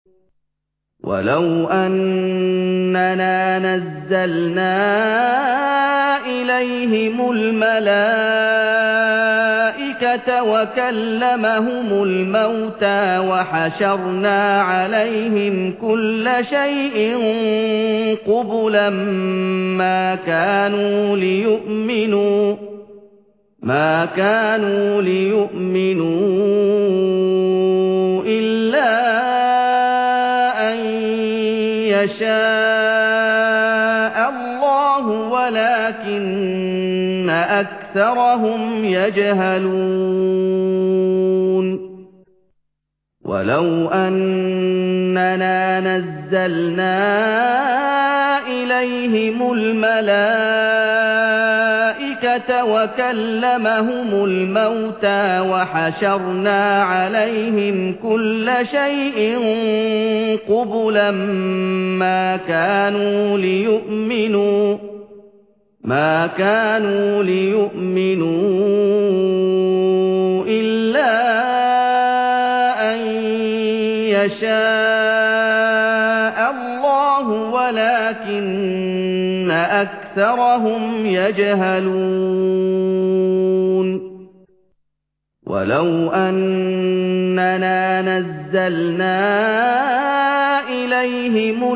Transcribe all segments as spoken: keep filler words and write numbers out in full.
وَلَوْ أَنَّنَا نَزَّلْنَا إِلَيْهِمُ الْمَلَائِكَةَ وَكَلَّمَهُمُ الْمَوْتَىٰ وَحَشَرْنَا عَلَيْهِمْ كُلَّ شَيْءٍ قُبُلًا مَّا كَانُوا لِيُؤْمِنُوا مَا كَانُوا لِيُؤْمِنُوا إِلَّا أَن يَشَاءَ اللَّهُ وَلَٰكِنَّ أَكْثَرَهُمْ يَجْهَلُونَ وَلَوْ أَنَّنَا نَزَّلْنَا إِلَيْهِمُ الْمَلَائِكَةَ وَكَلَّمَهُمُ الْمَوْتَىٰ وَحَشَرْنَا عَلَيْهِمْ كُلَّ شَيْءٍ قُبُلًا مَّا كَانُوا لِيُؤْمِنُوا مَا كَانُوا لِيُؤْمِنُوا إِلَّا أَن يَشَاءَ اللَّهُ وَلَٰكِنَّ أَكْثَرَهُمْ يَجْهَلُونَ وَلَوْ أَنَّنَا نَزَّلْنَا إِلَيْهِمُ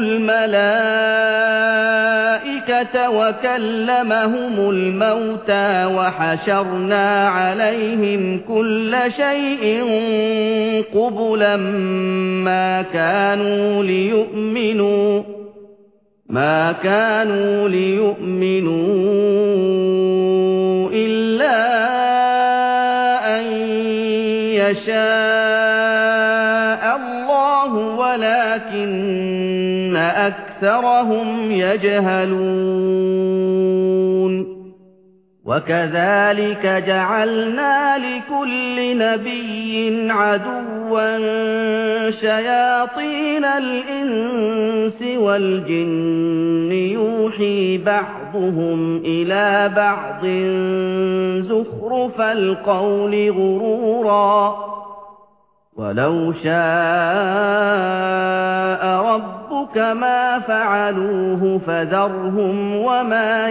الْمَلَائِكَةَ وَكَلَّمَهُمُ الْمَوْتَىٰ وَحَشَرْنَا عَلَيْهِمْ كُلَّ شَيْءٍ قُبُلًا مَّا كَانُوا لِيُؤْمِنُوا مَا كَانُوا لِيُؤْمِنُوا إِلَّا أَن يَشَاءَ اللَّهُ وَلَٰكِنَّ أَكْثَرَهُمْ يَجْهَلُونَ وَكَذَٰلِكَ جَعَلْنَا لِكُلِّ نَبِيٍّ عَدُوًّا شَيَاطِينَ الْإِنسِ وَالْجِنِّ يُوحِي بَعْضُهُمْ إِلَىٰ بَعْضٍ زُخْرُفَ الْقَوْلِ غُرُورًا وَلَوْ شَاءَ رَبُّكَ مَا فَعَلُوهُ فَذَرْهُمْ وَمَا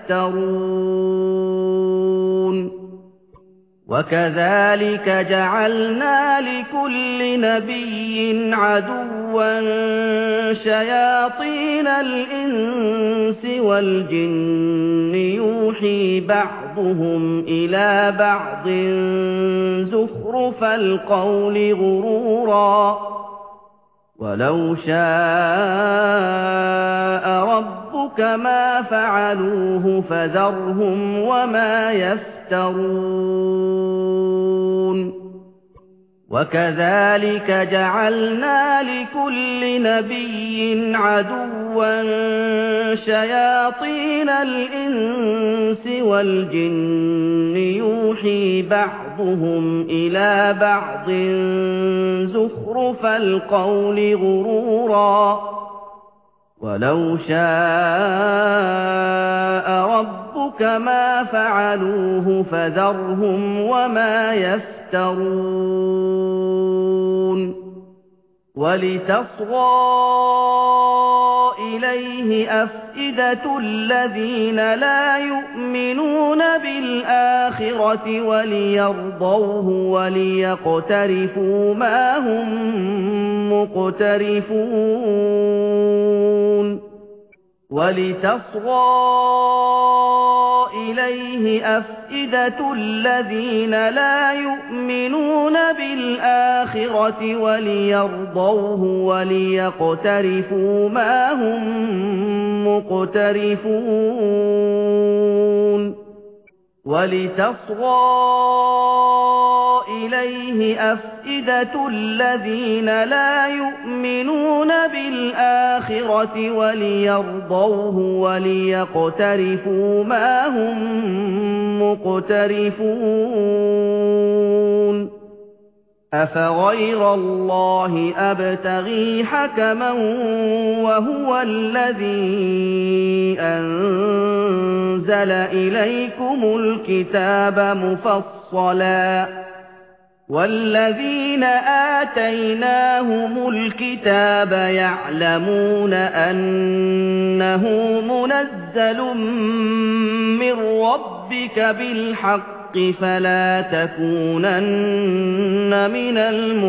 يَفْتَرُونَ وَكَذَٰلِكَ جَعَلْنَا لِكُلِّ نَبِيٍّ عَدُوًّا شَيَاطِينَ الْإِنسِ وَالْجِنِّ يُوحِي بَعْضُهُمْ إِلَىٰ بَعْضٍ زُخْرُفَ الْقَوْلِ غُرُورًا وَلَوْ شَاءَ رَبُّكَ مَا فَعَلُوهُ فَذَرْهُمْ وَمَا يَفْتَرُونَ وَكَذَٰلِكَ جَعَلْنَا لِكُلِّ نَبِيٍّ عَدُوًّا شَيَاطِينَ الْإِنسِ وَالْجِنِّ يُوحِي بَعْضُهُمْ إِلَىٰ بَعْضٍ زُخْرُفَ الْقَوْلِ غُرُورًا وَلَوْ شَاءَ رَبُّكَ مَا فَعَلُوهُ فَذَرْهُمْ وَمَا يَفْتَرُونَ وَلِتَصْغَىٰ إِلَيْهِ أَفْئِدَةُ الَّذِينَ لَا يُؤْمِنُونَ بِالْآخِرَةِ وَلِيَرْضَوْهُ وَلِيَقْتَرِفُوا مَا هُم مُّقْتَرِفُونَ وَلِتَصْغَىٰ إِلَيْهِ أَفْئِدَةُ الَّذِينَ لَا يُؤْمِنُونَ بِالْآخِرَةِ وَلِيَرْضَوْهُ وَلِيَقْتَرِفُوا مَا هُم مُّقْتَرِفُونَ وَلِتَصْغَىٰ إِلَيْهِ أَفْئِدَةُ الَّذِينَ لَا يُؤْمِنُونَ بِالْآخِرَةِ وَلِيَرْضَوْهُ وَلِيَقْتَرِفُوا مَا هُم مُّقْتَرِفُونَ أَفَغَيْرَ اللَّهِ أَبْتَغِي حَكَمًا وَهُوَ الَّذِي أَنزَلَ إِلَيْكُمُ الْكِتَابَ مُفَصَّلًا وَالَّذِينَ آتَيْنَاهُمُ الْكِتَابَ يَعْلَمُونَ أَنَّهُ مُنَزَّلٌ مِّن رَّبِّكَ بِالْحَقِّ فَلَا تَكُونَنَّ مِنَ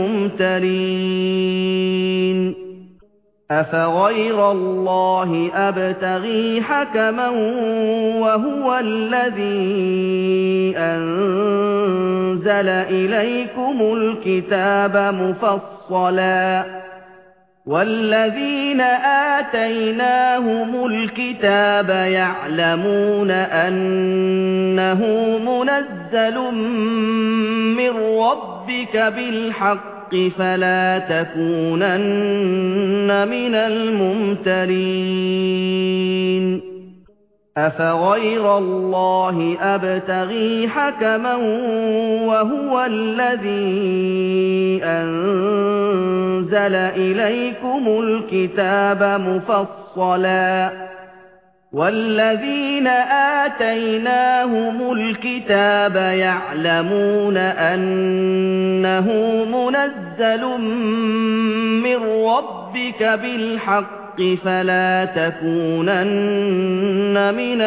الْمُمْتَرِينَ أَفَغَيْرَ اللَّهِ أَبْتَغِي حَكَمًا وَهُوَ الَّذِي أَنزَلَ إِلَيْكُمُ الْكِتَابَ مُفَصَّلًا وَالَّذِينَ آتَيْنَاهُمُ الْكِتَابَ يَعْلَمُونَ أَنَّهُ مُنَزَّلٌ مِّن رَّبِّكَ بِالْحَقِّ فَلَا تَكُونَنَّ مِنَ الْمُمْتَرِينَ أَفَغَيْرَ اللَّهِ أَبْتَغِي حَكَمًا وَهُوَ الَّذِي أَنزَلَ إِلَيْكُمُ الْكِتَابَ مُفَصَّلًا وَالَّذِينَ آتَيْنَاهُمُ الْكِتَابَ يَعْلَمُونَ أَنَّهُ مُنَزَّلٌ مِّن رَّبِّكَ بِالْحَقِّ فَلَا تَكُونَنَّ مِنَ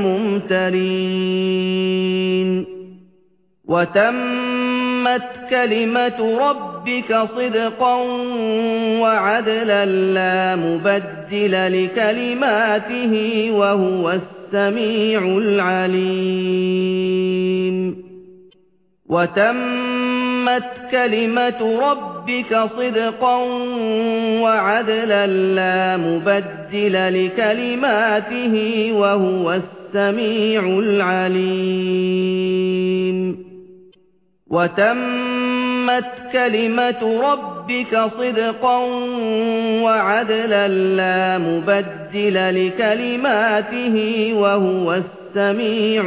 الْمُمْتَرِينَ وَتَمَّتْ كَلِمَةُ رَبِّكَ صِدْقًا وَعَدْلًا لَّا مُبَدِّلَ لِكَلِمَاتِهِ وَهُوَ السَّمِيعُ الْعَلِيمُ وَتَمَّتْ كَلِمَةُ رَبِّكَ صِدْقًا وَعَدْلًا لَّا مُبَدِّلَ لِكَلِمَاتِهِ وَهُوَ السَّمِيعُ الْعَلِيمُ وَتَمَّتْ كَلِمَةُ رَبِّكَ صِدْقًا وَعَدْلًا لَّا مُبَدِّلَ لِكَلِمَاتِهِ وَهُوَ السَّمِيعُ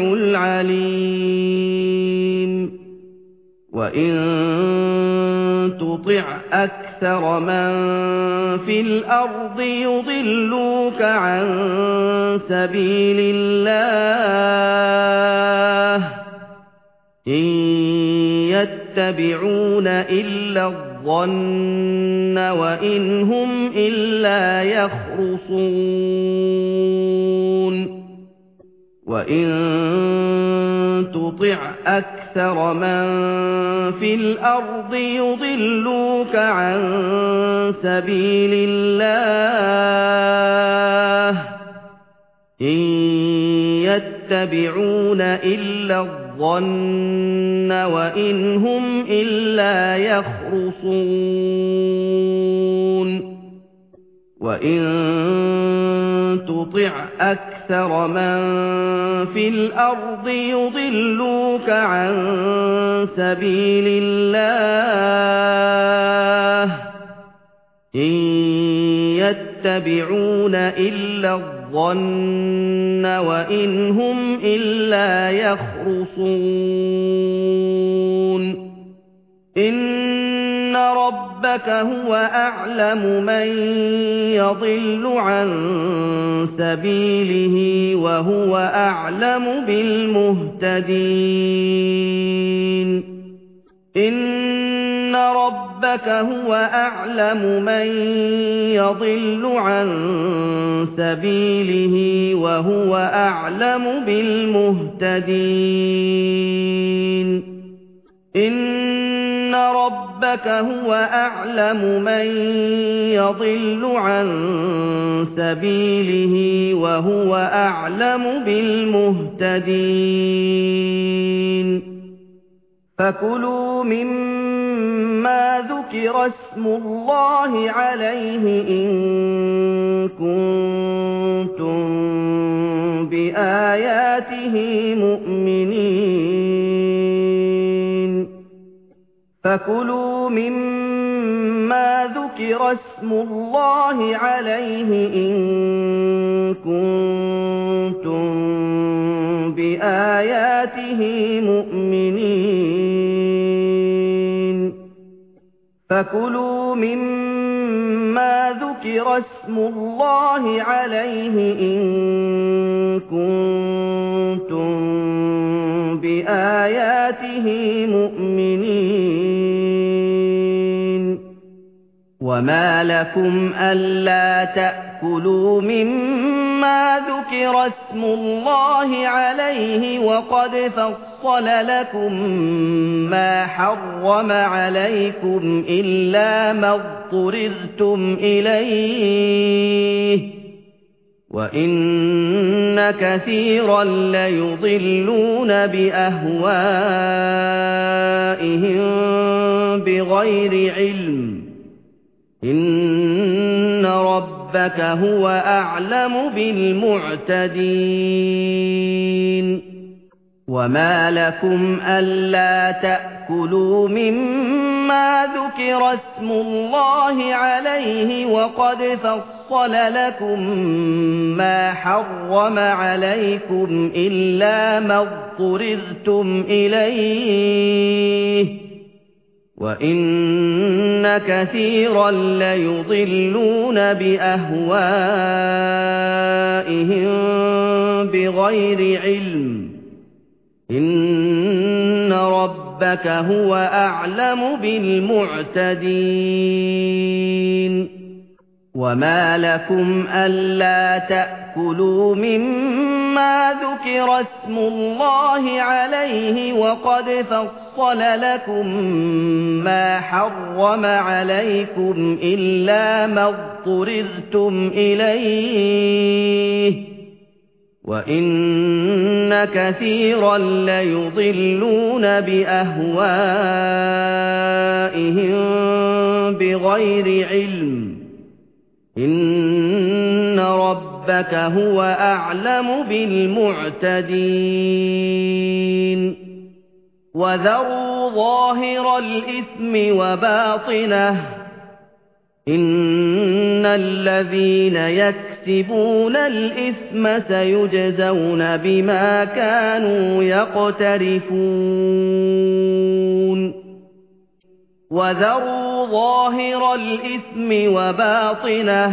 الْعَلِيمُ وَإِن تُطِعْ أَكْثَرَ مَن فِي الْأَرْضِ يُضِلُّوكَ عَن سَبِيلِ اللَّهِ إِن يَتَّبِعُونَ إِلَّا الظَّنَّ وَإِنْ هُمْ إِلَّا يَخْرُصُونَ وَإِن تُطِعْ أَكْثَرَ مَن فِي الْأَرْضِ يُضِلُّوكَ عَن سَبِيلِ اللَّهِ إِن يَتَّبِعُونَ إِلَّا الظَّنَّ وَإِنْ هُمْ إِلَّا يَخْرُصُونَ وَإِن تُطِعْ أَكْثَرَ مَن فِي الْأَرْضِ يُضِلُّوكَ عَن سَبِيلِ اللَّهِ إِن يَتَّبِعُونَ إِلَّا الظَّنَّ وَإِنْ هُمْ إِلَّا يَخْرُصُونَ إِنَّ رَبَّكَ هُوَ أَعْلَمُ مَن يَضِلُّ عَن سَبِيلِهِ وَهُوَ أَعْلَمُ بِالْمُهْتَدِينَ إِنَّ رَبَّكَ هُوَ أَعْلَمُ مَن يَضِلُّ عَن سَبِيلِهِ وَهُوَ أَعْلَمُ بِالْمُهْتَدِينَ إِنَّ رَبَّكَ هُوَ أَعْلَمُ مَن يَضِلُّ عَن سَبِيلِهِ وَهُوَ أَعْلَمُ بِالْمُهْتَدِينَ فَكُلُوا مِمَّا ذُكِرَ اسْمُ اللَّهِ عَلَيْهِ إِن كُنتُم بِآيَاتِهِ مُؤْمِنِينَ فَكُلُوا مِمَّا ذُكِرَ اسْمُ اللَّهِ عَلَيْهِ إِن كُنتُم بِآيَاتِهِ مُؤْمِنِينَ فَكُلُوا مِمَّا ذُكِرَ اسْمُ اللَّهِ عَلَيْهِ إِن كُنتُم بِآيَاتِهِ مُؤْمِنِينَ وما لكم ألا تأكلوا مما ذكر اسم الله عليه وقد فصل لكم ما حرم عليكم إلا ما اضطررتم إليه وإن كثيرا ليضلون بأهوائهم بغير علم إن ربك هو أعلم بالمعتدين وما لكم ألا تأكلوا مما ذكر اسم الله عليه وقد فصل لكم ما حرم عليكم إلا ما اضطررتم إليه وإن كثيرا ليضلون بأهوائهم بغير علم إن ربك هو أعلم بالمعتدين وما لكم ألا تأكلوا مما ذكر اسم الله عليه وقد فصل لكم ما حرم عليكم إلا ما اضطررتم إليه وإن كثيرا ليضلون بأهوائهم بغير علم إن ربك هو أعلم بالمعتدين وذروا ظاهر الإثم وباطنه إن الذين يكسبون الإثم سيجزون بما كانوا يقترفون وذروا ظاهر الإثم وباطنه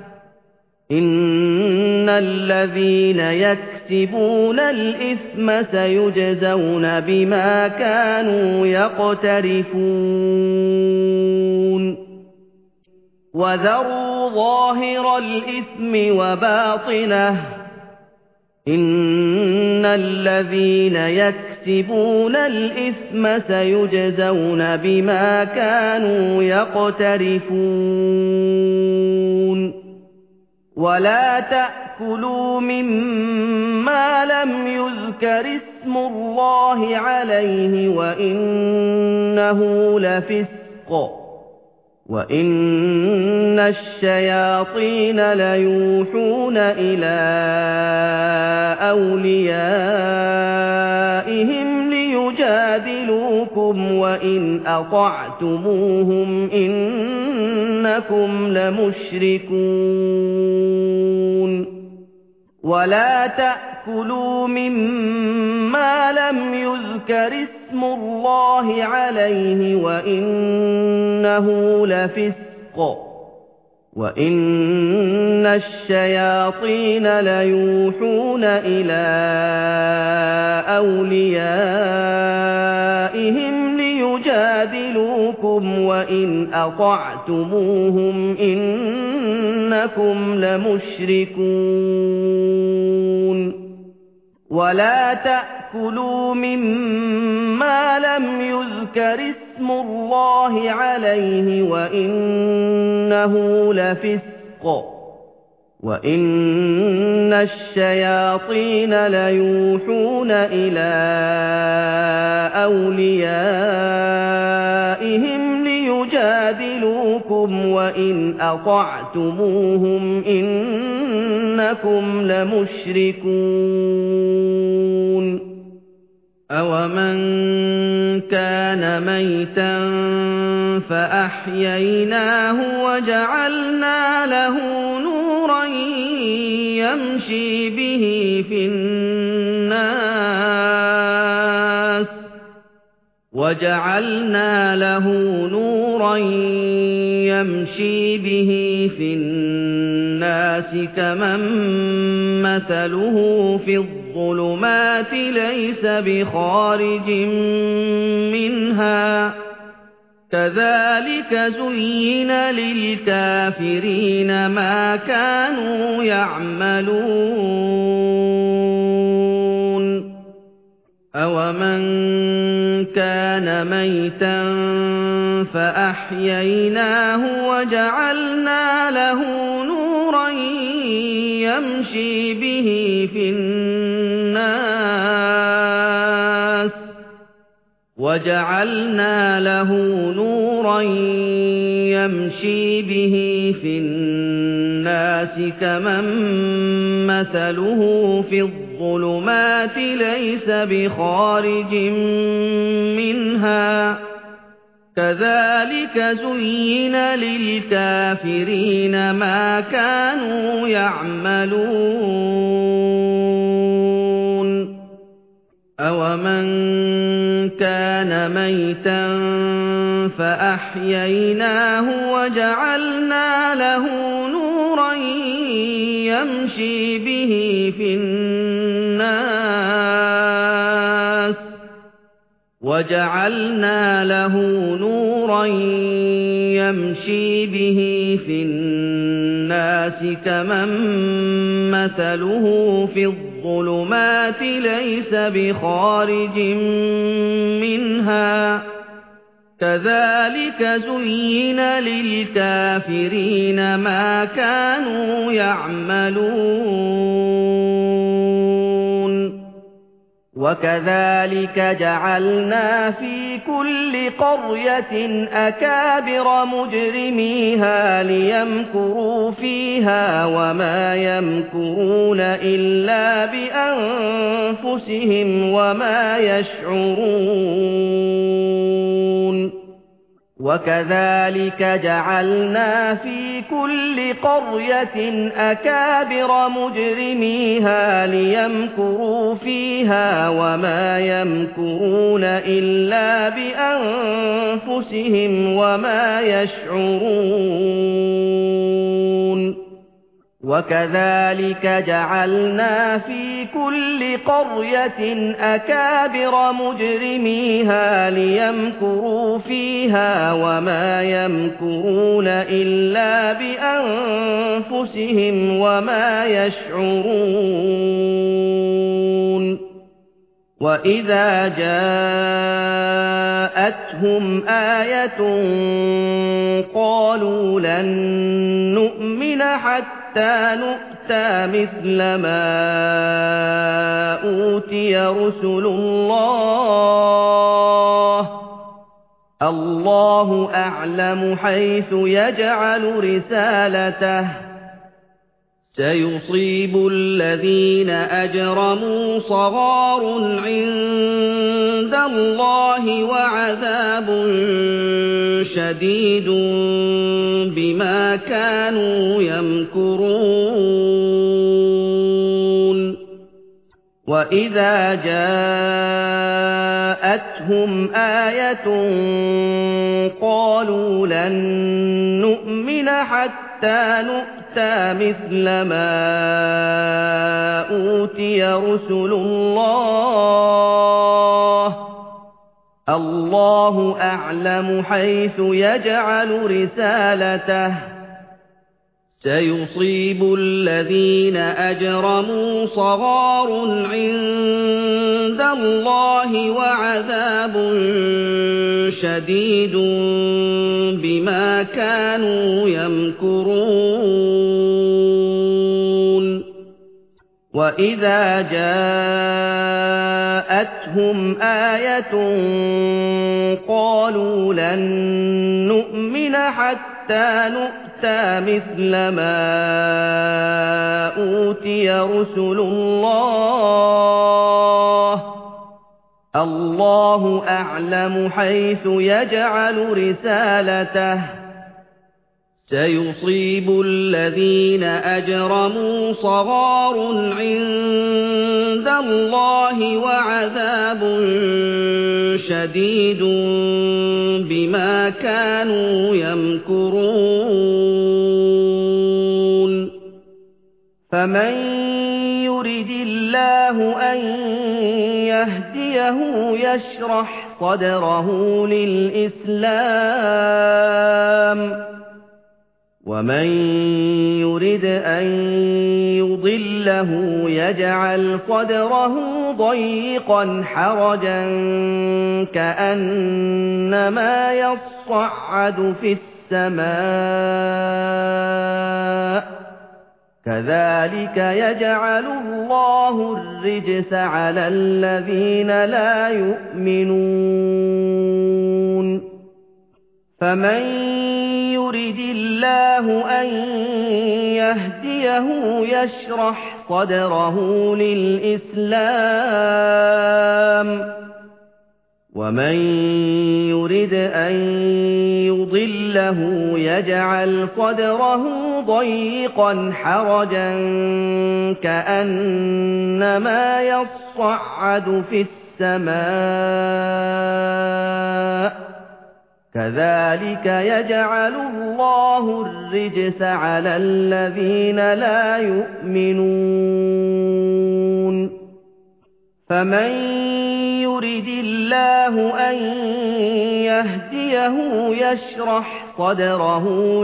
إن الذين يكسبون الإثم سيجزون بما كانوا يقترفون وذروا ظاهر الإثم وباطنه إن الذين يكسبون الإثم سيجزون بما كانوا يقترفون ولا تأكلوا مما لم يذكر اسم الله عليه وإنه لفسق وإن الشياطين ليوحون إلى أوليائهم ليجادلوكم وإن أطعتموهم إنكم لمشركون ولا تأكلوا مما لم يذكر اسم الله عليه وإنه لفسق وإن الشياطين ليوحون إلى أوليائهم ليجادلوكم وإن أطعتموهم إنكم لمشركون ولا تأكلوا مما لم يذكر اسم الله عليه وإنه لفسق وإن الشياطين ليوحون إلى أوليائهم ليجادلوكم وإن أطعتموهم إنكم لمشركون أَوَمَنْ كَانَ مَيْتًا فَأَحْيَيْنَاهُ وَجَعَلْنَا لَهُ نُورًا يَمْشِي بِهِ فِي النَّاسِ وَجَعَلْنَا لَهُ نُورًا يَمْشِي بِهِ فِي النَّاسِ كَمَن مَّثَلُهُ فِي الظُّلُمَاتِ لَيْسَ بِخَارِجٍ مِّنْهَا كذلك زين للكافرين ما كانوا يعملون أومن كان ميتا فأحييناه وجعلنا له نورا يمشي به في الناس وجعلنا له نورا يمشي به في الناس كمن مثله في الظلمات ليس بخارج منها كذلك زين للكافرين ما كانوا يعملون أومن كان ميتا فأحييناه وجعلنا له نورا يمشي به في الناس وجعلنا له نورا يمشي به في الناس كمن مثله في الظلمات ليس بخارج منها كذلك زين للكافرين ما كانوا يعملون وكذلك جعلنا في كل قرية أكابر مجرميها ليمكروا فيها وما يمكرون إلا بأنفسهم وما يشعرون وكذلك جعلنا في كل قرية أكابر مجرميها ليمكروا فيها وما يمكرون إلا بأنفسهم وما يشعرون وكذلك جعلنا في كل قرية أكابر مجرميها ليمكروا فيها وما يمكرون إلا بأنفسهم وما يشعرون وإذا جاءتهم آية قالوا لن نؤمن حتى نؤتى مثل ما أوتي رسل الله الله أعلم حيث يجعل رسالته سيصيب الذين أجرموا صغار عند الله وعذاب شديد بما كانوا يمكرون وإذا جاءتهم آية قالوا لن نؤمن حتى نؤتى مثل ما أوتي رسل الله الله أعلم حيث يجعل رسالته سيصيب الذين أجرموا صغار عند الله وعذاب شديد بما كانوا يمكرون وإذا جاءتهم آية قالوا لن نؤمن حتى نؤتى مثل ما أوتي رسل الله الله أعلم حيث يجعل رسالته سيصيب الذين أجرموا صغار عند الله وعذاب شديد بما كانوا يمكرون فمن يرد الله أن يهديه يشرح صدره للإسلام ومن يرد أن يضله يجعل صدره ضيقا حرجا كأنما يصعد في السماء كذلك يجعل الله الرجس على الذين لا يؤمنون فمن يرد الله أن يهديه يشرح صدره للإسلام ومن يرد أن يضله يجعل صدره ضيقا حرجا كأنما يصعد في السماء كذلك يجعل الله الرجس على الذين لا يؤمنون فمن يرد الله أن يهديه يشرح صدره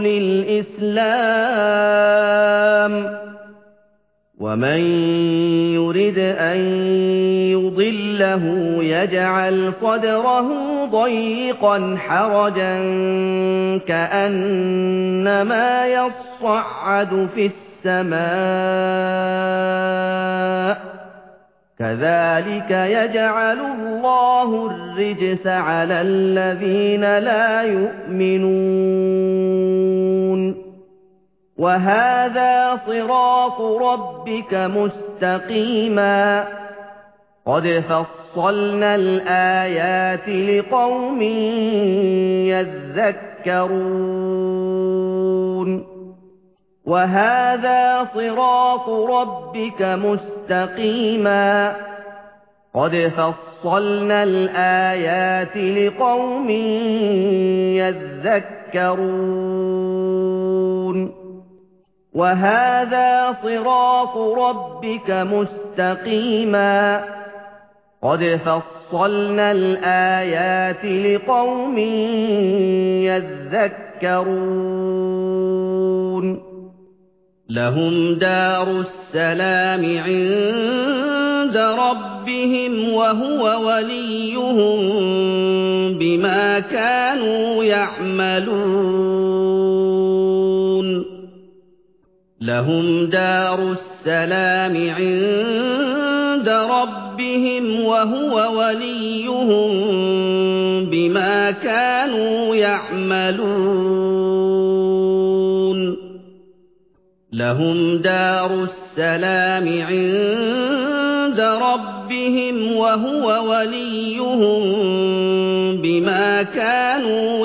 للإسلام ومن يرد أن يضله يجعل صدره ضيقا حرجا كأنما يصعد في السماء كذلك يجعل الله الرجس على الذين لا يؤمنون وهذا صراط ربك مستقيما قد فصلنا الآيات لقوم يذكرون وهذا صراط ربك مستقيما قد فصلنا الآيات لقوم يذكرون وهذا صراط ربك مستقيما قد فصلنا الآيات لقوم يذكرون لهم دار السلام عند ربهم وهو وليهم بما كانوا يعملون لهم دار السلام عند ربهم وهو وليهم بما كانوا يعملون لهم دار السلام عند ربهم وهو وليهم بما كانوا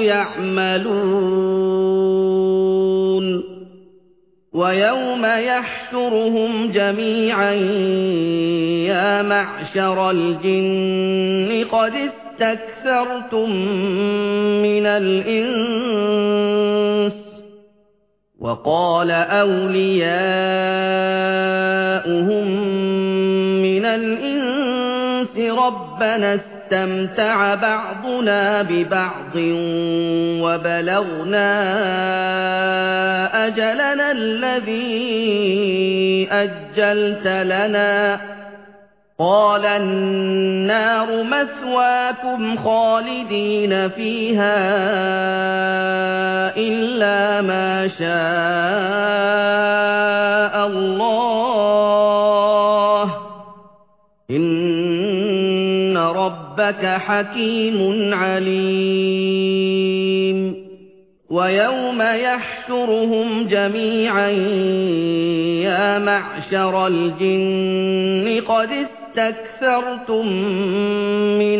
يعملون ويوم يحشرهم جميعا يا معشر الجن قد استكثرتم من الإنس وقال أولياؤهم من الإنس ربنا استمتع بعضنا ببعض وبلغنا أجلنا الذي أجلت لنا قال النار مثواكم خالدين فيها إلا ما شاء الله إن ربك حكيم عليم ويوم يحشرهم جميعا يا معشر الجن قد استكثرتم من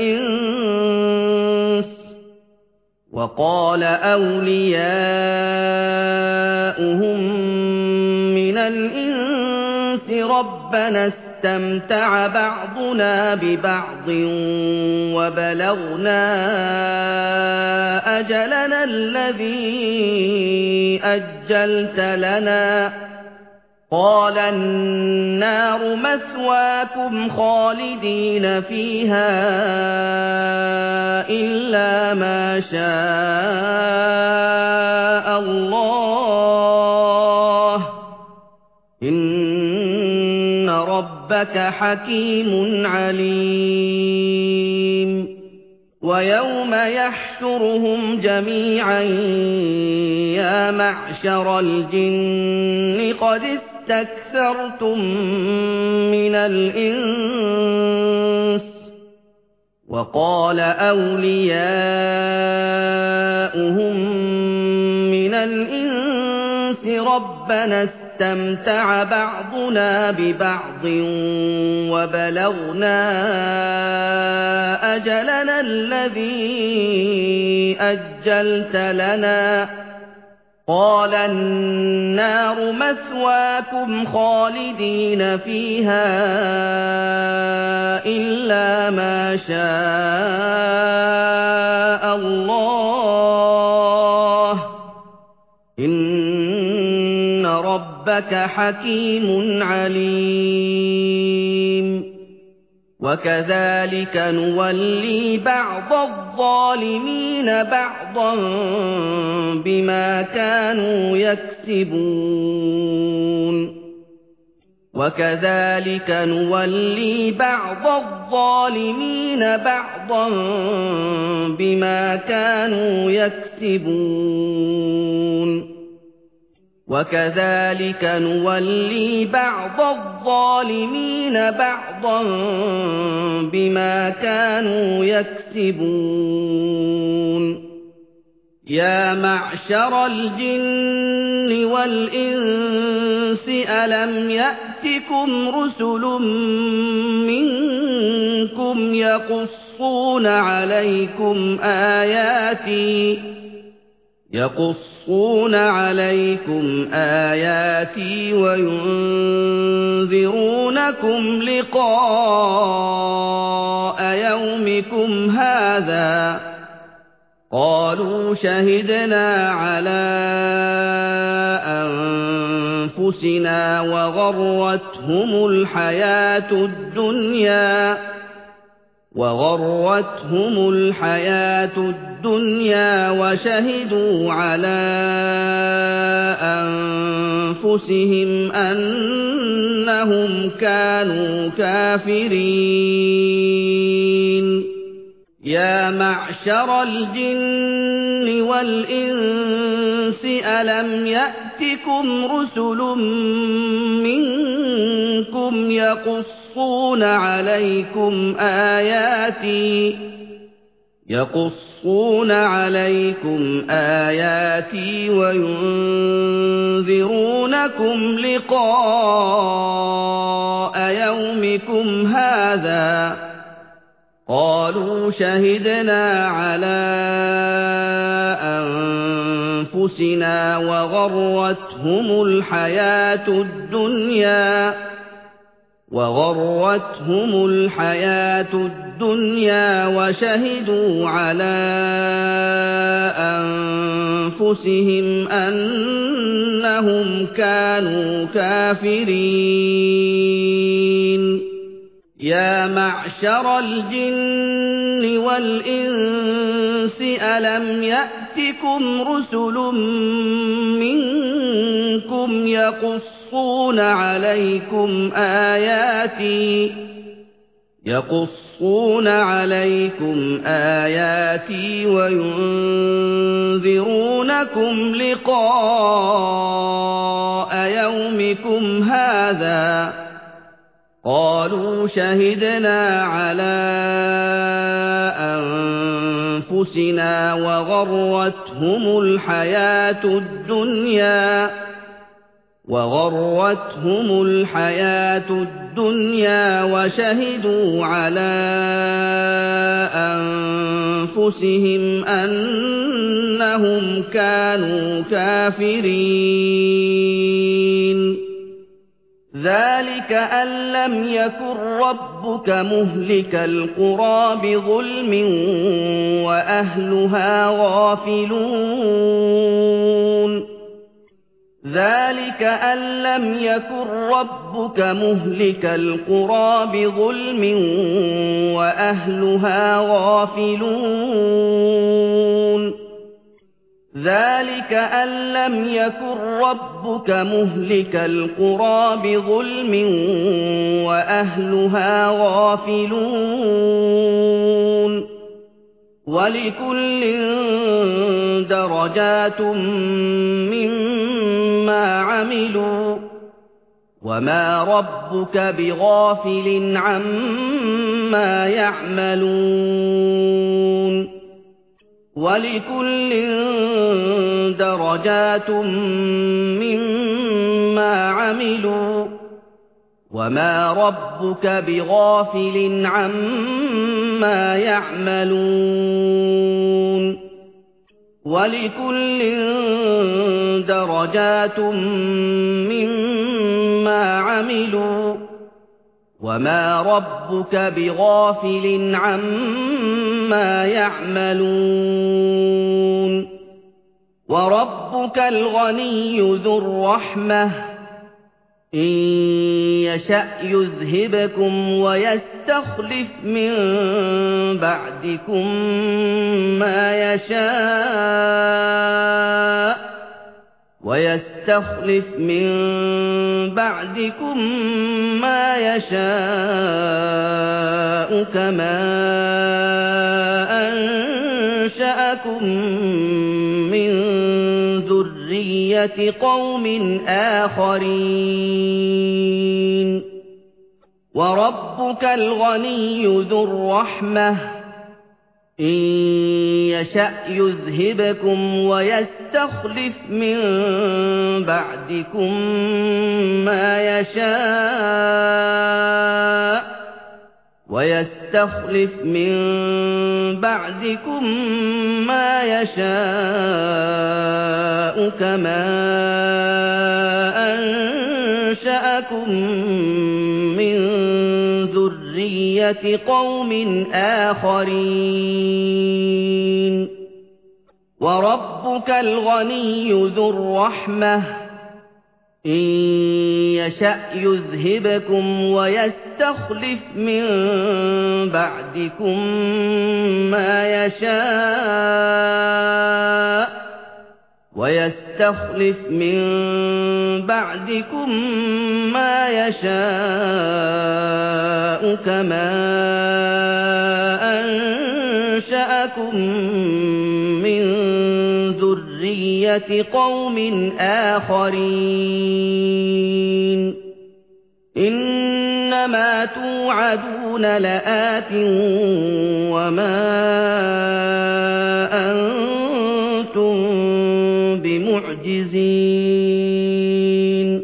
الإنس وقال أولياؤهم من الإنس ربنا استمتع بعضنا ببعض وبلغنا أجلنا الذي أجلت لنا قال النار مثواكم خالدين فيها إلا ما شاء الله إن ربك حكيم عليم ويوم يحشرهم جميعا يا معشر الجن قد استكثرتم من الإنس وقال أولياؤهم من الإنس ربنا استمتع بعضنا ببعض وبلغنا أجلنا الذي أجلت لنا قال النار مثواكم خالدين فيها إلا ما شاء الله إن ربك حكيم عليم وكذلك نولي بعض الظالمين بعضا بما كانوا يكسبون وكذلك نولي بعض الظالمين بعضا بما كانوا يكسبون وكذلك نولي بعض الظالمين بعضا بما كانوا يكسبون يا معشر الجن والإنس ألم يأتكم رسل منكم يقصون عليكم آياتي يقصون عليكم آياتي وينذرونكم لقاء يومكم هذا قالوا شهدنا على أنفسنا وغرتهم الحياة الدنيا وغرتهم الحياة الدنيا وشهدوا على أنفسهم أنهم كانوا كافرين يا معشر الجن والإنس ألم يأتكم رسل منكم يقصون عليكم آياتي يقصون عليكم آياتي وينذرونكم لقاء يومكم هذا قالوا شهدنا على أنفسنا وغرتهم الحياة الدنيا وغرتهم الحياة الدنيا وشهدوا على أنفسهم أنهم كانوا كافرين يا معشر الجن والإنس ألم يأتكم رسل منكم يقصون عليكم آياتي يقصون عليكم آياتي وينذرونكم لقاء يومكم هذا قالوا شهدنا على أنفسنا وغرتهم الحياة الدنيا وغرتهم الحياة الدنيا وشهدوا على أنفسهم أنهم كانوا كافرين ذلك أن لم يكن ربك مهلك القرى بظلم وأهلها غافلون ذلك أن لم يكن ربك مهلك القرى بظلم وأهلها غافلون ذلك أن لم يكن ربك مهلك القرى بظلم وأهلها غافلون ولكل درجات مما عملوا وما ربك بغافل عما يعملون ولكل درجات مما عملوا وما ربك بغافل عما يعملون ولكل درجات مما عملوا وما ربك بغافل عما يعملون وربك الغني ذو الرحمة إن يشأ يذهبكم ويستخلف من بعدكم ما يشاء ويستخلف من بعدكم ما يشاء كما أنشأكم من ذرية قوم آخرين وربك الغني ذو الرحمة إن يشأ يذهبكم ويستخلف من بعدكم ما يشاء ويستخلف من بعدكم ما يشاء كما أنشأكم من ذرية قوم آخرين وربك الغني ذو الرحمة إن يشأ يذهبكم ويستخلف من بعدكم ما يشاء ويستخلف من بعدكم ما يشاء كما أنشأكم من ذرية قوم آخرين إنما توعدون لآت وما أنتم بمعجزين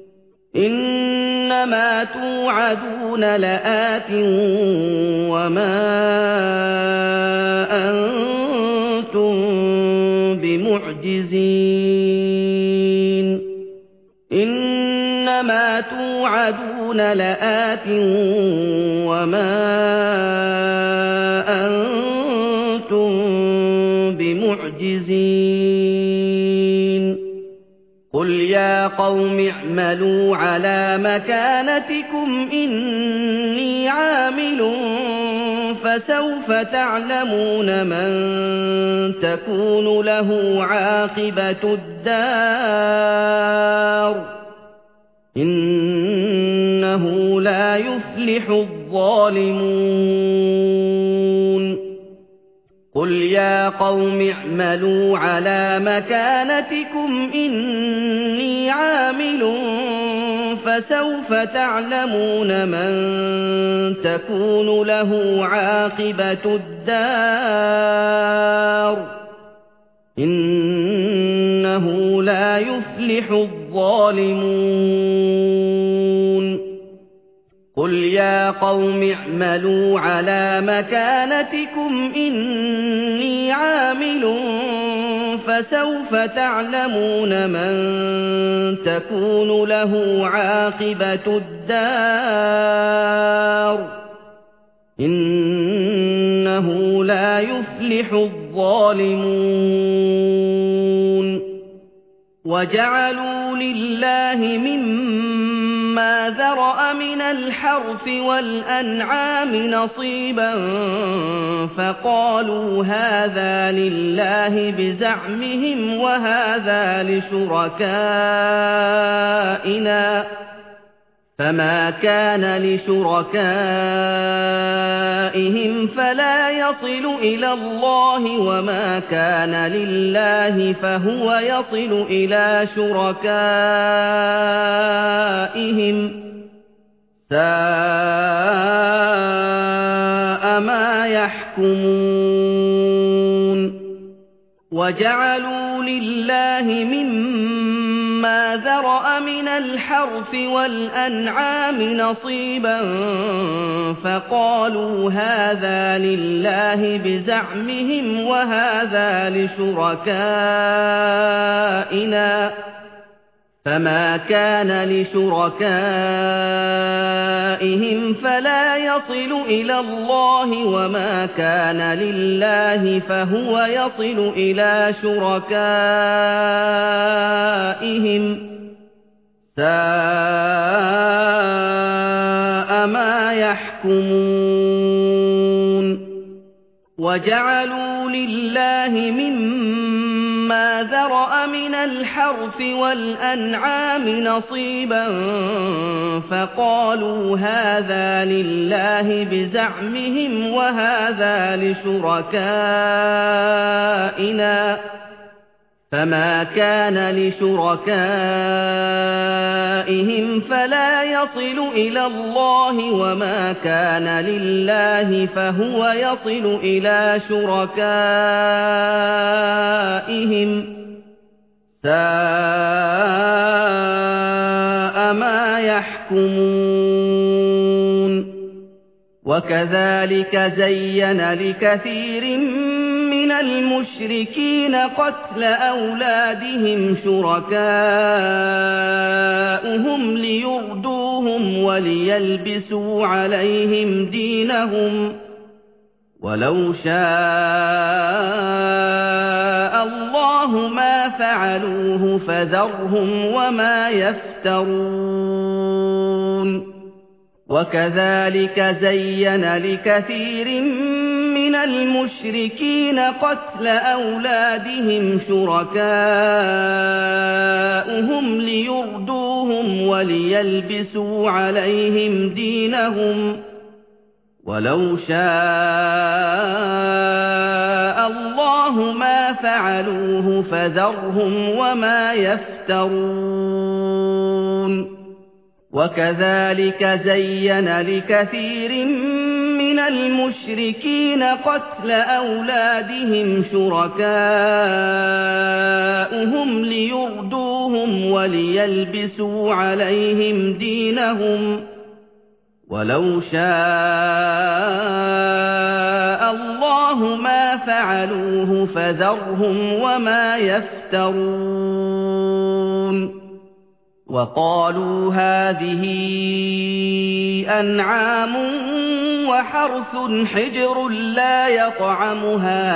إنما توعدون لآت وما أنتم بمعجزين إنما توعدون لآت وما أنتم بمعجزين قل يا قوم اعملوا على مكانتكم إني عامل فسوف تعلمون من تكون له عاقبة الدار إنه لا يفلح الظالمون قل يا قوم اعملوا على مكانتكم إني عامل فسوف تعلمون من تكون له عاقبة الدار إنه لا يفلح الظالمون قل يا قوم اعملوا على مكانتكم إني عامل فسوف تعلمون من تكون له عاقبة الدار إنه لا يفلح الظالمون وَجَعَلُوا لِلَّهِ مِمَّا ذَرَأَ مِنَ الْحَرْثِ وَالْأَنْعَامِ نَصِيبًا فَقَالُوا هَٰذَا لِلَّهِ بِزَعْمِهِمْ وَهَٰذَا لِشُرَكَائِنَا ۖ فَمَا كَانَ لِشُرَكَائِهِمْ فَلَا يَصِلُ إِلَى اللَّهِ وَمَا كَانَ لِلَّهِ فَهُوَ يَصِلُ إِلَىٰ شُرَكَائِهِمْ ۗ سَاءَ مَا يَحْكُمُونَ وَجَعَلُوا لِلَّهِ مِمَّا ذَرَأَ مِنَ الْحَرْثِ وَالْأَنْعَامِ نَصِيبًا فَقَالُوا هَٰذَا لِلَّهِ بِزَعْمِهِمْ وَهَٰذَا لِشُرَكَائِنَا ۖ فَمَا كَانَ لِشُرَكَائِهِمْ فَلَا يَصِلُ إِلَى اللَّهِ وَمَا كَانَ لِلَّهِ فَهُوَ يَصِلُ إِلَىٰ شُرَكَائِهِمْ ۗ سَاءَ مَا يَحْكُمُونَ وَجَعَلُوا لِلَّهِ مِمَّا ذَرَأَ مِنَ الْحَرْثِ وَالْأَنْعَامِ نَصِيبًا فَقَالُوا هَٰذَا لِلَّهِ بِزَعْمِهِمْ وَهَٰذَا لِشُرَكَائِنَا ۖ فَمَا كَانَ لِشُرَكَائِهِمْ فَلَا يَصِلُ إِلَى اللَّهِ وَمَا كَانَ لِلَّهِ فَهُوَ يَصِلُ إِلَىٰ شُرَكَائِهِمْ ۗ سَاءَ مَا يَحْكُمُونَ وَكَذَٰلِكَ زَيَّنَ لِكَثِيرٍ مِّنَ الْمُشْرِكِينَ قَتْلَ أَوْلَادِهِمْ شُرَكَاؤُهُمْ لِيُرْدُوهُمْ وَلِيَلْبِسُوا عَلَيْهِمْ دِينَهُمْ ۖ وَلَوْ شَاءَ اللَّهُ مَا فَعَلُوهُ فَذَرْهُمْ وَمَا يَفْتَرُونَ وَكَذَٰلِكَ زَيَّنَ لِكَثِيرٍ مِّنَ الْمُشْرِكِينَ قَتْلَ أَوْلَادِهِمْ شُرَكَاؤُهُمْ لِيُرْدُوهُمْ وَلِيَلْبِسُوا عَلَيْهِمْ دِينَهُمْ ۖ وَلَوْ شَاءَ اللَّهُ مَا فَعَلُوهُ فَذَرْهُمْ وَمَا يَفْتَرُونَ وَكَذَٰلِكَ زَيَّنَ لِكَثِيرٍ مِّنَ الْمُشْرِكِينَ قَتْلَ أَوْلَادِهِمْ شُرَكَاؤُهُمْ لِيُرْدُوهُمْ وَلِيَلْبِسُوا عَلَيْهِمْ دِينَهُمْ ۖ وَلَوْ شَاءَ اللَّهُ مَا فَعَلُوهُ فَذَرْهُمْ وَمَا يَفْتَرُونَ وَقَالُوا هَٰذِهِ أَنْعَامٌ وَحَرْثٌ حِجْرٌ لَّا يَطْعَمُهَا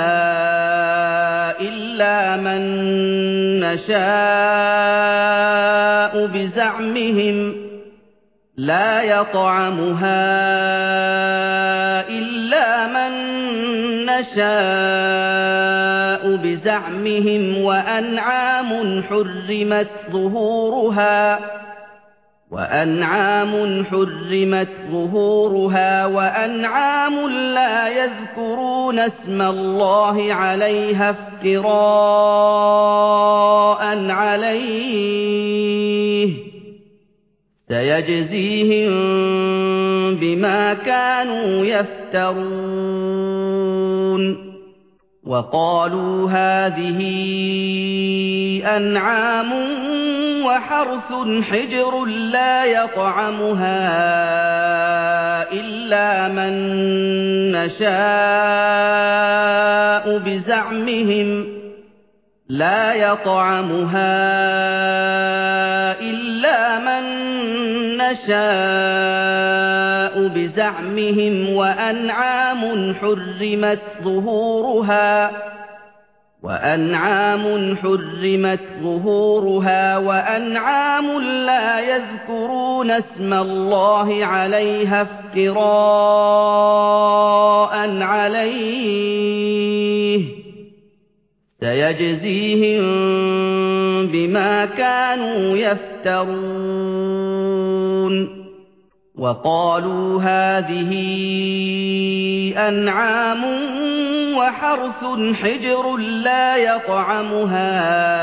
إِلَّا مَن نَّشَاءُ بِزَعْمِهِمْ لا يطعمها إلا من نشاء بزعمهم وأنعام حرمت ظهورها وأنعام حرمت ظهورها وأنعام لا يذكرون اسم الله عليها افتراء عليه سيجزيهم بما كانوا يفترون وقالوا هذه أنعام وحرث حجر لا يطعمها إلا من نشاء بزعمهم لا يطعمها إلا من نشاء بزعمهم وأنعام حرمت ظهورها وأنعام حرمت ظهورها وأنعام لا يذكرون اسم الله عليها افتراء عليه سيجزيهم بما كانوا يفترون وقالوا هذه أنعام وحرث حجر لا يطعمها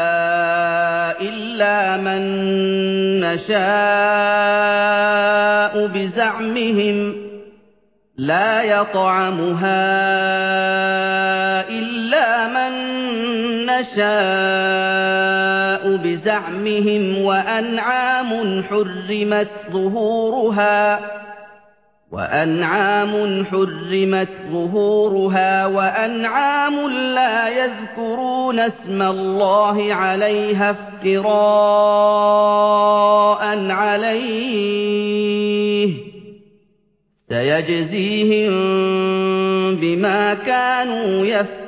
إلا من نشاء بزعمهم لا يطعمها إلا من نشاء بزعمهم وأنعام حرمت ظهورها وأنعام حرمت ظهورها وأنعام لا يذكرون اسم الله عليها افتراء عليه سيجزيهم بما كانوا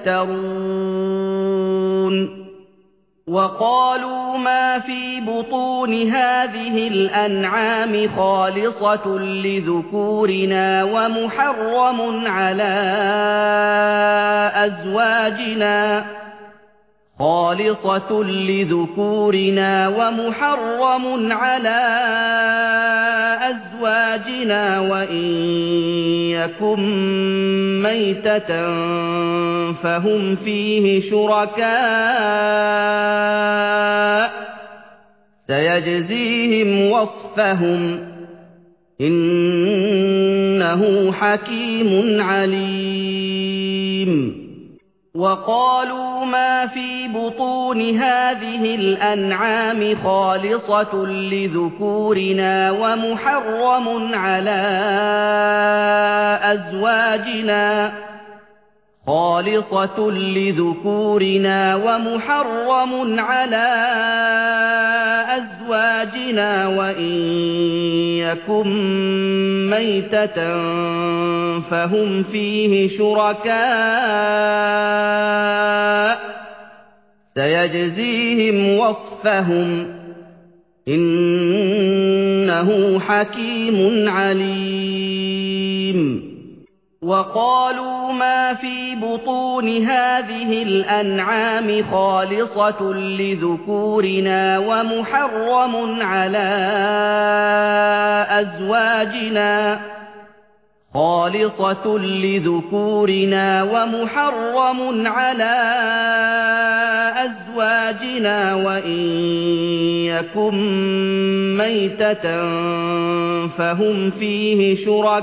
يفترون وقالوا ما في بطون هذه الأنعام خالصة لذكورنا ومحرم على أزواجنا خالصة لذكورنا ومحرم على أزواجنا وإن يكن ميتة فهم فيه شركاء سيجزيهم وصفهم إنه حكيم عليم وقالوا ما في بطون هذه الأنعام خالصة لذكورنا ومحرم على أزواجنا خالصة لذكورنا ومحرم على أزواجنا وإن يكن ميتة فهم فيه شركاء سيجزيهم وصفهم إنه حكيم عليم وقالوا ما في بطون هذه الأنعام خالصة لذكورنا ومحرم على أزواجنا خالصة لذكورنا ومحرم على أزواجنا وإن يكن ميتة فهم فيه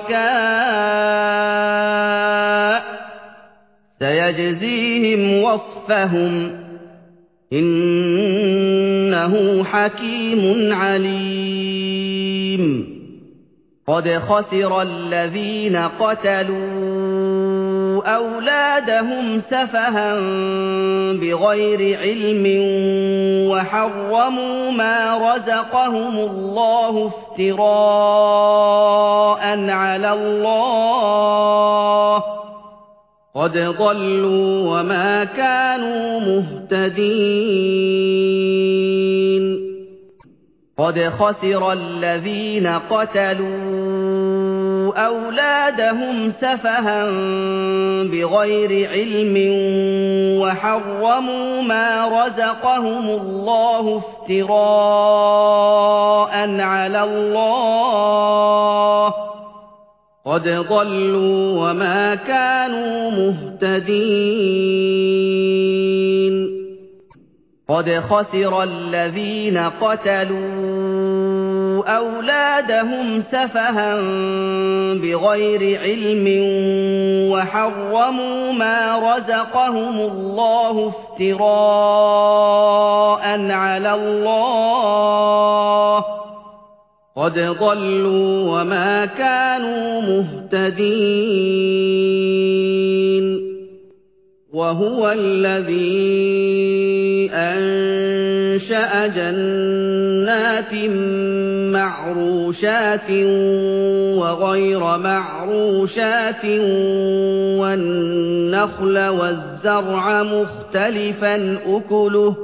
شركاء سيجزيهم وصفهم إنه حكيم عليم قد خسر الذين قتلوا أولادهم سفها بغير علم وحرموا ما رزقهم الله افتراء على الله قد ضلوا وما كانوا مهتدين قد خسر الذين قتلوا أولادهم سفها بغير علم وحرموا ما رزقهم الله افتراء على الله قد ضلوا وما كانوا مهتدين قد خسر الذين قتلوا أولادهم سفها بغير علم وحرموا ما رزقهم الله افتراء على الله قد ضلوا وما كانوا مهتدين وهو الذي أنشأ جنات معروشات وغير معروشات والنخل والزرع مختلفا أكله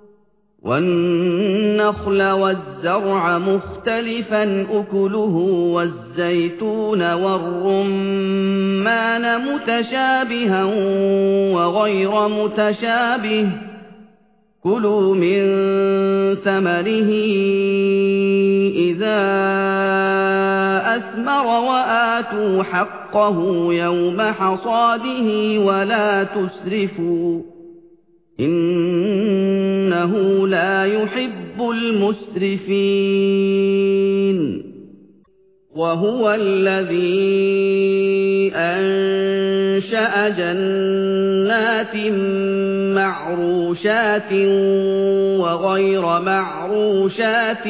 والنخل والزرع مختلفا أكله والزيتون والرمان متشابها وغير متشابه كلوا من ثمره إذا أثمر وآتوا حقه يوم حصاده ولا تسرفوا إنه لا يحب المسرفين وهو الذي أنشأ جنات معروشات وغير معروشات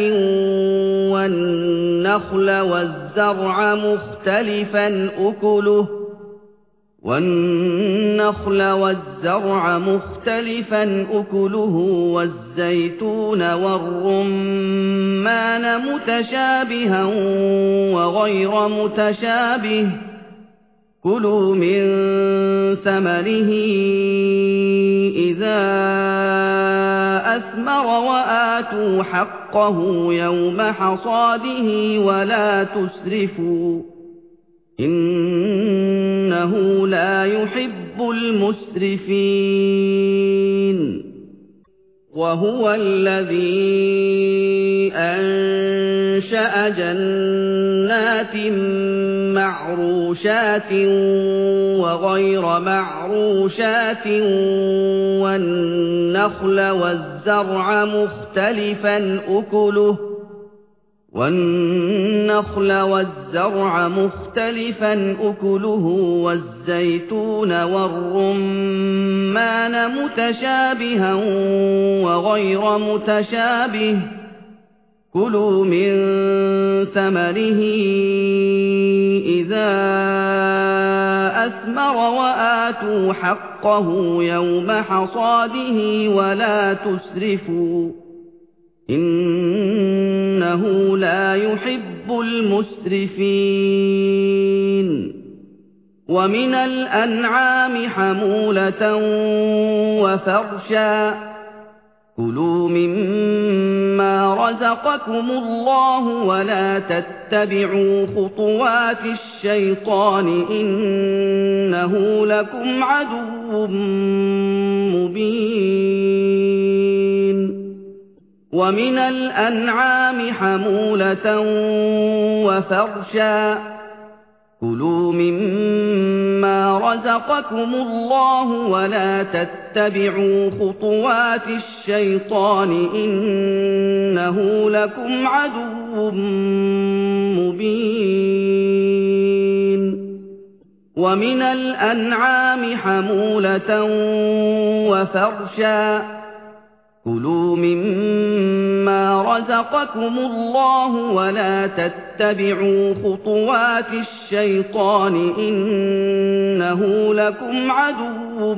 والنخل والزرع مختلفا أكله والنخل والزرع مختلفا أكله والزيتون والرمان متشابها وغير متشابه كلوا من ثمره إذا أثمر وآتوا حقه يوم حصاده ولا تسرفوا إنه لا يحب المسرفين وهو الذي أنشأ جنات معروشات وغير معروشات والنخل والزرع مختلفا أكله والنخل والزرع مختلفا أكله والزيتون والرمان متشابها وغير متشابه كلوا من ثمره إذا أثمر وآتوا حقه يوم حصاده ولا تسرفوا إنه لا يحب المسرفين ومن الأنعام حمولة وفرشا كلوا مما رزقكم الله ولا تتبعوا خطوات الشيطان إنه لكم عدو مبين ومن الأنعام حمولة وفرشا كلوا مما رزقكم الله ولا تتبعوا خطوات الشيطان إنه لكم عدو مبين ومن الأنعام حمولة وفرشا كلوا مما رزقكم الله ولا تتبعوا خطوات الشيطان إنه لكم عدو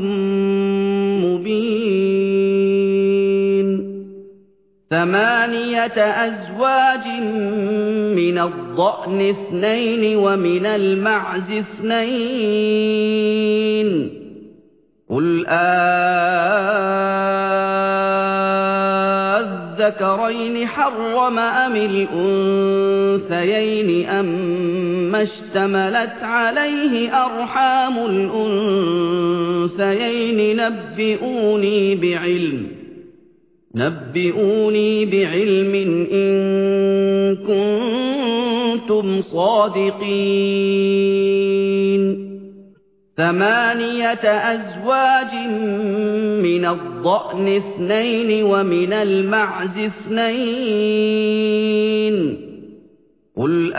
مبين ثمانية أزواج من الضأن اثنين ومن المعز اثنين قل أذكرين حرم أم الأنثيين أما اشتملت عليه أرحام الأنثيين نبئوني بعلم نبئوني بعلم إن كنتم صادقين ثمانية أزواج من الضأن اثنين ومن المعز اثنين قل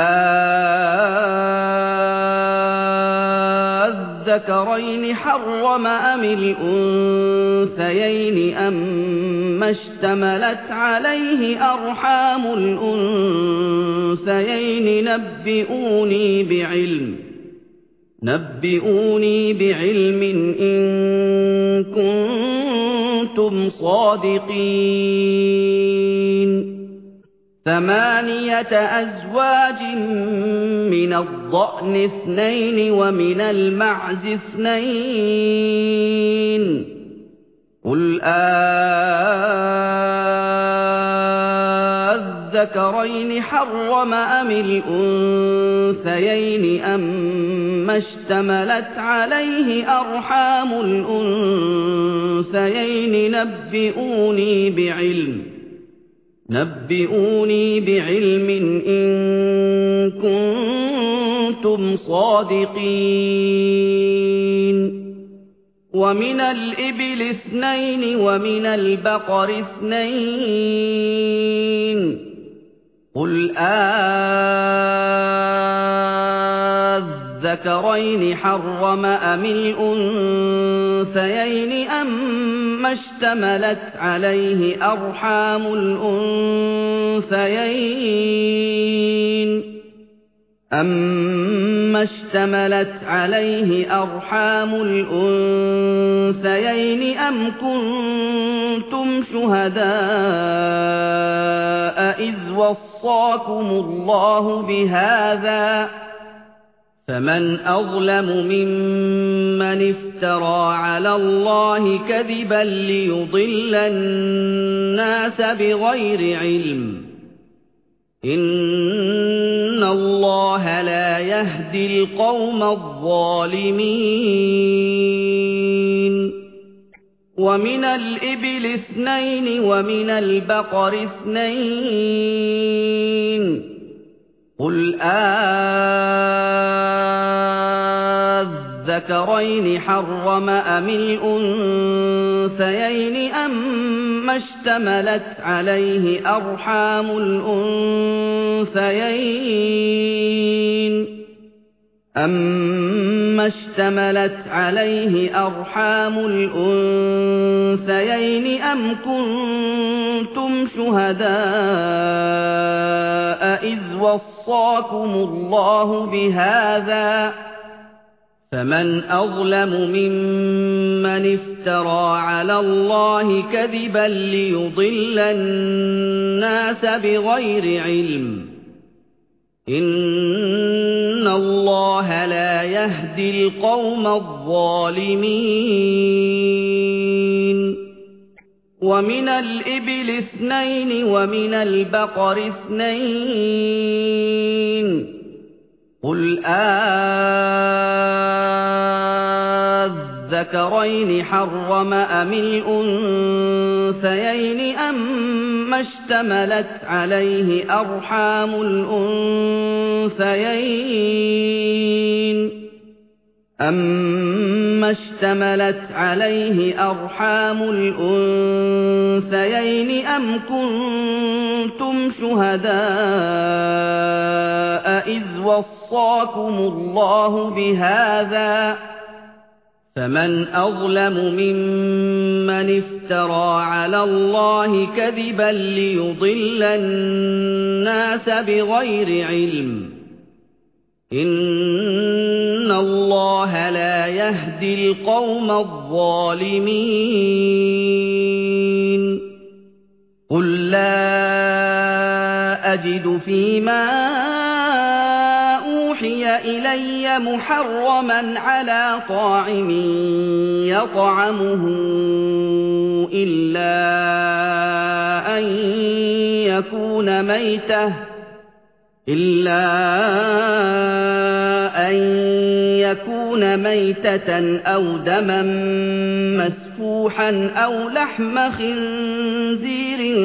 أذكرين حرم أم الأنثيين أما اشتملت عليه أرحام الأنثيين نبئوني بعلم نبئوني بعلم إن كنتم صادقين ثمانية أزواج من الضأن اثنين ومن المعز اثنين قل أذكرين حرم أم الأنثيين أما اشتملت عليه أرحام الأنثيين نبئوني بعلم نبئوني بعلم إن كنتم صادقين ومن الإبل اثنين ومن البقر اثنين قل أذكرين حرم أم الأنثيين أما اشتملت عليه أرحام الأنثيين أما اشتملت عليه أرحام الأنثيين أم كنتم شهداء إذ وصاكم الله بهذا فمن أظلم ممن افترى على الله كذبا ليضل الناس بغير علم إن الله لا يهدي القوم الظالمين ومن الإبل اثنين ومن البقر اثنين قل أذكرين حرم أم الأنثيين أما اشتملت عليه أرحام الأنثيين أما اشتملت عليه أرحام الأنثيين أم كنتم شهداء إذ وصاكم الله بهذا فمن أظلم ممن افترى على الله كذبا ليضل الناس بغير علم إن الله لا يهدي القوم الظالمين ومن الإبل اثنين ومن البقر اثنين قل أذكرين حرم أم الأنثيين أما اشتملت عليه أرحام الأنثيين أما اشتملت عليه أرحام الأنثيين أم كنتم شهداء إذ وصاكم الله بهذا فمن أظلم ممن افترى على الله كذبا ليضل الناس بغير علم إن الله لا يهدي القوم الظالمين قل لا أجد فيما أوحي إلي محرما على طاعم يطعمه إلا أن يكون ميتة إلا أن يكون ميتة أو دما مسفوحا أو لحم خنزير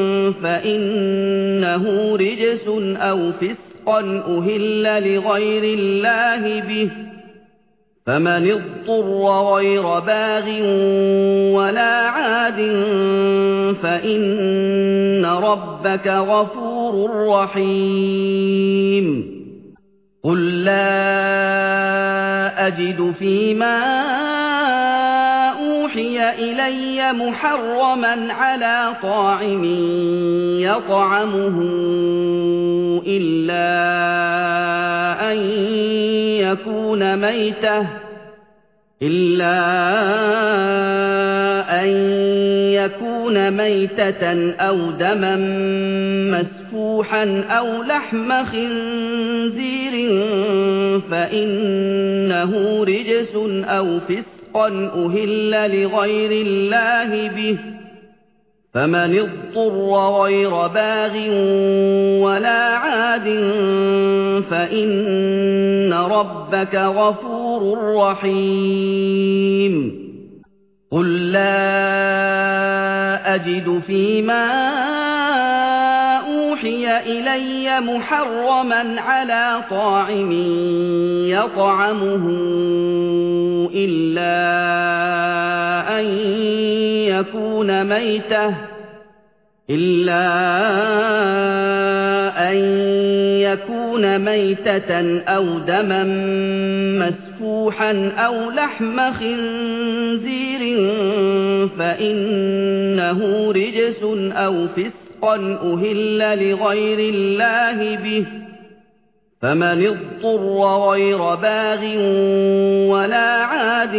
فإنه رجس أو فسقا أهل لغير الله به فمن اضطر غير باغ ولا عاد فإن ربك غفور رحيم قل لا أجد فيما أوحي إلي محرما على طاعم يطعمه إلا أن يكون ميتة إلا أن يكون ميتة أو دما مسفوحا أو لحم خنزير فإنه رجس أو فسقا أهل لغير الله به فمن اضطر غير باغ ولا عاد فإن ربك غفور رحيم قل لا أجد فيما أوحي إلي محرما على طاعم يطعمه إلا أن يكون ميتة إلا أن يكون ميتة أو دما مسفوحا أو لحم خنزير فإنه رجس أو فسقا أهل لغير الله به فمن اضطر غير باغ ولا عاد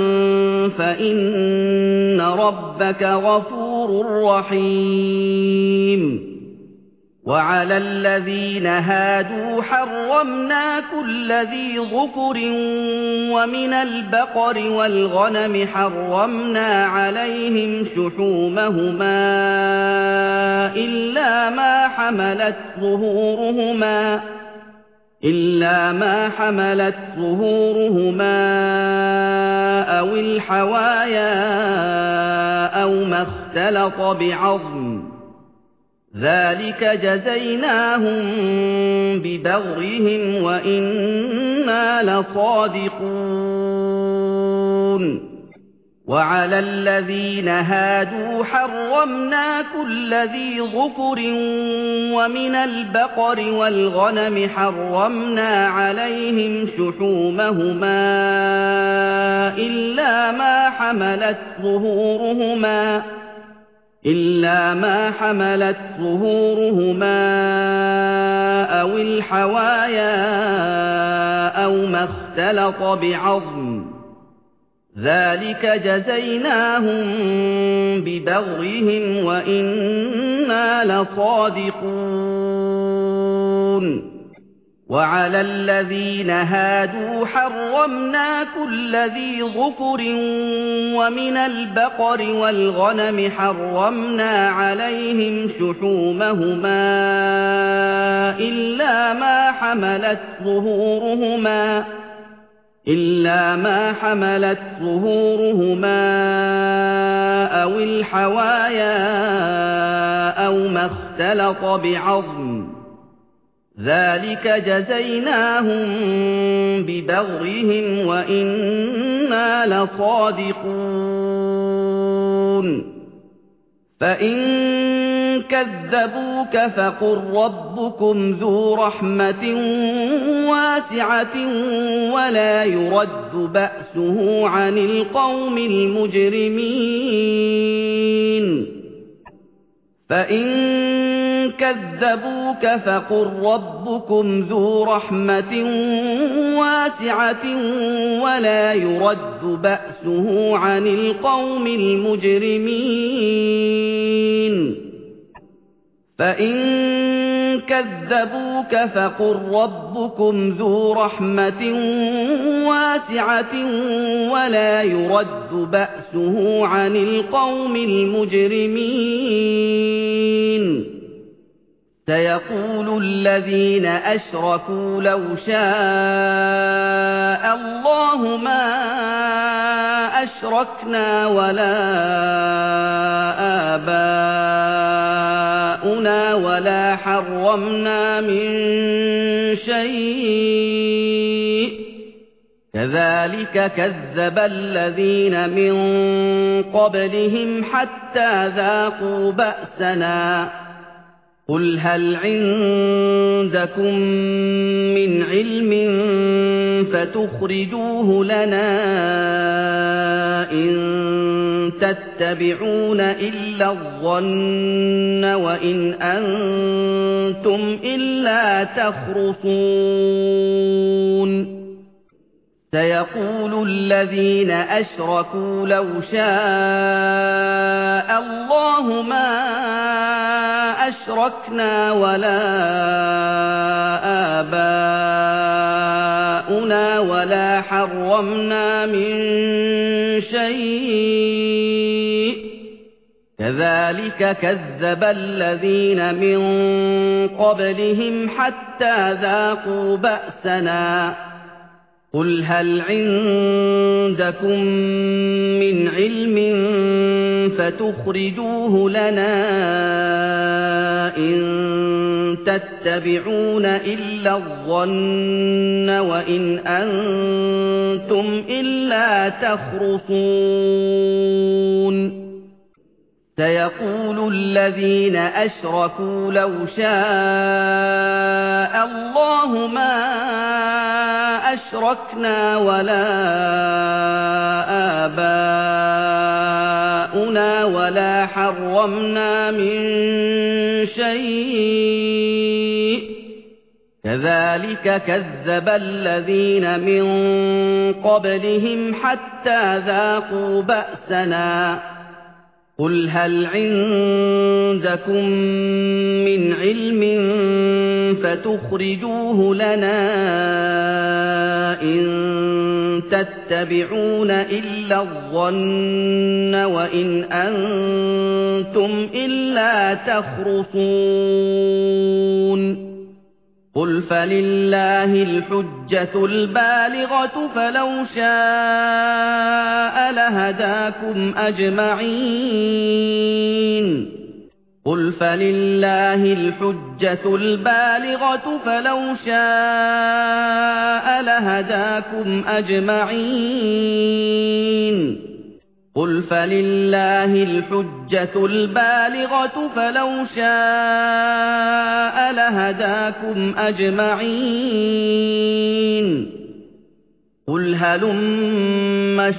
فإن ربك غفور رحيم وعلى الذين هادوا حرمنا كل ذي ظفر ومن البقر والغنم حرمنا عليهم شحومهما إلا ما حملت ظهورهما إلا ما حملت ظهورهما أو الحوايا أو ما اختلط بعظم ذلك جزيناهم ببغيهم وإنا لصادقون وعلى الذين هادوا حرمنا كل ذي ظفر ومن البقر والغنم حرمنا عليهم شحومهما إلا ما حملت ظهورهما إلا ما حملت ظهورهما أو الحوايا أو ما اختلط بعظم ذلك جزيناهم ببغيهم وإنا لصادقون وعلى الذين هادوا حرمنا كل ذي ظفر ومن البقر والغنم حرمنا عليهم شحومهما إلا ما حملت ظهورهما إلا ما حملت ظهورهما أو الحوايا أو ما اختلط بعظم ذلك جزيناهم ببغيهم وإنا لصادقون فإن كذبوك فقل ربكم ذو رحمة واسعة ولا يرد بأسه عن القوم المجرمين فإن كذبوك فقل ربكم ذو رحمة واسعة ولا يرد بأسه عن القوم المجرمين فإن كذبوك فقل ربكم ذو رحمة واسعة ولا يرد بأسه عن القوم المجرمين سيقول الذين أشركوا لو شاء الله ما أشركنا ولا آباؤنا ولا حرمنا من شيء كذلك كذب الذين من قبلهم حتى ذاقوا بأسنا قل هل عندكم من علم فتخرجوه لنا إن تتبعون إلا الظن وإن أنتم إلا تخرصون سيقول الذين أشركوا لو شاء الله ما أشركنا ولا آباؤنا ولا حرمنا من شيء كذلك كذب الذين من قبلهم حتى ذاقوا بأسنا قل هل عندكم من علم فتخرجوه لنا إن تتبعون إلا الظن وإن أنتم إلا تخرصون سيقول الذين أشركوا لو شاء الله ما أشركنا ولا آباؤنا ولا حرمنا من شيء كذلك كذب الذين من قبلهم حتى ذاقوا بأسنا قل هل عندكم من علم فتخرجوه لنا إن تتبعون إلا الظن وإن أنتم إلا تخرصون قل فلله الحجة البالغة فلو شاء لهداكم أجمعين قل فلله الحجة البالغة فلو شاء لهداكم أجمعين قل فلله الحجة البالغة فلو شاء لهداكم أجمعين قل هلم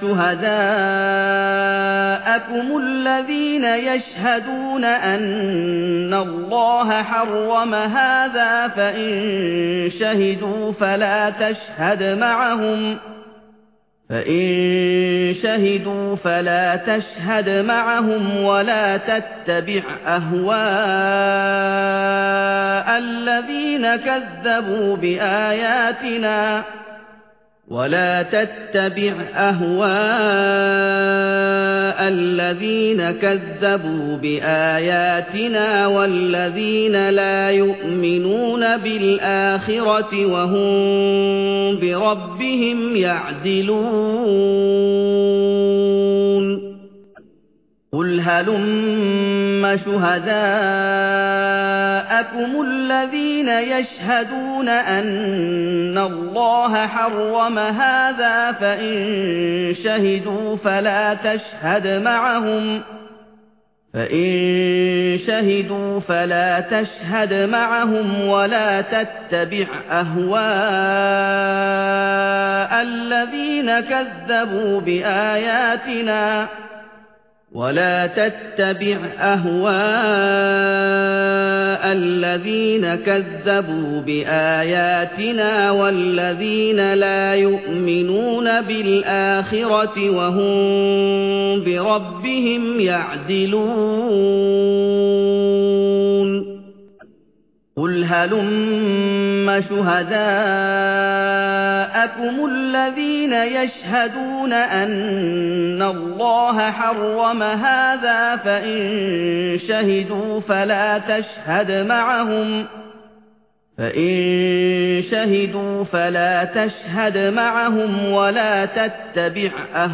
شهداءكم الذين يشهدون أن الله حرم هذا فإن شهدوا فلا تشهد معهم فإن شهدوا فلا تشهد معهم ولا تتبع أهواء الذين كذبوا بآياتنا ولا تتبع أهواء الذين كذبوا بآياتنا والذين لا يؤمنون بالآخرة وهم بربهم يعدلون قل هلم شهداءكم الذين يشهدون أن الله حرم هذا فإن شهدوا فلا تشهد معهم فإن شهدوا فلا تشهد معهم ولا تتبع أهواء الذين كذبوا بآياتنا ولا تتبع أهواء الذين كذبوا بآياتنا والذين لا يؤمنون بالآخرة وهم بربهم يعدلون قل هلم شهداءكم الذين يشهدون أن الله حرم هذا فإن شهدوا فلا تشهد معهم فإن شهدوا فلا تشهد معهم ولا تتبع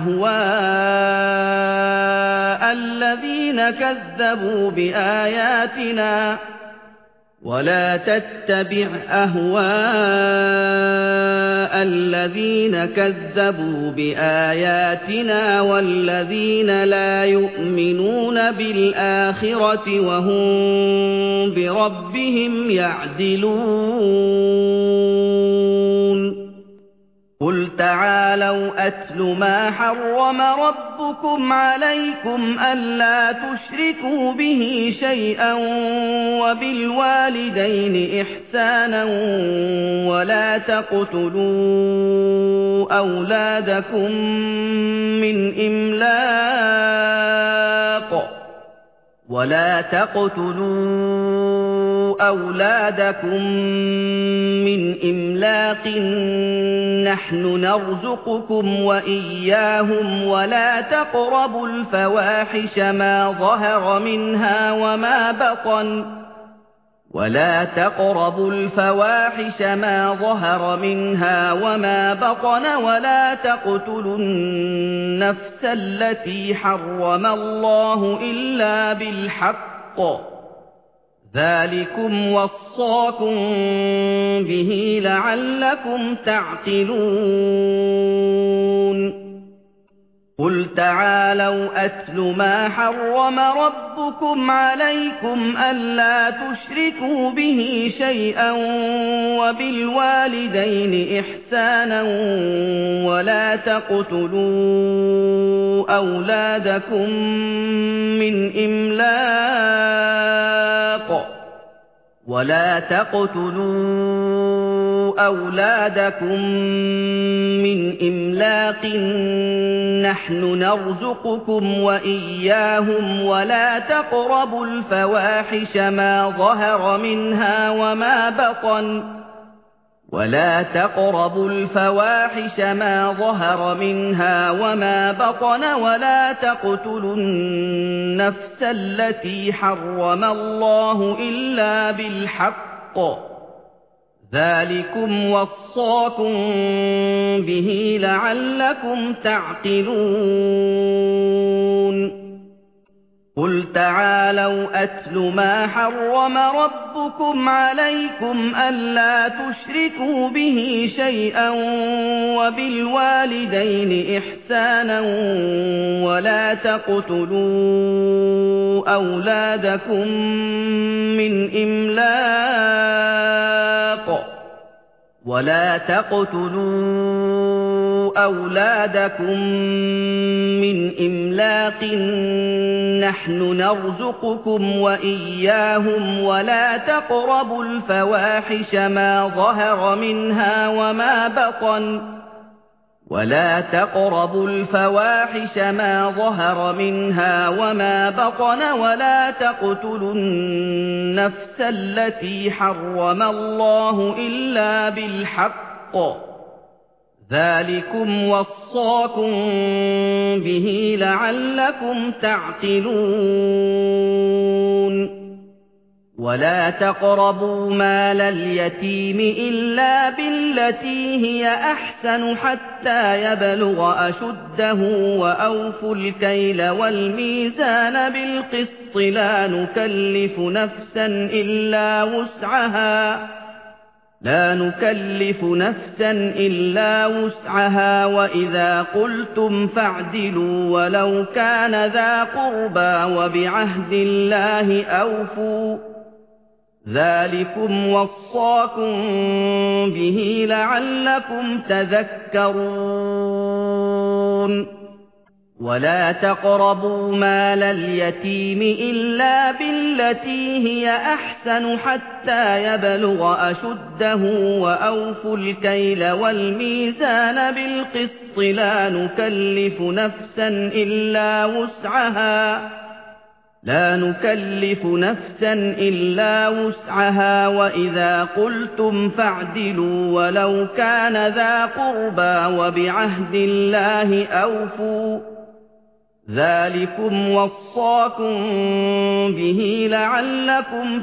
أهواء الذين كذبوا بآياتنا ولا تتبع أهواء الذين كذبوا بآياتنا والذين لا يؤمنون بالآخرة وهم بربهم يعدلون قل تعالوا أتل ما حرم ربكم عليكم ألا تشركوا به شيئا وبالوالدين إحسانا ولا تقتلوا أولادكم من إملاق ولا تقتلوا أولادكم من إملاق نحن نرزقكم وإياهم ولا تقربوا الفواحش ما ظهر منها وما بطن ولا تقربوا الفواحش ما ظهر منها وما بطن ولا تقتلوا النفس التي حرم الله إلا بالحق ذلكم وصاكم به لعلكم تعقلون قل تعالوا أتل ما حرم ربكم عليكم ألا تشركوا به شيئا وبالوالدين إحسانا ولا تقتلوا أولادكم من إملاق ولا تقتلوا أولادكم من إملاق نحن نرزقكم وإياهم ولا تقربوا الفواحش ما ظهر منها وما بطن ولا تقربوا الفواحش ما ظهر منها وما بطن ولا تقتلوا النفس التي حرم الله إلا بالحق ذلكم وصاكم به لعلكم تعقلون قل تعالوا أتل ما حرم ربكم عليكم ألا تشركوا به شيئا وبالوالدين إحسانا ولا تقتلوا أولادكم من إملاق ولا تقتلوا أولادكم من إملاق نحن نرزقكم وإياهم ولا تقربوا الفواحش ما ظهر منها وما بطن ولا تقربوا الفواحش ما ظهر منها وما بطن ولا تقتلوا النفس التي حرم الله إلا بالحق ذلكم وصاكم به لعلكم تعقلون ولا تقربوا مال اليتيم إلا بالتي هي أحسن حتى يبلغ أشده وأوفوا الكيل والميزان بالقسط لا نكلف نفسا إلا وسعها لا نكلف نفسا إلا وسعها وإذا قلتم فاعدلوا ولو كان ذا قربى وبعهد الله أوفوا ذلكم وصاكم به لعلكم تذكرون ولا تقربوا مال اليتيم إلا بالتي هي أحسن حتى يبلغ أشده وأوفوا الكيل والميزان بالقسط لا نكلف نفسا إلا وسعها لا نكلف نفسا إلا وسعها وإذا قلتم فاعدلوا ولو كان ذا قربى وبعهد الله أوفوا ذلكم وصاكم به لعلكم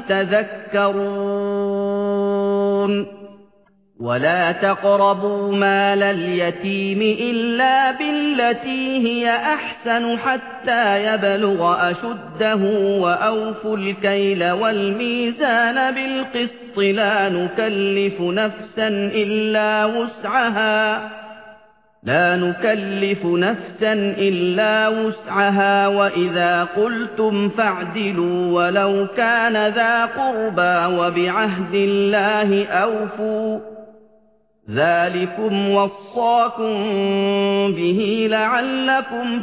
تذكرون ولا تقربوا مال اليتيم إلا بالتي هي أحسن حتى يبلغ أشده وأوفوا الكيل والميزان بالقسط لا نكلف نفسا إلا وسعها لا نكلف نفسا إلا وسعها وإذا قلتم فاعدلوا ولو كان ذا قربى وبعهد الله أوفوا ذَٰلِكُمْ وَصَّاكُم بِهِ لَعَلَّكُمْ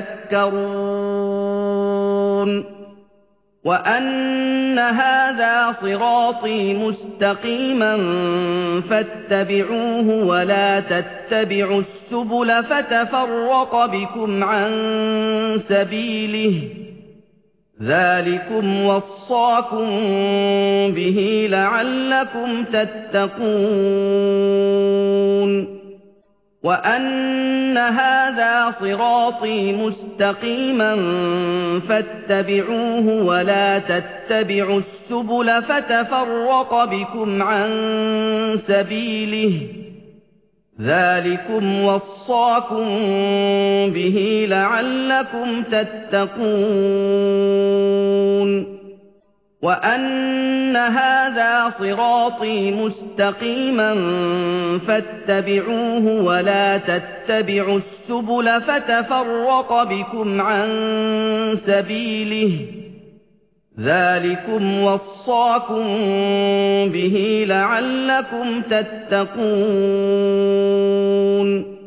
تَذَكَّرُونَ وَأَنَّ هَٰذَا صِرَاطِي مُسْتَقِيمًا فَاتَّبِعُوهُ وَلَا تَتَّبِعُوا السُّبُلَ فَتَفَرَّقَ بِكُمْ عَن سَبِيلِهِ ۚ ذَٰلِكُمْ وَصَّاكُم بِهِ لَعَلَّكُمْ تَتَّقُونَ وَأَنَّ هَٰذَا صِرَاطِي مُسْتَقِيمًا فَاتَّبِعُوهُ وَلَا تَتَّبِعُوا السُّبُلَ فَتَفَرَّقَ بِكُمْ عَن سَبِيلِهِ ۚ ذَٰلِكُمْ وَصَّاكُم بِهِ لَعَلَّكُمْ تَتَّقُونَ وَأَنَّ هَٰذَا صِرَاطِي مُسْتَقِيمًا فَاتَّبِعُوهُ وَلَا تَتَّبِعُوا السُّبُلَ فَتَفَرَّقَ بِكُمْ عَن سَبِيلِهِ ۚ ذَٰلِكُمْ وَصَّاكُم بِهِ لَعَلَّكُمْ تَتَّقُونَ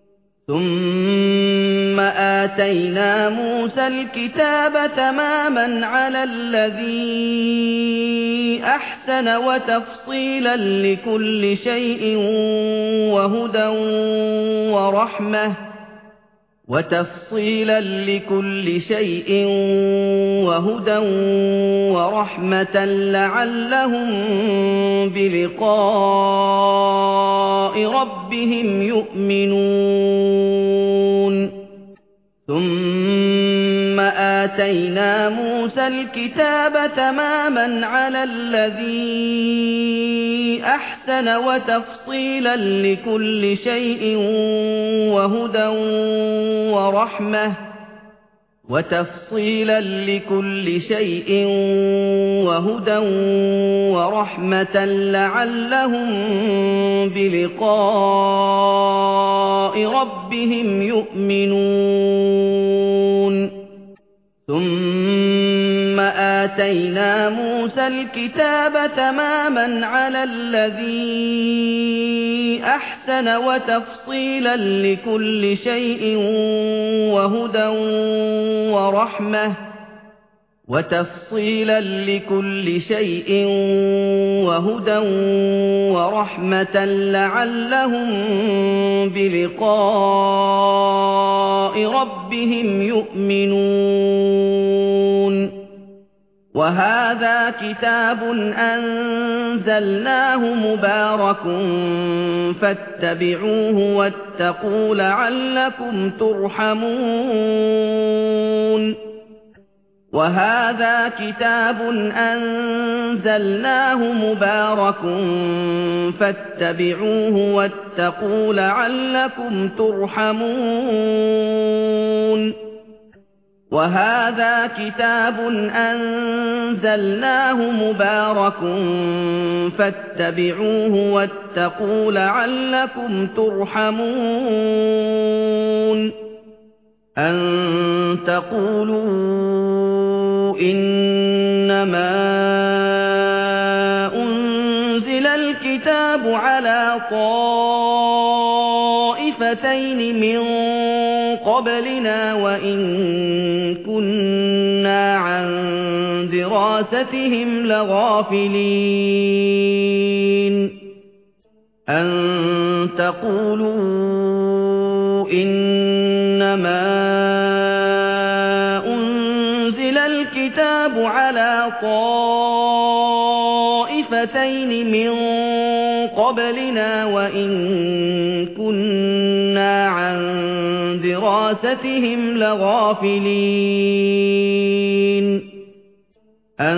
ثُمَّ آتَيْنَا مُوسَى الْكِتَابَ تَمَامًا عَلَى الَّذِي أَحْسَنَ وَتَفْصِيلًا لِّكُلِّ شَيْءٍ وَهُدًى وَرَحْمَةً وَتَفْصِيلًا لِّكُلِّ شَيْءٍ وَهُدًى وَرَحْمَةً لَّعَلَّهُم بِلِقَاءِ رَبِّهِمْ يُؤْمِنُونَ ثُمَّ آتَيْنَا مُوسَى الْكِتَابَ تَمَامًا عَلَى الَّذِي أَحْسَنَ وَتَفْصِيلًا لِّكُلِّ شَيْءٍ وَهُدًى وَرَحْمَةً وَتَفْصِيلًا لِّكُلِّ شَيْءٍ وَهُدًى وَرَحْمَةً لَّعَلَّهُم بِلِقَاءِ رَبِّهِمْ يُؤْمِنُونَ ثُمَّ آتَيْنَا مُوسَى الْكِتَابَ تَمَامًا عَلَى الَّذِي أَحْسَنَ وَتَفْصِيلًا لِّكُلِّ شَيْءٍ وَهُدًى وَرَحْمَةً وَتَفْصِيلًا لِّكُلِّ شَيْءٍ وَهُدًى وَرَحْمَةً لَّعَلَّهُم بِلِقَاءِ رَبِّهِمْ يُؤْمِنُونَ وَهَٰذَا كِتَابٌ أَنزَلْنَاهُ مُبَارَكٌ فَاتَّبِعُوهُ وَاتَّقُوا لَعَلَّكُمْ تُرْحَمُونَ وَهَٰذَا كِتَابٌ أَنزَلْنَاهُ مُبَارَكٌ فَاتَّبِعُوهُ وَاتَّقُوا لَعَلَّكُمْ تُرْحَمُونَ وَهَٰذَا كِتَابٌ أَنزَلْنَاهُ مُبَارَكٌ فَاتَّبِعُوهُ وَاتَّقُوا لَعَلَّكُمْ تُرْحَمُونَ أَن تَقُولُوا إِنَّمَا أُنزِلَ الْكِتَابُ عَلَىٰ طَائِفَتَيْنِ مِن قَبْلِنَا وَإِن كُنَّا عَن دِرَاسَتِهِمْ لَغَافِلِينَ أَن تَقُولُوا إِنَّمَا أُنزِلَ الْكِتَابُ عَلَىٰ طَائِفَتَيْنِ مِن قَبْلِنَا وَإِن كُنَّا عَن دِرَاسَتِهِمْ لَغَافِلِينَ أَن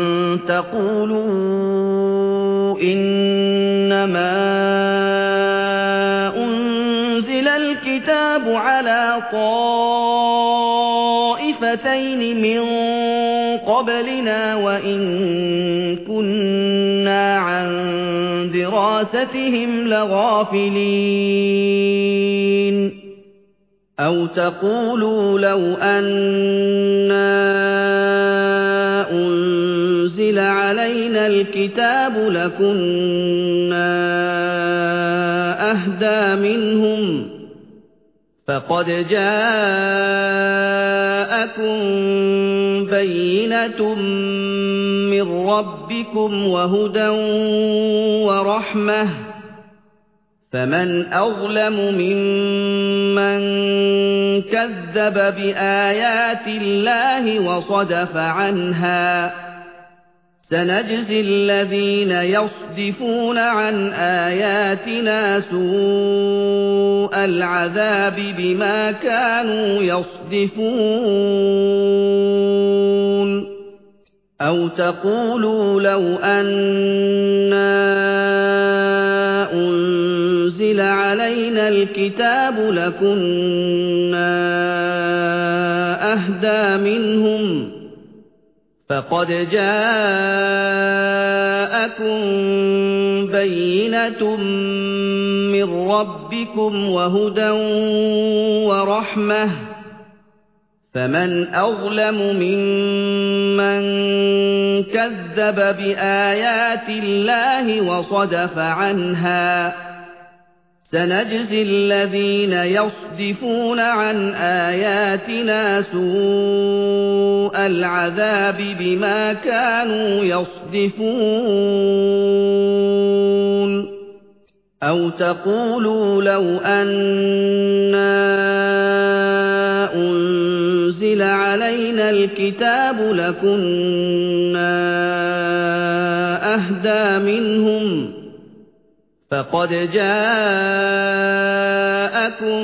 تَقُولُوا إِنَّمَا أُنزِلَ الْكِتَابُ عَلَىٰ طَائِفَتَيْنِ مِن قَبْلِنَا وَإِن كُنَّا عَن دِرَاسَتِهِمْ لَغَافِلِينَ أَوْ تَقُولُوا لَوْ أَنَّا أُنزِلَ عَلَيْنَا الْكِتَابُ لَكُنَّا أهدى منهم فقد جاءكم بينة من ربكم وهدى ورحمة فمن أظلم ممن كذب بآيات الله وصدف عنها سنجزي الذين يصدفون عن آياتنا سوء العذاب بما كانوا يصدفون أو تقولوا لو أنا أنزل علينا الكتاب لكنا أهدى منهم فقد جاءكم بينة من ربكم وهدى ورحمة فمن أظلم ممن كذب بآيات الله وصدف عنها سنجزي الذين يصدفون عن آياتنا سوء العذاب بما كانوا يصدفون أو تقولوا لو أنا أنزل علينا الكتاب لكنا أهدى منهم فقد جاءكم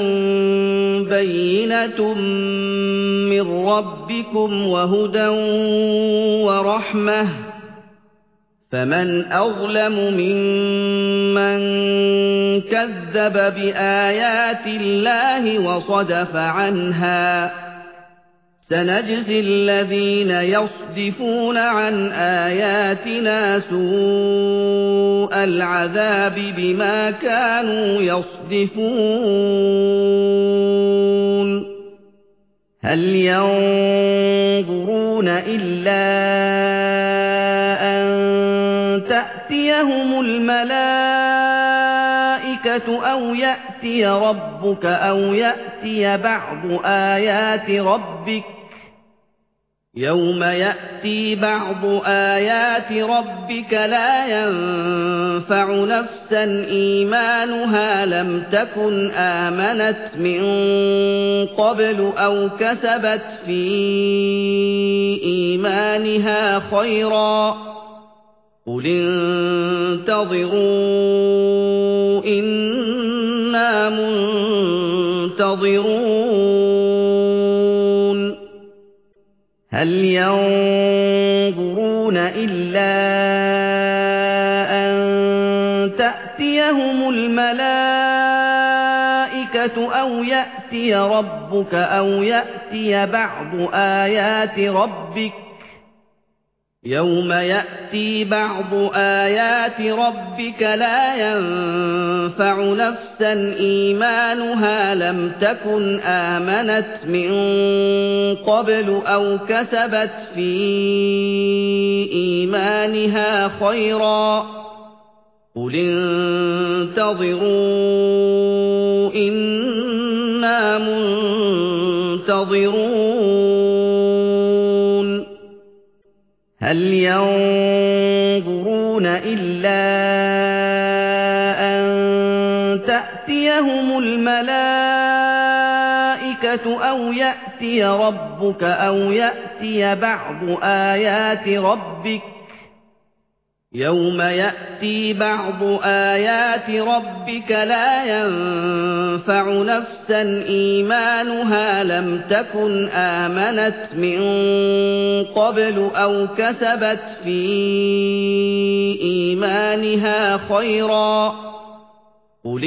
بينة من ربكم وهدى ورحمة فمن أظلم ممن كذب بآيات الله وصدف عنها سنجزي الذين يصدفون عن آياتنا سوء العذاب بما كانوا يصدفون هل ينظرون إلا أن تأتيهم الملائكة أو يأتي ربك أو يأتي بعض آيات ربك يوم يأتي بعض آيات ربك لا ينفع نفسا إيمانها لم تكن آمنت من قبل أو كسبت في إيمانها خيرا قل انتظروا إنا منتظرون هل ينظرون إلا أن تأتيهم الملائكة أو يأتي ربك أو يأتي بعض آيات ربك يوم يأتي بعض آيات ربك لا ينفع نفسا إيمانها لم تكن آمنت من قبل أو كسبت في إيمانها خيرا قل انتظروا إنا منتظرون هل ينظرون إلا أن تأتيهم الملائكة أو يأتي ربك أو يأتي بعض آيات ربك يوم يأتي بعض آيات ربك لا ينفع نفسا إيمانها لم تكن آمنت من قبل أو كسبت في إيمانها خيرا قل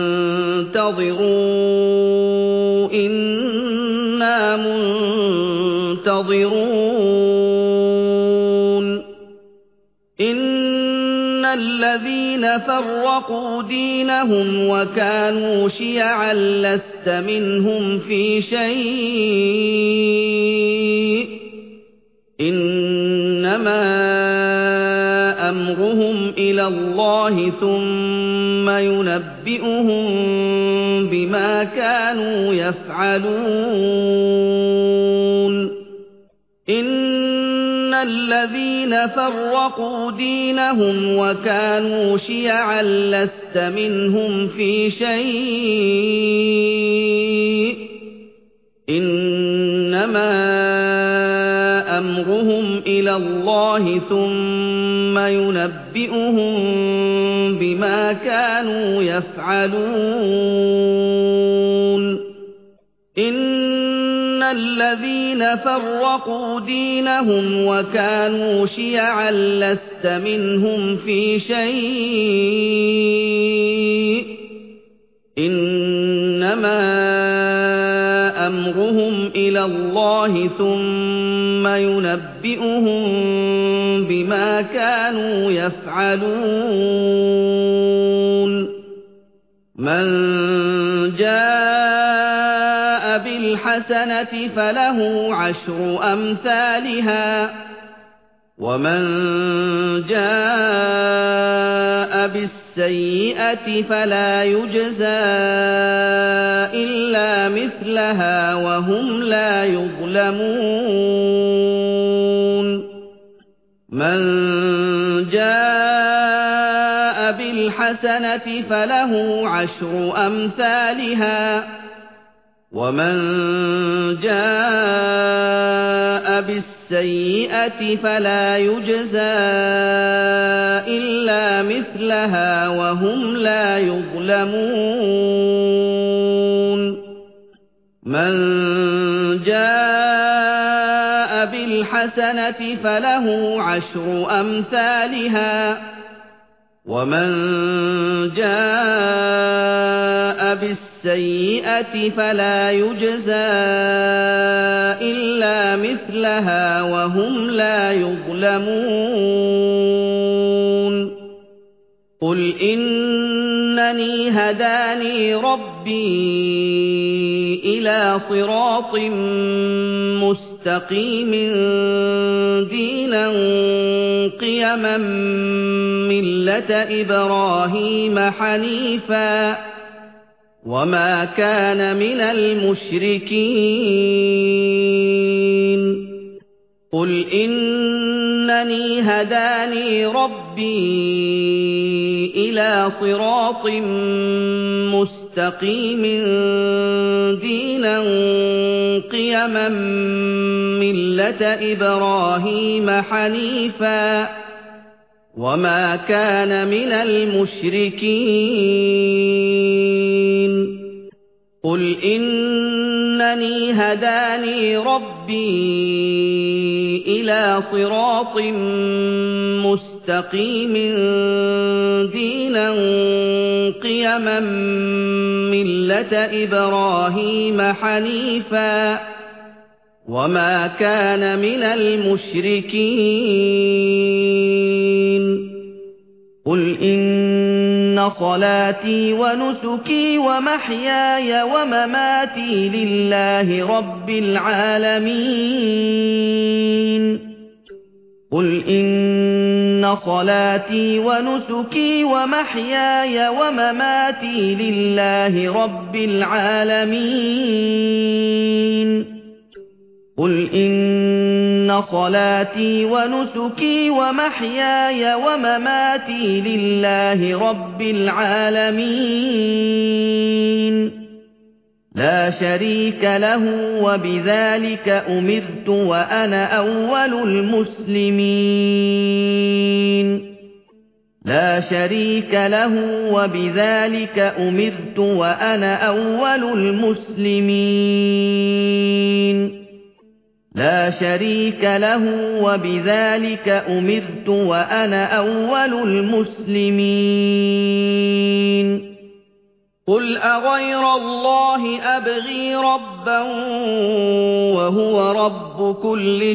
انتظروا إنا منتظرون إن الذين فرقوا دينهم وكانوا شيعا لست منهم في شيء إنما أمرهم إلى الله ثم ينبئهم بما كانوا يفعلون إن الذين فرقوا دينهم وكانوا شيعا لست منهم في شيء إنما أمرهم إلى الله ثم ينبئهم بما كانوا يفعلون إن الذين فرقوا دينهم وكانوا شيعا لست منهم في شيء إنما أمرهم إلى الله ثم ينبئهم بما كانوا يفعلون من جاء بالحسنة فله عشر أمثالها ومن جاء بالسيئة فلا يجزى إلا مثلها وهم لا يظلمون من جاء بالحسنة فله عشر أمثالها ومن جاء بالسيئة فلا يجزى إلا مثلها وهم لا يظلمون من جاء بالحسنة فله عشر أمثالها ومن جاء بالسيئة فلا يجزى إلا مثلها وهم لا يظلمون قل إنني هداني ربي إلى صراط مستقيم دينا قيما ملة إبراهيم حنيفا وما كان من المشركين قل إنني هداني ربي إلى صراط مستقيم دينا قيما ملة إبراهيم حنيفا وما كان من المشركين قل إنني هداني ربي إلى صراط مستقيم دينا قيما ملة إبراهيم حنيفا وما كان من المشركين قل إن صلاتي ونسكي ومحياي ومماتي لله رب العالمين قل إن صلاتي ونسكي ومحياي ومماتي لله رب العالمين قل إن صلاتي ونسكي ومحياي ومماتي لله رب العالمين لا شريك له وبذلك أمرت وأنا أول المسلمين لا شريك له وبذلك أمرت وأنا أول المسلمين لا شريك له وبذلك أمرت وأنا أول المسلمين قل أغير الله أبغي ربا وهو رب كل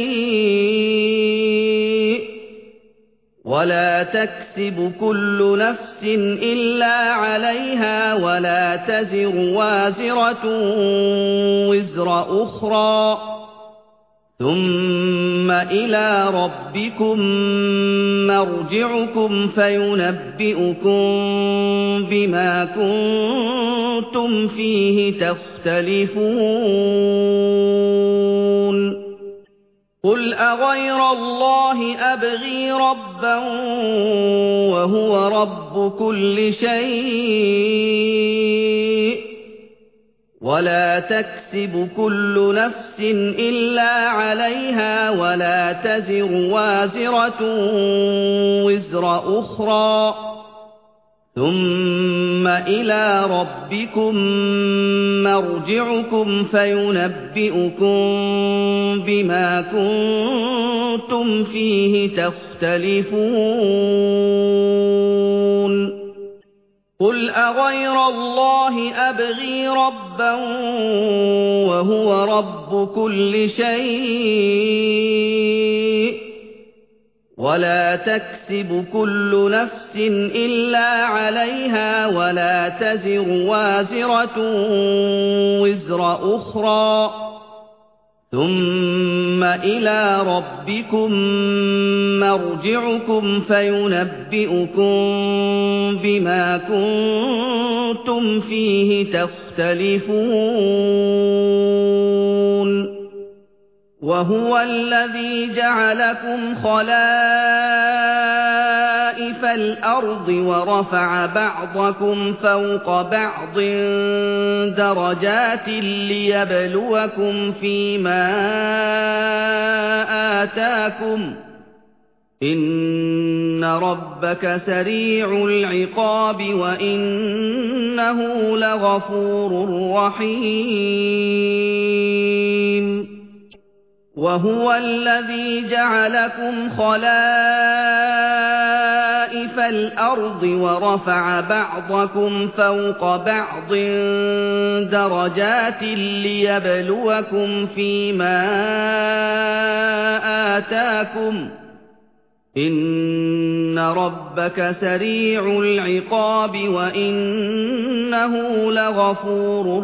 شيء ولا تكسب كل نفس إلا عليها ولا تزر وازرة وزر أخرى ثُمَّ إِلَىٰ رَبِّكُم مَّرْجِعُكُمْ فَيُنَبِّئُكُم بِمَا كُنتُمْ فِيهِ تَخْتَلِفُونَ قُلْ أَغَيْرَ اللَّهِ أَبْغِي رَبًّا وَهُوَ رَبُّ كُلِّ شَيْءٍ وَلَا تَكْسِبُ كُلُّ نَفْسٍ إِلَّا عَلَيْهَا وَلَا تَزِرُ وَازِرَةٌ وِزْرَ أُخْرَىٰ ثُمَّ إِلَىٰ رَبِّكُم مَّرْجِعُكُمْ فَيُنَبِّئُكُم بِمَا كُنتُمْ فِيهِ تَخْتَلِفُونَ قُلْ أَغَيْرَ اللَّهِ أَبْغِي رَبًّا وَهُوَ رَبُّ كُلِّ شَيْءٍ وَلَا تَكْسِبُ كُلُّ نَفْسٍ إِلَّا عَلَيْهَا وَلَا تَزِرُ وَازِرَةٌ وِزْرَ أُخْرَىٰ ثُمَّ إِلَىٰ رَبِّكُم مَّرْجِعُكُمْ فَيُنَبِّئُكُم بِمَا كُنتُمْ فِيهِ تَخْتَلِفُونَ وَهُوَ الَّذِي جَعَلَكُمْ خَلَائِفَ الْأَرْضِ وَرَفَعَ بَعْضَكُمْ فَوْقَ بَعْضٍ دَرَجَاتٍ لِّيَبْلُوَكُمْ فِيمَا آتَاكُمْ ۗ إِنَّ رَبَّكَ سَرِيعُ الْعِقَابِ وَإِنَّهُ لَغَفُورٌ رَّحِيمٌ وَهُوَ الَّذِي جَعَلَكُمْ خَلَائِفَ الْأَرْضِ وَرَفَعَ بَعْضَكُمْ فَوْقَ بَعْضٍ دَرَجَاتٍ لِّيَبْلُوَكُمْ فِيمَا آتَاكُمْ ۗ إِنَّ رَبَّكَ سَرِيعُ الْعِقَابِ وَإِنَّهُ لَغَفُورٌ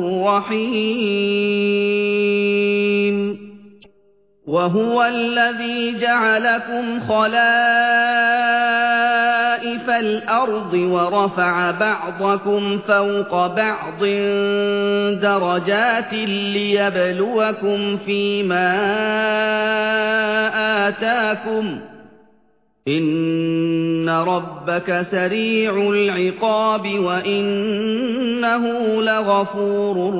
رَّحِيمٌ وَهُوَ الَّذِي جَعَلَكُمْ خَلَائِفَ الْأَرْضِ وَرَفَعَ بَعْضَكُمْ فَوْقَ بَعْضٍ دَرَجَاتٍ لِّيَبْلُوَكُمْ فِيمَا آتَاكُمْ ۗ إِنَّ رَبَّكَ سَرِيعُ الْعِقَابِ وَإِنَّهُ لَغَفُورٌ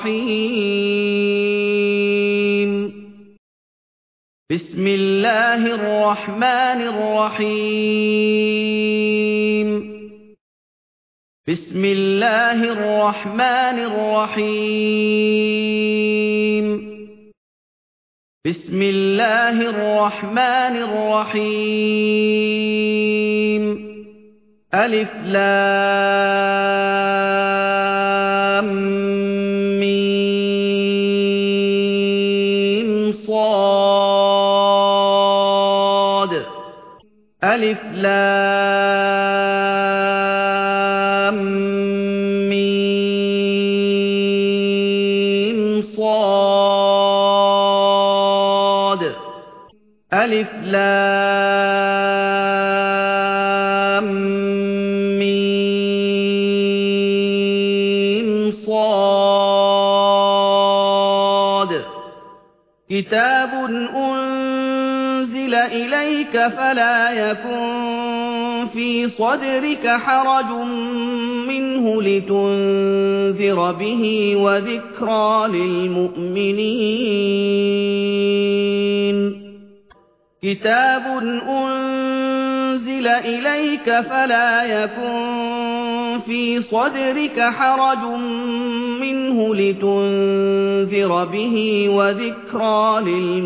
رَّحِيمٌ بسم الله الرحمن الرحيم بسم الله الرحمن الرحيم بسم الله الرحمن الرحيم ألف لام ميم صاد ألف لام ميم صاد ألف لام ميم صاد كتاب أنزل إليك فلا يكن في صدرك حرج منه لتنذر به وذكرى للمؤمنين كتاب أنزل إليك فلا يكن في صدرك حرج منه لتنذر به وذكرى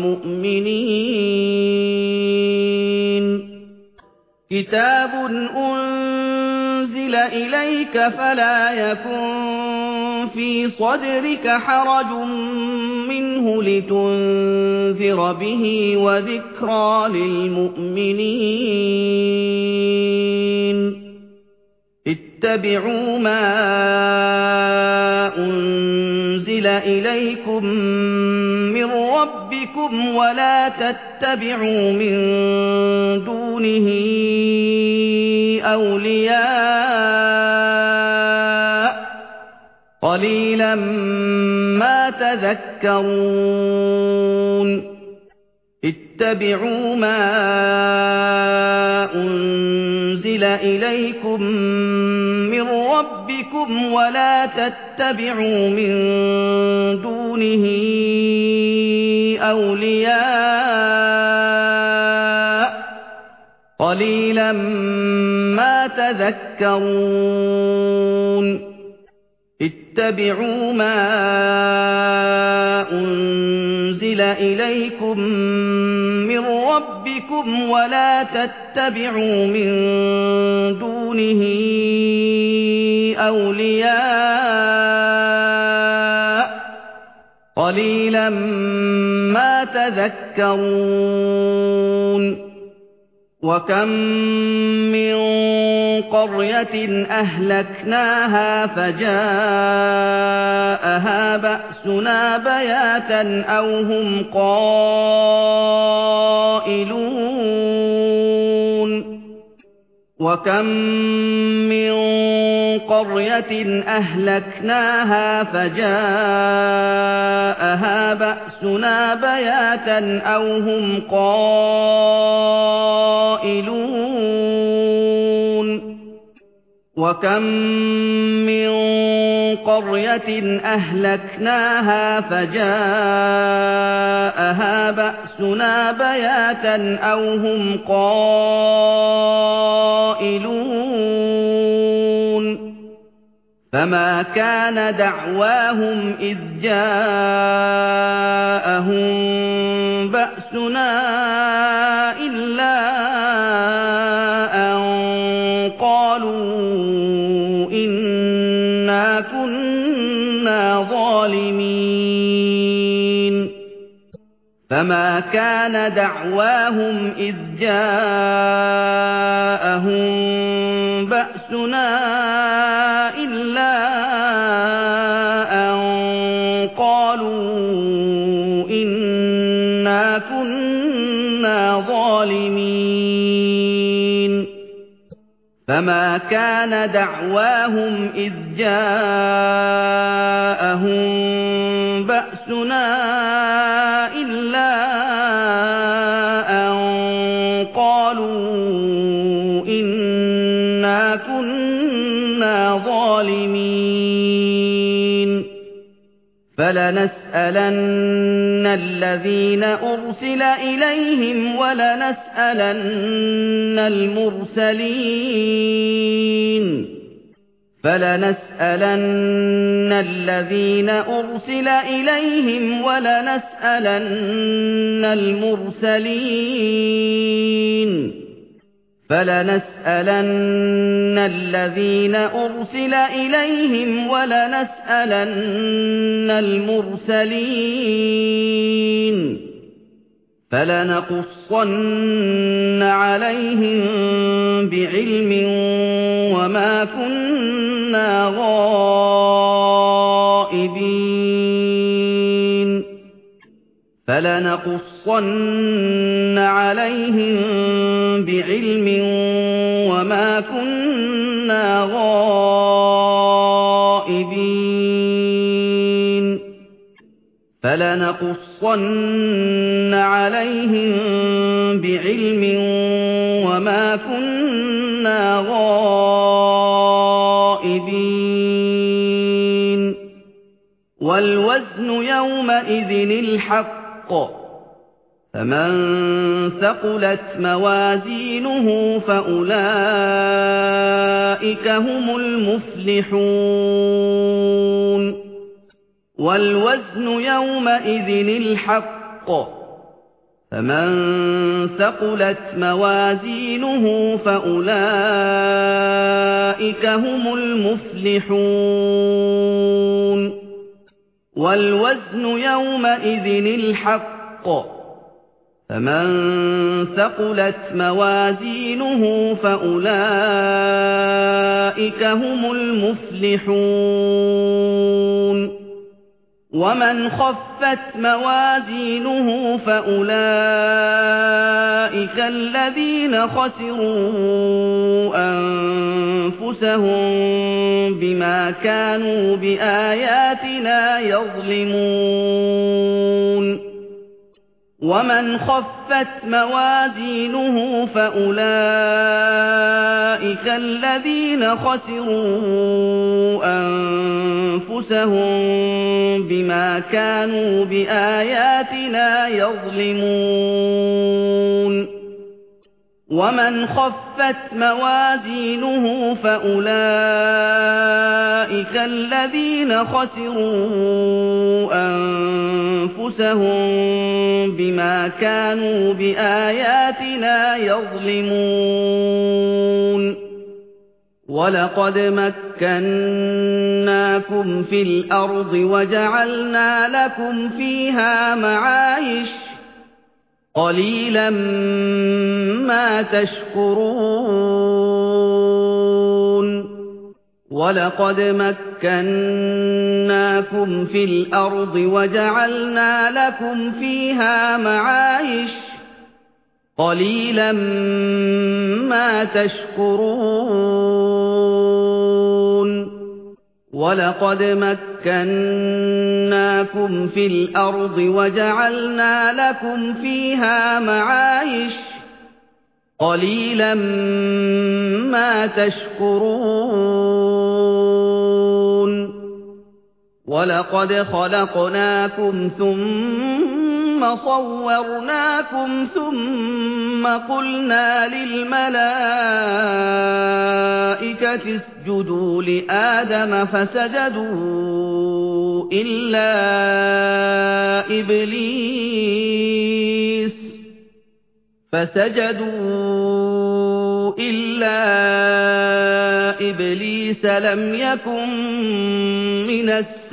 للمؤمنين كتاب أنزل إليك فلا يكن في صدرك حرج منه لتنذر به وذكرى للمؤمنين اتبعوا ما أنزل إليكم من ربكم رَبِّكُمْ وَلَا تَتَّبِعُوا مِن دُونِهِ أَوْلِيَاءَ قَلِيلًا مَا تَذَكَّرُونَ اتَّبِعُوا مَا أُنزِلَ إِلَيْكُم مِّن رَّبِّكُمْ وَلَا تَتَّبِعُوا مِن دُونِهِ أَوْلِيَاءَ قَلِيلًا مَا تَذَكَّرُونَ اتَّبِعُوا مَا أُنزِلَ إِلَيْكُم مِّن رَّبِّكُمْ وَلَا تَتَّبِعُوا مِن دُونِهِ أَوْلِيَاءَ قَلِيلًا مَا تَذَكَّرُونَ وَكَم مِّن قَرْيَةٍ أَهْلَكْنَاهَا فَجَاءَهَا بَأْسُنَا بَيَاتًا أَوْ هُمْ قَائِلُونَ وَكَم مِّن قَرْيَةٍ أَهْلَكْنَاهَا فَجَاءَهَا بَأْسُنَا بَيَاتًا أَوْ هُمْ قَائِلُونَ وَكَم مِّن قَرْيَةٍ أَهْلَكْنَاهَا فَجَاءَهَا بَأْسُنَا بَيَاتًا أَوْ هُمْ قَائِلُونَ فَمَا كَانَ دَعْوَاهُمْ إِذْ جَاءَهُم بَأْسُنَا إِلَّا أَن قَالُوا إِنَّا كُنَّا ظَالِمِينَ فَمَا كَانَ دَعْوَاهُمْ إِذْ جَاءَهُم بَأْسُنَا إِلَّا أَن قَالُوا إِنَّا كُنَّا ظَالِمِينَ فَمَا كَانَ دَعْوَاهُمْ إِذْ جَاءَهُم بَأْسُنَا إِلَّا أَن قَالُوا إِنَّا كُنَّا ظَالِمِينَ فَلَنَسْأَلَنَّ الَّذِينَ أُرْسِلَ إِلَيْهِمْ وَلَنَسْأَلَنَّ الْمُرْسَلِينَ فَلَنَسْأَلَنَّ الَّذِينَ أُرْسِلَ إِلَيْهِمْ وَلَنَسْأَلَنَّ الْمُرْسَلِينَ فَلَنَسْأَلَنَّ الَّذِينَ أُرْسِلَ إِلَيْهِمْ وَلَنَسْأَلَنَّ الْمُرْسَلِينَ فَلَنَقُصَّنَّ عَلَيْهِم بِعِلْمٍ وَمَا كُنَّا غَائِبِينَ فَلَنَقُصَّنَّ عَلَيْهِم بِعِلْمٍ وَمَا كُنَّا غَائِبِينَ فَلَنَقُصَّنَّ عَلَيْهِم بِعِلْمٍ وَمَا كُنَّا غَائِبِينَ وَالْوَزْنُ يَوْمَئِذٍ الْحَقُّ فَمَن ثَقُلَتْ مَوَازِينُهُ فَأُولَٰئِكَ هُمُ الْمُفْلِحُونَ وَالْوَزْنُ يَوْمَئِذٍ الْحَقُّ فَمَن ثَقُلَتْ مَوَازِينُهُ فَأُولَٰئِكَ هُمُ الْمُفْلِحُونَ وَالْوَزْنُ يَوْمَئِذٍ الْحَقُّ فَمَن ثَقُلَتْ مَوَازِينُهُ فَأُولَٰئِكَ هُمُ الْمُفْلِحُونَ ومن خفت موازينه فأولئك الذين خسروا أنفسهم بما كانوا بآياتنا يظلمون ومن خفت موازينه فأولئك الذين خسروا أنفسهم بما كانوا بآياتنا يظلمون ومن خفت موازينه فأولئك الذين خسروا أنفسهم بما كانوا بآياتنا يظلمون ولقد مكناكم في الأرض وجعلنا لكم فيها معايش قليلا ما تشكرون ولقد مكناكم في الأرض وجعلنا لكم فيها معايش قليلا ما تشكرون ولقد مكناكم في الأرض وجعلنا لكم فيها معايش قليلا ما تشكرون ولقد خلقناكم ثم صورناكم ثم قلنا للملائكة اسجدوا لآدم فسجدوا إلا إبليس فسجدوا إلا إبليس لم يكن من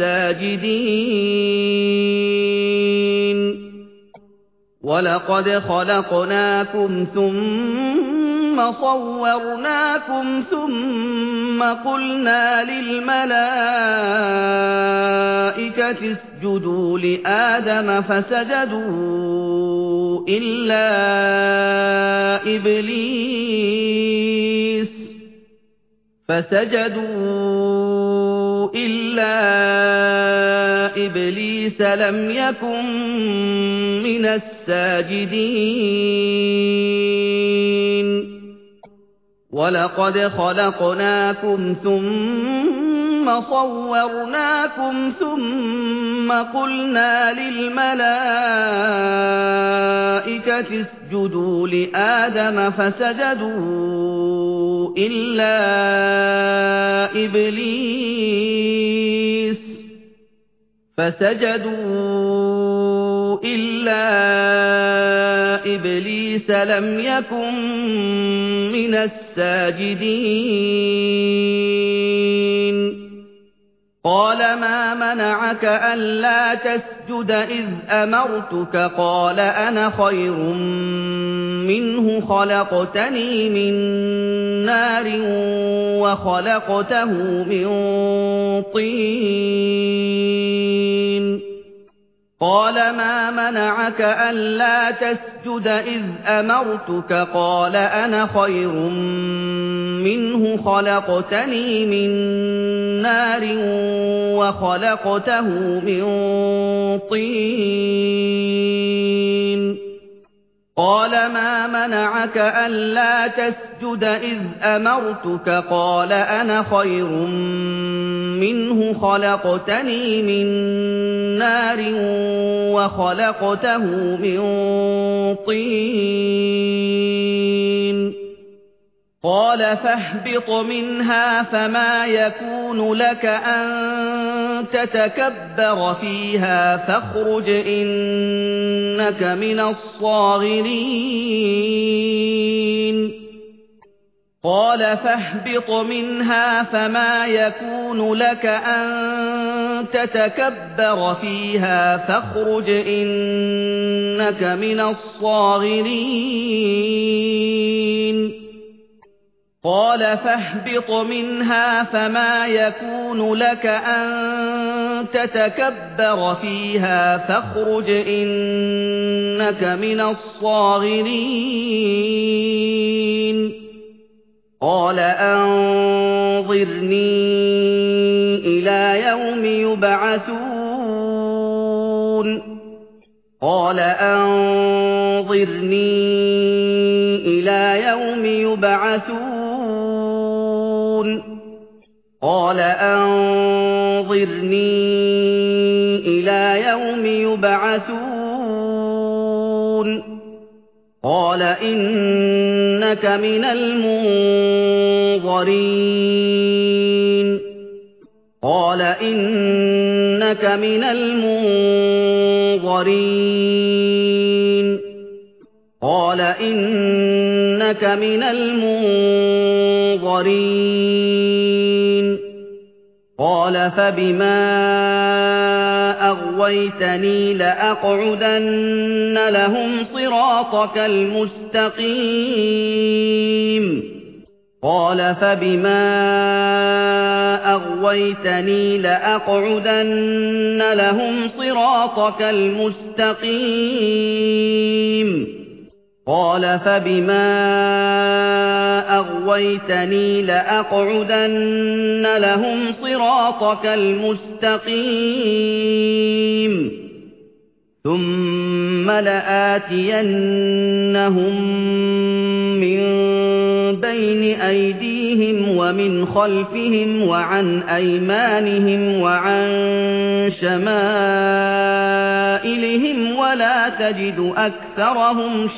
الساجدين ولقد خلقناكم ثم صورناكم ثم قلنا للملائكة اسجدوا لآدم فسجدوا إلا إبليس فسجدوا إلا إبليس لم يكن من الساجدين ولقد خلقناكم ثم صورناكم ثم قلنا للملائكة اسجدوا لآدم فسجدوا إلا إبليس فسجدوا إلا إبليس لم يكن من الساجدين قال ما منعك ألا تسجد إذ أمرتك قال أنا خير منه خلقتني من نار وخلقته من طين قال ما منعك ألا تسجد إذ أمرتك قال أنا خير منه خلقتني من نار وخلقته من طين قال ما منعك ألا تسجد إذ أمرتك قال أنا خير منه خلقتني من نار وخلقته من طين قال فاهبط منها فما يكون لك أن تتكبر فيها فاخرج إنك من الصاغرين قال فاهبط منها فما يكون لك أن تتكبر فيها فاخرج إنك من الصاغرين قال فاهبط منها فما يكون لك أن تتكبر فيها فاخرج إنك من الصاغرين قال أنظرني إلى يوم يبعثون قال أنظرني إلى يوم يبعثون قال أنظرني إلى يوم يبعثون قال إنك من المنظرين قال إنك من المنظرين قال إنك من المنظرين قال فبما أغويتني لأقعدن لهم صراطك المستقيم قال فبما أغويتني لأقعدن لهم صراطك المستقيم قال فبما أغويتني لأقعدن لهم صراطك المستقيم ثم لآتينهم من بين أيديهم ومن خلفهم وعن أيمانهم وعن شمائلهم ولا تجد أكثرهم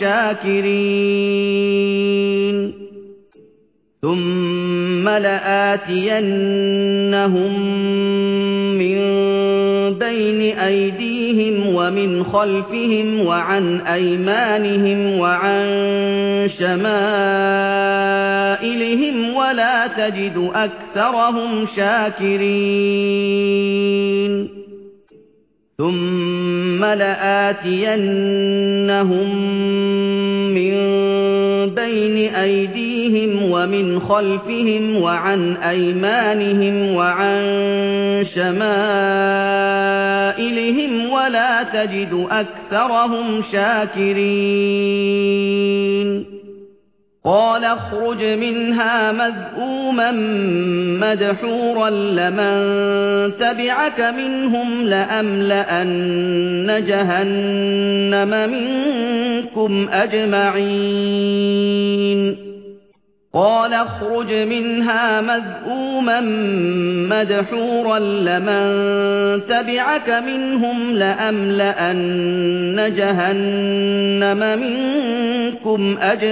شاكرين ثم لآتينهم من بين أيديهم ومن خلفهم وعن أيمانهم وعن شمائلهم ولا تجد أكثرهم شاكرين ثم لآتينهم من بين أيديهم ومن خلفهم وعن أيمانهم وعن شمائلهم ولا تجد أكثرهم شاكرين قال اخرج منها مذءوما مدحورا لمن تبعك منهم لأملأن جهنم منكم أجمعين قال اخرج منها مذءوما مدحورا لمن تبعك منهم لأملأن جهنم منكم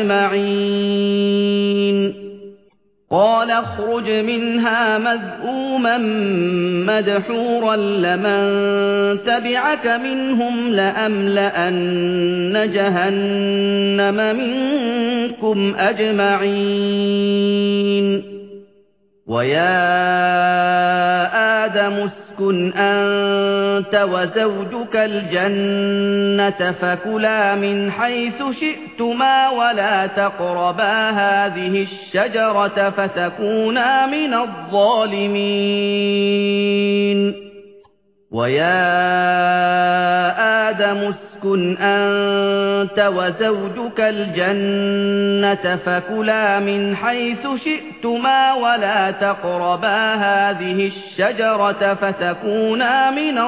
أجمعين قال اخرج منها مذءوما مدحورا لمن تبعك منهم لأملأن جهنم منكم أجمعين ويا آدم اسكن أنت وزوجك الجنة فكلا من حيث شئتما ولا تقربا هذه الشجرة فتكونا من الظالمين ويا آدم اسكن أنت وزوجك الجنة فكلا من حيث شئتما ولا تقربا هذه الشجرة فتكونا من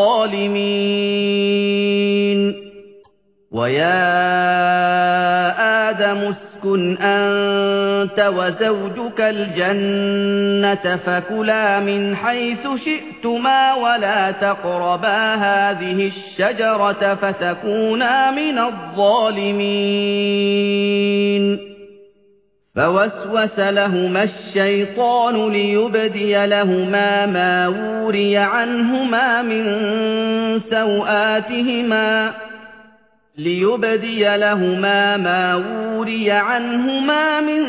الظالمين ويا آدم اسكن أنت وزوجك الجنة فكلا من حيث شئتما ولا تقربا هذه الشجرة فتكونا من الظالمين فوسوس لهما الشيطان ليبدي لهما ما وري عنهما من سوآتهما ليبدي لهما ما وري عنهما من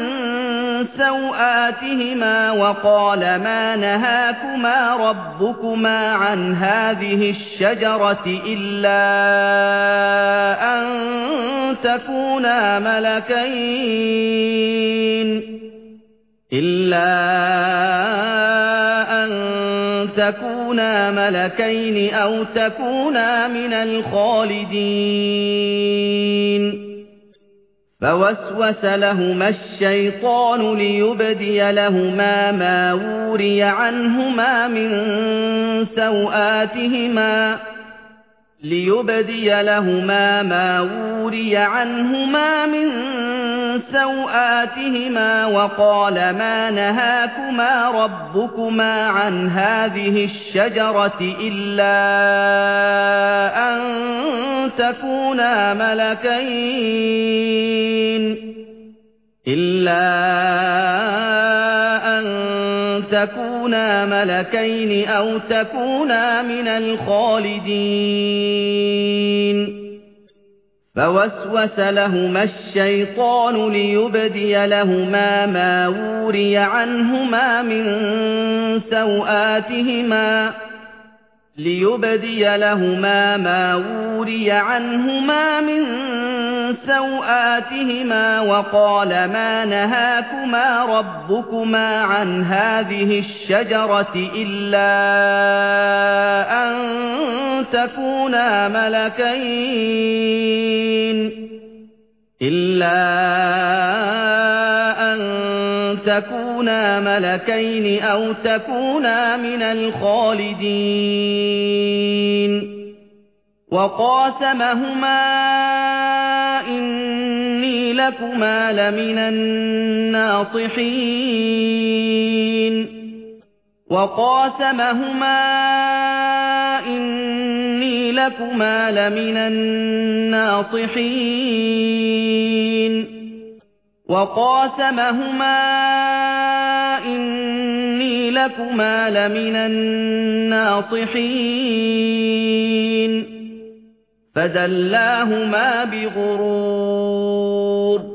سوآتهما وقال ما نهاكما ربكما عن هذه الشجرة إلا أن تكونا ملكين إِلَّا أَن تَكُونَا مَلَكَيْنِ أَوْ تَكُونَا مِنَ الْخَالِدِينَ فَوَسْوَسَ لَهُمَا الشَّيْطَانُ لِيُبْدِيَ لَهُمَا مَا وُورِيَ عَنْهُمَا مِن سَوْآتِهِمَا لِيُبْدِيَ لَهُمَا مَا وُورِيَ عَنْهُمَا مِن سَوْآتِهِمَا وَقَالَ مَا نَهَاكُمَا رَبُّكُمَا عَنْ هَٰذِهِ الشَّجَرَةِ إِلَّا أَن تَكُونَا مَلَكَيْنِ إِلَّا أَن تَكُونَا مَلَكَيْنِ أَوْ تَكُونَا مِنَ الْخَالِدِينَ فَوَسْوَسَ لَهُمَا الشَّيْطَانُ لِيُبْدِيَ لَهُمَا مَا وُورِيَ عَنْهُمَا مِن سَوْآتِهِمَا لِيُبْدِيَ لَهُمَا مَا وُورِيَ عَنْهُمَا مِن سَوْآتِهِمَا وَقَالَ مَا نَهَاكُمَا رَبُّكُمَا عَنْ هَٰذِهِ الشَّجَرَةِ إِلَّا أَن تَكُونَا مَلَكَيْنِ إِلَّا أَن تَكُونَا مَلَكَيْنِ أَوْ تَكُونَا مِنَ الْخَالِدِينَ وَقَاسَمَهُمَا إِنِّي لَكُمَا لَمِنَ النَّاصِحِينَ وَقَاسَمَهُمَا إِنِّي لَكُمَا لَمِنَ النَّاصِحِينَ وَقَاسَمَهُمَا إِنِّي لَكُمَا لَمِنَ النَّاصِحِينَ فَدَلَّاهُمَا بِغُرُورٍ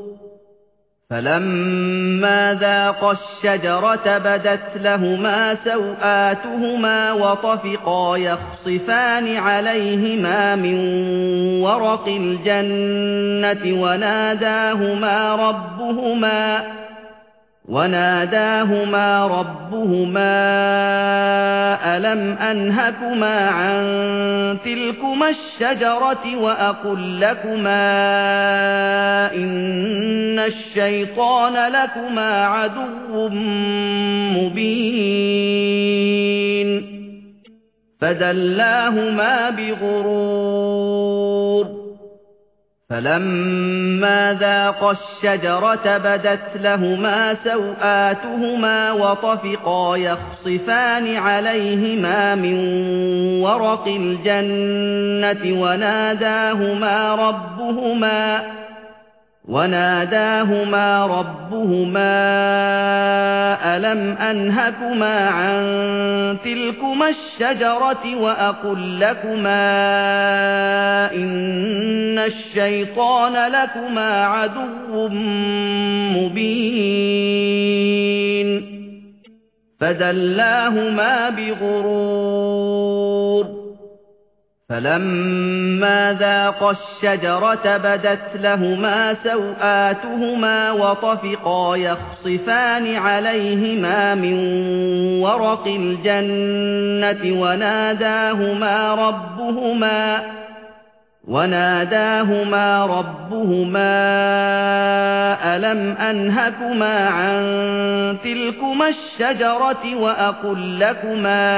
فَلَمَّا ذَاقَا الشَّجَرَةَ بَدَتْ لَهُمَا سَوْآتُهُمَا وَطَفِقَا يَخْصِفَانِ عَلَيْهِمَا مِن وَرَقِ الْجَنَّةِ وَنَادَاهُمَا رَبُّهُمَا وناداهما ربهما ألم أنهكما عن تلكما الشجرة وأقل لكما إن الشيطان لكما عدو مبين فدلاهما بغرور فَلَمَّا ذَاقَا الشَّجَرَةَ بَدَتْ لَهُمَا سَوْآتُهُمَا وَطَفِقَا يَخْصِفَانِ عَلَيْهِمَا مِن وَرَقِ الْجَنَّةِ وَنَادَاهُمَا رَبُّهُمَا وناداهما ربهما ألم أنهكما عن تلكما الشجرة وأقل لكما إن الشيطان لكما عدو مبين فدلاهما بغرور فَلَمَّا ذَاقَا الشَّجَرَةَ بَدَتْ لَهُمَا سَوْآتُهُمَا وَطَفِقَا يَخْصِفَانِ عَلَيْهِمَا مِن وَرَقِ الْجَنَّةِ وَنَادَاهُمَا رَبُّهُمَا وناداهما ربهما ألم أنهكما عن تلكما الشجرة وأقل لكما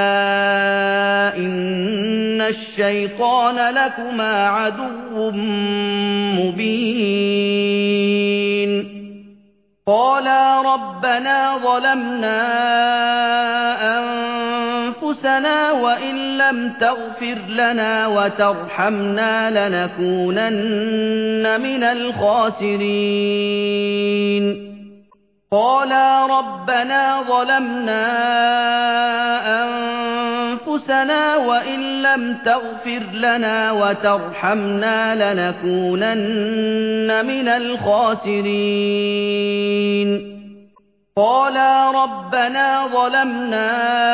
إن الشيطان لكما عدو مبين قالا ربنا ظلمنا أنفسنا وإن لم تغفر لنا وترحمنا لنكونن من الخاسرين قالا ربنا ظلمنا أنفسنا وإن لم تغفر لنا وترحمنا لنكونن من الخاسرين قالا ربنا ظلمنا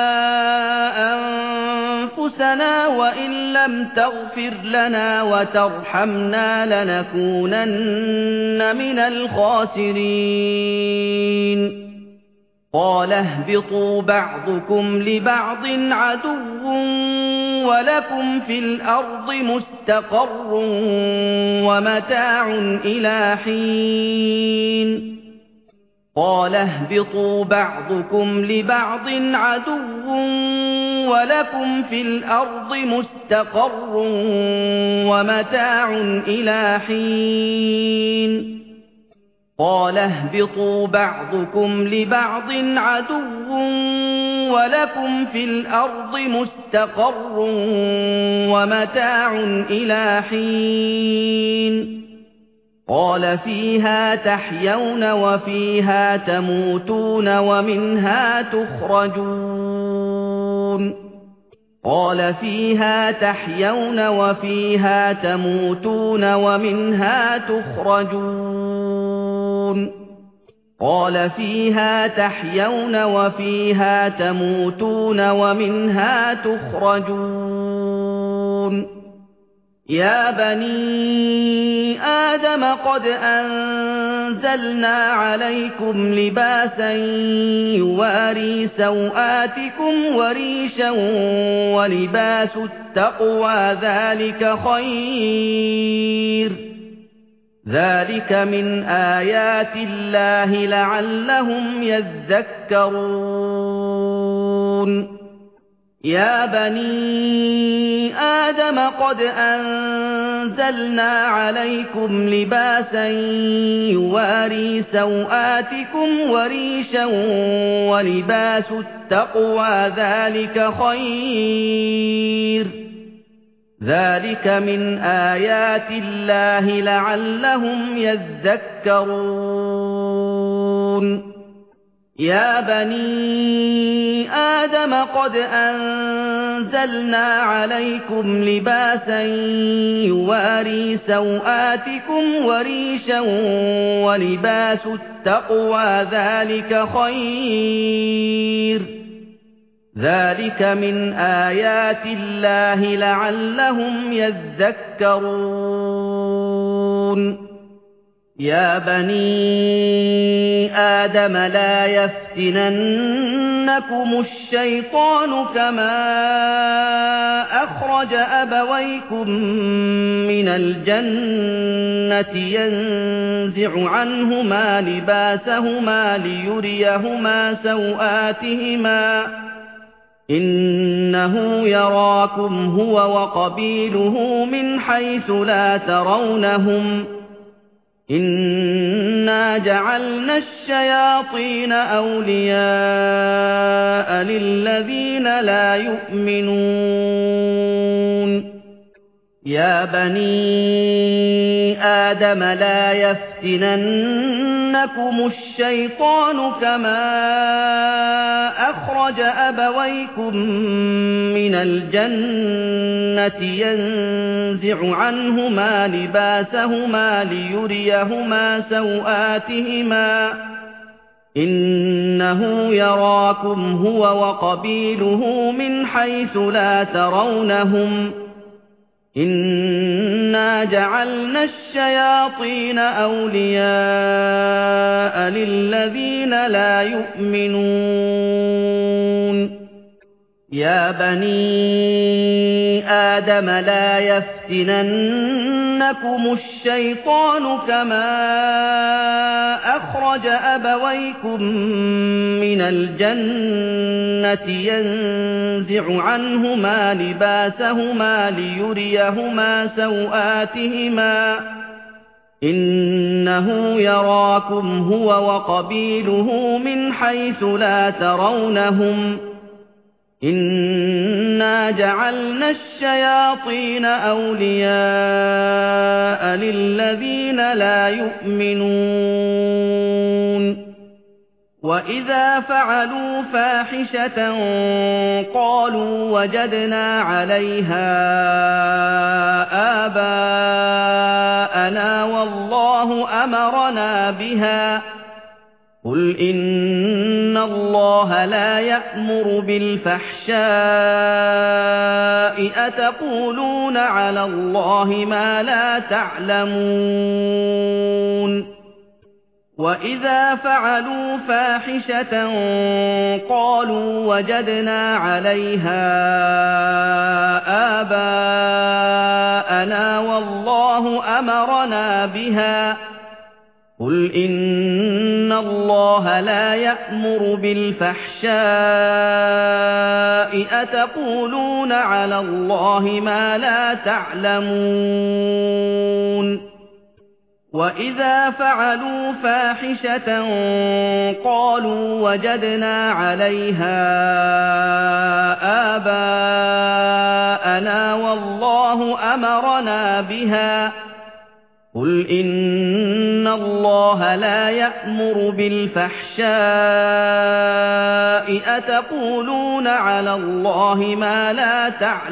أنفسنا وإن لم تغفر لنا وترحمنا لنكونن من الخاسرين قال اهبطوا بعضكم لبعض عدو ولكم في الأرض مستقر ومتاع إلى حين قال اهبطوا بعضكم لبعض عدو ولكم في الأرض مستقر ومتاع إلى حين قال اهبطوا بعضكم لبعض عدو ولكم في الأرض مستقر ومتاع إلى حين قال فيها تحيون وفيها تموتون ومنها تخرجون قال فيها تحيون وفيها تموتون ومنها تخرجون قال فيها تحيون وفيها تموتون ومنها تخرجون يا بني آدم قد أنزلنا عليكم لباسا يواري سوآتكم وريشا ولباس التقوى ذلك خير ذلك من آيات الله لعلهم يذكرون يا بني آدم قد أنزلنا عليكم لباسا يواري سوآتكم وريشا ولباس التقوى ذلك خير ذلك من آيات الله لعلهم يذكرون يا بني آدم قد أنزلنا عليكم لباسا يواري سوآتكم وريشا ولباس التقوى ذلك خير ذلك من آيات الله لعلهم يذكرون يا بني آدم لا يفتننكم الشيطان كما أخرج أبويكم من الجنة ينزع عنهما لباسهما ليريهما سوآتهما إنه يراكم هو وقبيله من حيث لا ترونهم إنا جعلنا الشياطين أولياء للذين لا يؤمنون يا بني آدم لا يفتننكم الشيطان كما أخرج أبويكم من الجنة ينزع عنهما لباسهما ليريهما سوآتهما إنه يراكم هو وقبيله من حيث لا ترونهم إنا جعلنا الشياطين أولياء للذين لا يؤمنون يا بني آدم لا يفتننكم الشيطان كما أخرج أبويكم من الجنة ينزع عنهما لباسهما ليريهما سوآتهما إنه يراكم هو وقبيله من حيث لا ترونهم إنا جعلنا الشياطين أولياء للذين لا يؤمنون وإذا فعلوا فاحشة قالوا وجدنا عليها آباءنا والله أمرنا بها قل إن الله لا يأمر بالفحشاء أتقولون على الله ما لا تعلمون وَإِذَا فَعَلُوا فَاحِشَةً قَالُوا وَجَدْنَا عَلَيْهَا آبَاءَنَا وَاللَّهُ أَمَرَنَا بِهَا ۗ قُلْ إِنَّ اللَّهَ لَا يَأْمُرُ بِالْفَحْشَاءِ أَتَقُولُونَ عَلَى اللَّهِ مَا لَا تَعْلَمُونَ وَإِذَا فَعَلُوا فَاحِشَةً قَالُوا وَجَدْنَا عَلَيْهَا آبَاءَنَا وَاللَّهُ أَمَرَنَا بِهَا ۗ قُلْ إِنَّ اللَّهَ لَا يَأْمُرُ بِالْفَحْشَاءِ أَتَقُولُونَ عَلَى اللَّهِ مَا لَا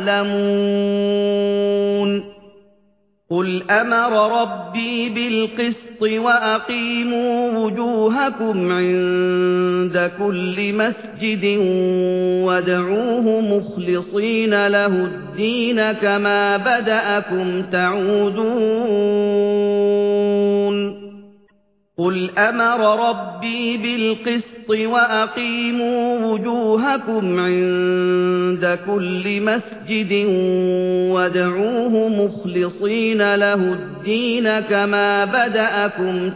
تَعْلَمُونَ قُلْ أَمَرَ رَبِّي بِالْقِسْطِ وَأَقِيمُوا وُجُوهَكُمْ عِندَ كُلِّ مَسْجِدٍ وَادْعُوهُ مُخْلِصِينَ لَهُ الدِّينَ كَمَا بَدَأَكُمْ تَعُودُونَ قُلْ أَمَرَ رَبِّي بِالْقِسْطِ وَأَقِيمُوا وُجُوهَكُمْ عِندَ كُلِّ مَسْجِدٍ وَادْعُوهُ مُخْلِصِينَ لَهُ الدِّينَ كَمَا بَدَأَكُمْ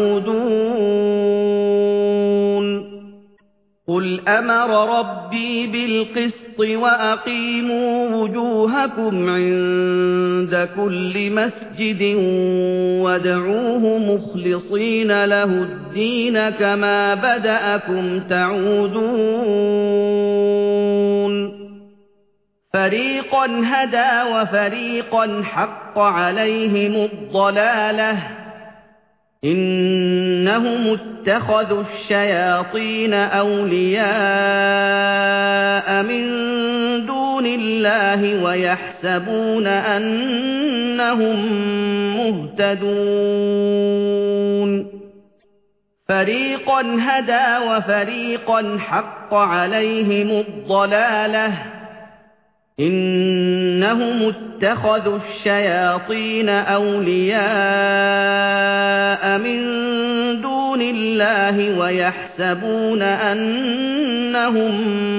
تَعُودُونَ قُلْ أَمَرَ رَبِّي بِالْقِسْطِ وَأَقِيمُوا وُجُوهَكُمْ عِندَ كُلِّ مَسْجِدٍ وَادْعُوهُ مُخْلِصِينَ لَهُ الدِّينَ كَمَا بَدَأَكُمْ تَعُودُونَ فَرِيقًا هَدَىٰ وَفَرِيقًا حَقَّ عَلَيْهِمُ الضَّلَالَةُ ۗ إِنَّهُمُ اتَّخَذُوا الشَّيَاطِينَ أَوْلِيَاءَ مِن دُونِ اللَّهِ وَيَحْسَبُونَ أَنَّهُم مُّهْتَدُونَ فَرِيقًا هَدَىٰ وَفَرِيقًا حَقَّ عَلَيْهِمُ الضَّلَالَةُ ۗ إِنَّهُمُ اتَّخَذُوا الشَّيَاطِينَ أَوْلِيَاءَ مِن دُونِ اللَّهِ وَيَحْسَبُونَ أَنَّهُم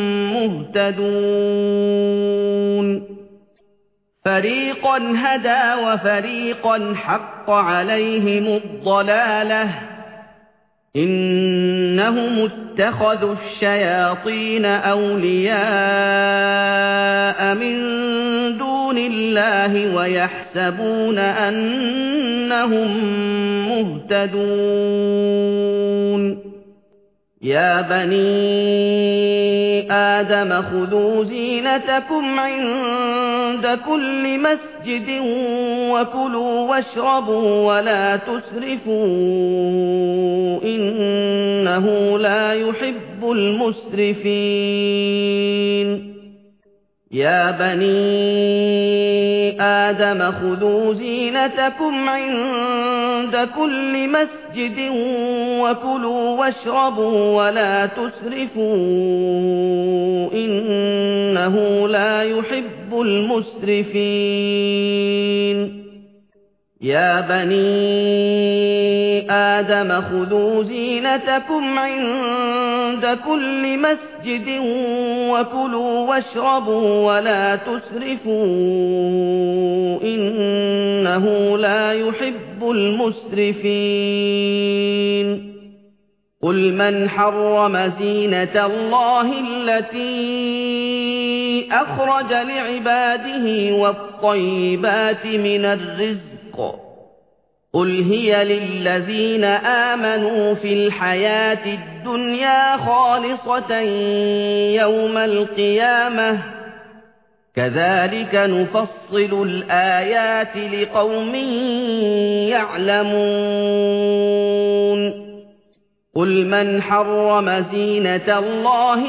مُّهْتَدُونَ فَرِيقًا هَدَىٰ وَفَرِيقًا حَقَّ عَلَيْهِمُ الضَّلَالَةُ ۗ إِنَّهُمُ اتَّخَذُوا الشَّيَاطِينَ أَوْلِيَاءَ مِن دُونِ اللَّهِ وَيَحْسَبُونَ أَنَّهُم مُّهْتَدُونَ يَا بَنِي آدَمَ خُذُوا زِينَتَكُمْ عِندَ كُلِّ مَسْجِدٍ وَكُلُوا وَاشْرَبُوا وَلَا تُسْرِفُوا إِنَّهُ لَا يُحِبُّ الْمُسْرِفِينَ يَا بَنِي آدَمَ خُذُوا زِينَتَكُمْ عِندَ كُلِّ مَسْجِدٍ وَكُلُوا وَاشْرَبُوا وَلَا تُسْرِفُوا إِنَّهُ لَا يُحِبُّ الْمُسْرِفِينَ يَا بَنِي آدَمَ خُذُوا زِينَتَكُمْ عِندَ كُلِّ مَسْجِدٍ وَكُلُوا وَاشْرَبُوا وَلَا تُسْرِفُوا إِنَّهُ لَا يُحِبُّ الْمُسْرِفِينَ قُلْ مَنْ حَرَّمَ زِينَةَ اللَّهِ الَّتِي أَخْرَجَ لِعِبَادِهِ وَالطَّيِّبَاتِ مِنَ الرِّزْقِ قُلْ هِيَ لِلَّذِينَ آمَنُوا فِي الْحَيَاةِ الدُّنْيَا خَالِصَةً يَوْمَ الْقِيَامَةِ ۗ كَذَٰلِكَ نُفَصِّلُ الْآيَاتِ لِقَوْمٍ يَعْلَمُونَ قُلْ مَنْ حَرَّمَ زِينَةَ اللَّهِ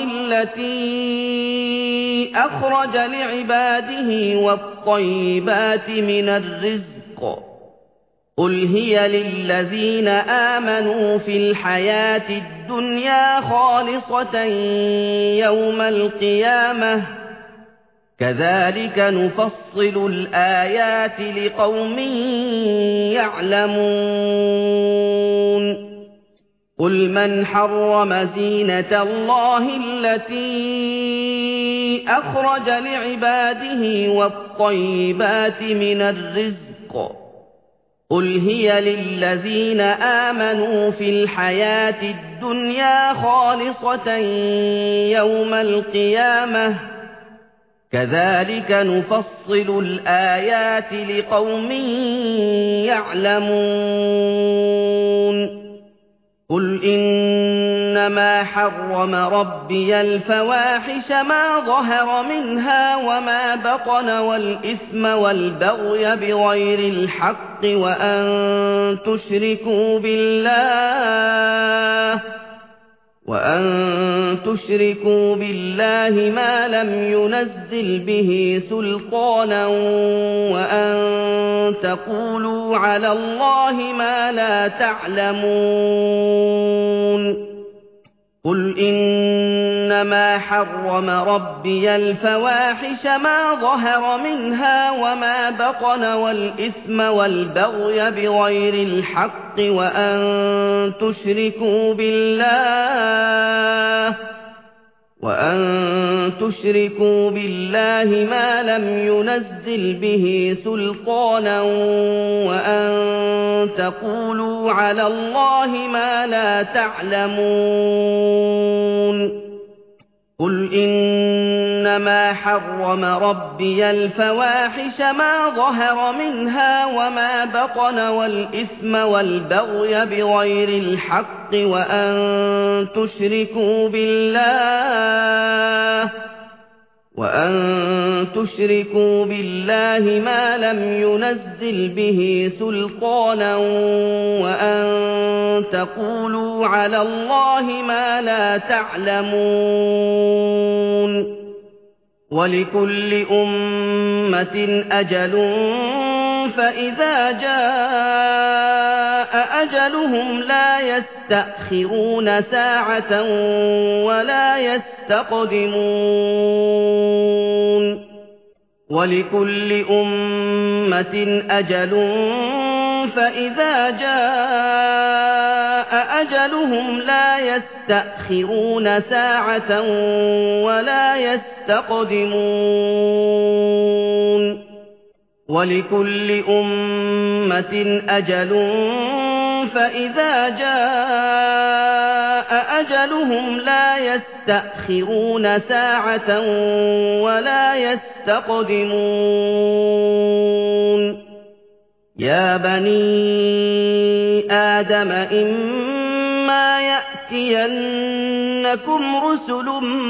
الَّتِي أَخْرَجَ لِعِبَادِهِ وَالطَّيِّبَاتِ مِنَ الرِّزْقِ قُلْ هِيَ لِلَّذِينَ آمَنُوا فِي الْحَيَاةِ الدُّنْيَا خَالِصَةً يَوْمَ الْقِيَامَةِ ۗ كَذَٰلِكَ نُفَصِّلُ الْآيَاتِ لِقَوْمٍ يَعْلَمُونَ قُلْ مَنْ حَرَّمَ زِينَةَ اللَّهِ الَّتِي أَخْرَجَ لِعِبَادِهِ وَالطَّيِّبَاتِ مِنَ الرِّزْقِ قُلْ هِيَ لِلَّذِينَ آمَنُوا فِي الْحَيَاةِ الدُّنْيَا خَالِصَةً يَوْمَ الْقِيَامَةِ كَذَلِكَ نُفَصِّلُ الْآيَاتِ لِقَوْمٍ يَعْلَمُونَ قُلْ إِنَّمَا حَرَّمَ رَبِّيَ الْفَوَاحِشَ مَا ظَهَرَ مِنْهَا وَمَا بَطَنَ وَالْإِثْمَ وَالْبَغْيَ بِغَيْرِ الْحَقِّ وَأَن تُشْرِكُوا بِاللَّهِ وَأَن تُشْرِكُوا بِاللَّهِ مَا لَمْ يُنَزِّلْ بِهِ سُلْطَانًا وَأَن تَقُولُوا عَلَى اللَّهِ مَا لَا تَعْلَمُونَ قُلْ إِنَّمَا حَرَّمَ رَبِّيَ الْفَوَاحِشَ مَا ظَهَرَ مِنْهَا وَمَا بَطَنَ وَالْإِثْمَ وَالْبَغْيَ بِغَيْرِ الْحَقِّ وَأَن تُشْرِكُوا بِاللَّهِ وَأَن تُشْرِكُوا بِاللَّهِ مَا لَمْ يُنَزِّلْ بِهِ سُلْطَانًا وَأَن تَقُولُوا عَلَى اللَّهِ مَا لَا تَعْلَمُونَ قُلْ إِنَّمَا حَرَّمَ رَبِّيَ الْفَوَاحِشَ مَا ظَهَرَ مِنْهَا وَمَا بَطَنَ وَالْإِثْمَ وَالْبَغْيَ بِغَيْرِ الْحَقِّ وَأَن تُشْرِكُوا بِاللَّهِ وَأَن تُشْرِكُوا بِاللَّهِ مَا لَمْ يُنَزِّلْ بِهِ سُلْطَانًا وَأَن تَقُولُوا عَلَى اللَّهِ مَا لَا تَعْلَمُونَ وَلِكُلِّ أُمَّةٍ أَجَلٌ فَإِذَا جَاءَ أَجَلُهُمْ لَا يَسْتَأْخِرُونَ سَاعَةً وَلَا يَسْتَقْدِمُونَ وَلِكُلِّ أُمَّةٍ أَجَلٌ فَإِذَا جَاءَ أَجَلُهُمْ لَا يَسْتَأْخِرُونَ سَاعَةً وَلَا يَسْتَقْدِمُونَ وَلِكُلِّ أُمَّةٍ أَجَلٌ فَإِذَا جَاءَ أَجَلُهُمْ لَا يَسْتَأْخِرُونَ سَاعَةً وَلَا يَسْتَقْدِمُونَ يَا بَنِي آدَمَ إِمَّا يَأْتِيَنَّكُمْ رُسُلٌ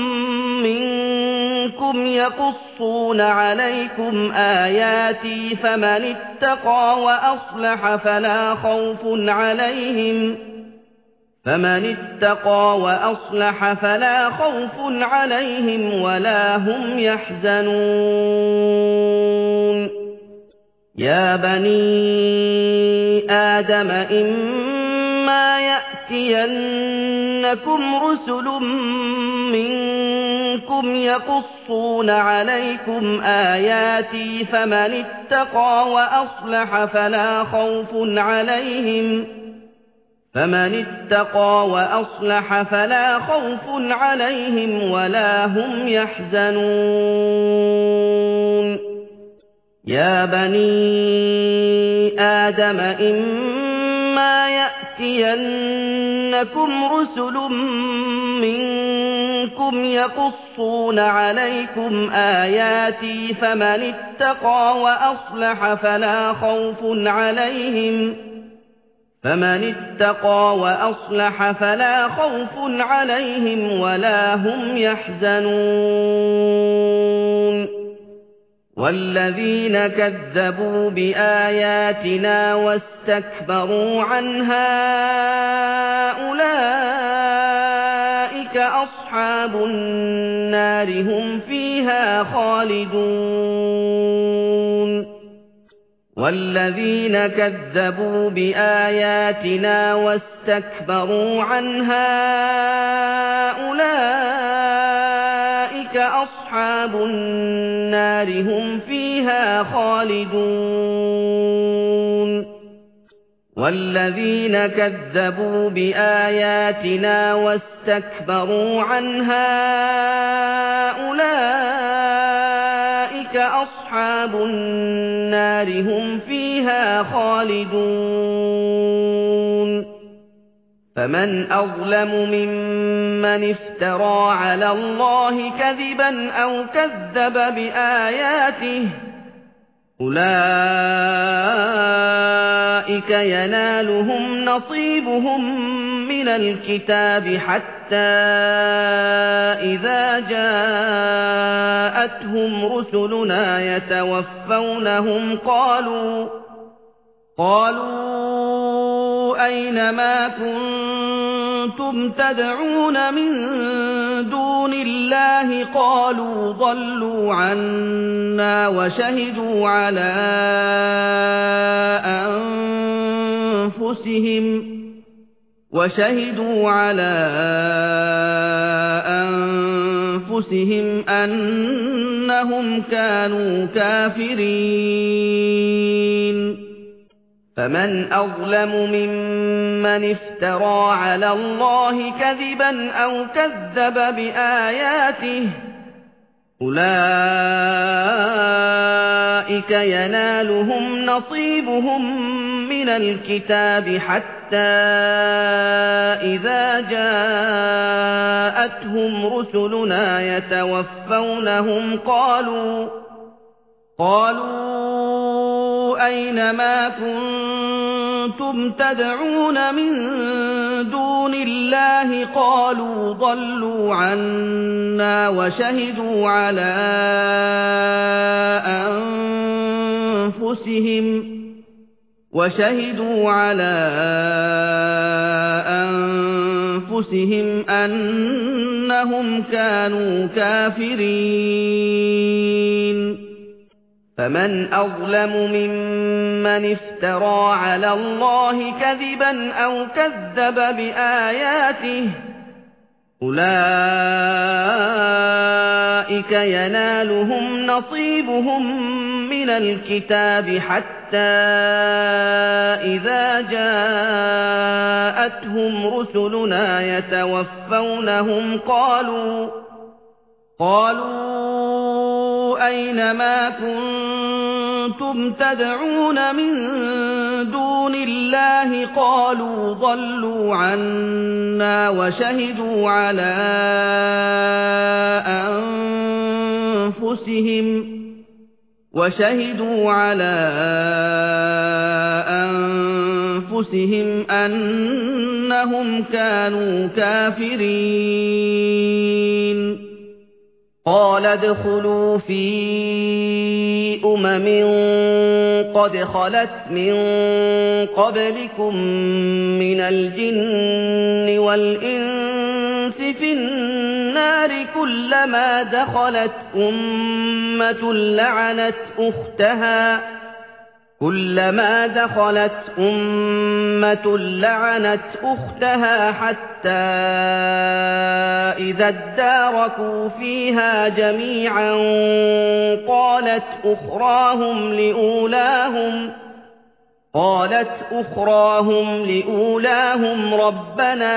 مِّنكُمْ يَقُصُّونَ عَلَيْكُمْ آيَاتِي فَمَنِ اتَّقَىٰ وَأَصْلَحَ فَلَا خَوْفٌ عَلَيْهِمْ فَمَنِ اتَّقَىٰ وَأَصْلَحَ فَلَا خَوْفٌ عَلَيْهِمْ وَلَا هُمْ يَحْزَنُونَ يَا بَنِي آدَمَ إِمَّا يَأْتِيَنَّكُمْ رُسُلٌ مِّنكُمْ يَقُصُّونَ عَلَيْكُمْ آيَاتِي فَمَنِ اتَّقَىٰ وَأَصْلَحَ فَلَا خَوْفٌ عَلَيْهِمْ فَمَنِ اتَّقَىٰ وَأَصْلَحَ فَلَا خَوْفٌ عَلَيْهِمْ وَلَا هُمْ يَحْزَنُونَ يَا بَنِي آدَمَ إِمَّا يَأْتِيَنَّكُمْ رُسُلٌ مِّنكُمْ يَقُصُّونَ عَلَيْكُمْ آيَاتِي فَمَنِ اتَّقَىٰ وَأَصْلَحَ فَلَا خَوْفٌ عَلَيْهِمْ فَمَنِ اتَّقَىٰ وَأَصْلَحَ فَلَا خَوْفٌ عَلَيْهِمْ وَلَا هُمْ يَحْزَنُونَ وَالَّذِينَ كَذَّبُوا بِآيَاتِنَا وَاسْتَكْبَرُوا عَنْهَا أُولَٰئِكَ أَصْحَابُ النَّارِ هُمْ فِيهَا خَالِدُونَ وَالَّذِينَ كَذَّبُوا بِآيَاتِنَا وَاسْتَكْبَرُوا عَنْهَا أُولَٰئِكَ أَصْحَابُ النَّارِ هُمْ فِيهَا خَالِدُونَ وَالَّذِينَ كَذَّبُوا بِآيَاتِنَا وَاسْتَكْبَرُوا عَنْهَا أُولَئِكَ أَصْحَابُ النَّارِ هُمْ فِيهَا خَالِدُونَ فَمَنْ أَظْلَمُ مِمَّنِ افْتَرَىٰ عَلَى اللَّهِ كَذِبًا أَوْ كَذَّبَ بِآيَاتِهِ أُولَئِكَ يَنَالُهُمْ نَصِيبُهُم مِّنَ الْكِتَابِ حَتَّىٰ إِذَا جَاءَتْهُمْ رُسُلُنَا يَتَوَفَّوْنَهُمْ قَالُوا قَالُوا أَيْنَ مَا كُنتُمْ تَدْعُونَ مِن دُونِ اللَّهِ قَالُوا ضَلُّوا عَنَّا وَشَهِدُوا عَلَىٰ أَنفُسِهِمْ وَشَهِدُوا عَلَىٰ أَنفُسِهِمْ أَنَّهُمْ كَانُوا كَافِرِينَ فَمَنْ أَظْلَمُ مِمَّنِ افْتَرَىٰ عَلَى اللَّهِ كَذِبًا أَوْ كَذَّبَ بِآيَاتِهِ أُولَئِكَ يَنَالُهُمْ نَصِيبُهُم مِّنَ الْكِتَابِ حَتَّىٰ إِذَا جَاءَتْهُمْ رُسُلُنَا يَتَوَفَّوْنَهُمْ قَالُوا قَالُوا أَيْنَ مَا كُنتُمْ تَدْعُونَ مِن دُونِ اللَّهِ قَالُوا ضَلُّوا عَنَّا وَشَهِدُوا عَلَىٰ أَنفُسِهِمْ وَشَهِدُوا عَلَىٰ أَنفُسِهِمْ أَنَّهُمْ كَانُوا كَافِرِينَ فَمَنْ أَظْلَمُ مِمَّنِ افْتَرَىٰ عَلَى اللَّهِ كَذِبًا أَوْ كَذَّبَ بِآيَاتِهِ أُولَئِكَ يَنَالُهُمْ نَصِيبُهُم مِّنَ الْكِتَابِ حَتَّىٰ إِذَا جَاءَتْهُمْ رُسُلُنَا يَتَوَفَّوْنَهُمْ قَالُوا قَالُوا أَيْنَ مَا كُنتُمْ تَدْعُونَ مِن دُونِ اللَّهِ قَالُوا ضَلُّوا عَنَّا وَشَهِدُوا عَلَىٰ أَنفُسِهِمْ وَشَهِدُوا عَلَىٰ أَنفُسِهِمْ أَنَّهُمْ كَانُوا كَافِرِينَ قَالَ ادْخُلُوا فِي أُمَمٍ قَدْ خَلَتْ مِن قَبْلِكُم مِّنَ الْجِنِّ وَالْإِنسِ فِي النَّارِ كُلَّمَا دَخَلَتْ أُمَّةٌ لَّعَنَتْ أُخْتَهَا كُلَّمَا دَخَلَتْ أُمَّةٌ لَّعَنَتْ أُخْتَهَا حَتَّىٰ إِذَا ادَّارَكُوا فِيهَا جَمِيعًا قَالَتْ أُخْرَاهُمْ لِأُولَاهُمْ قالت أخراهم لأولاهم ربنا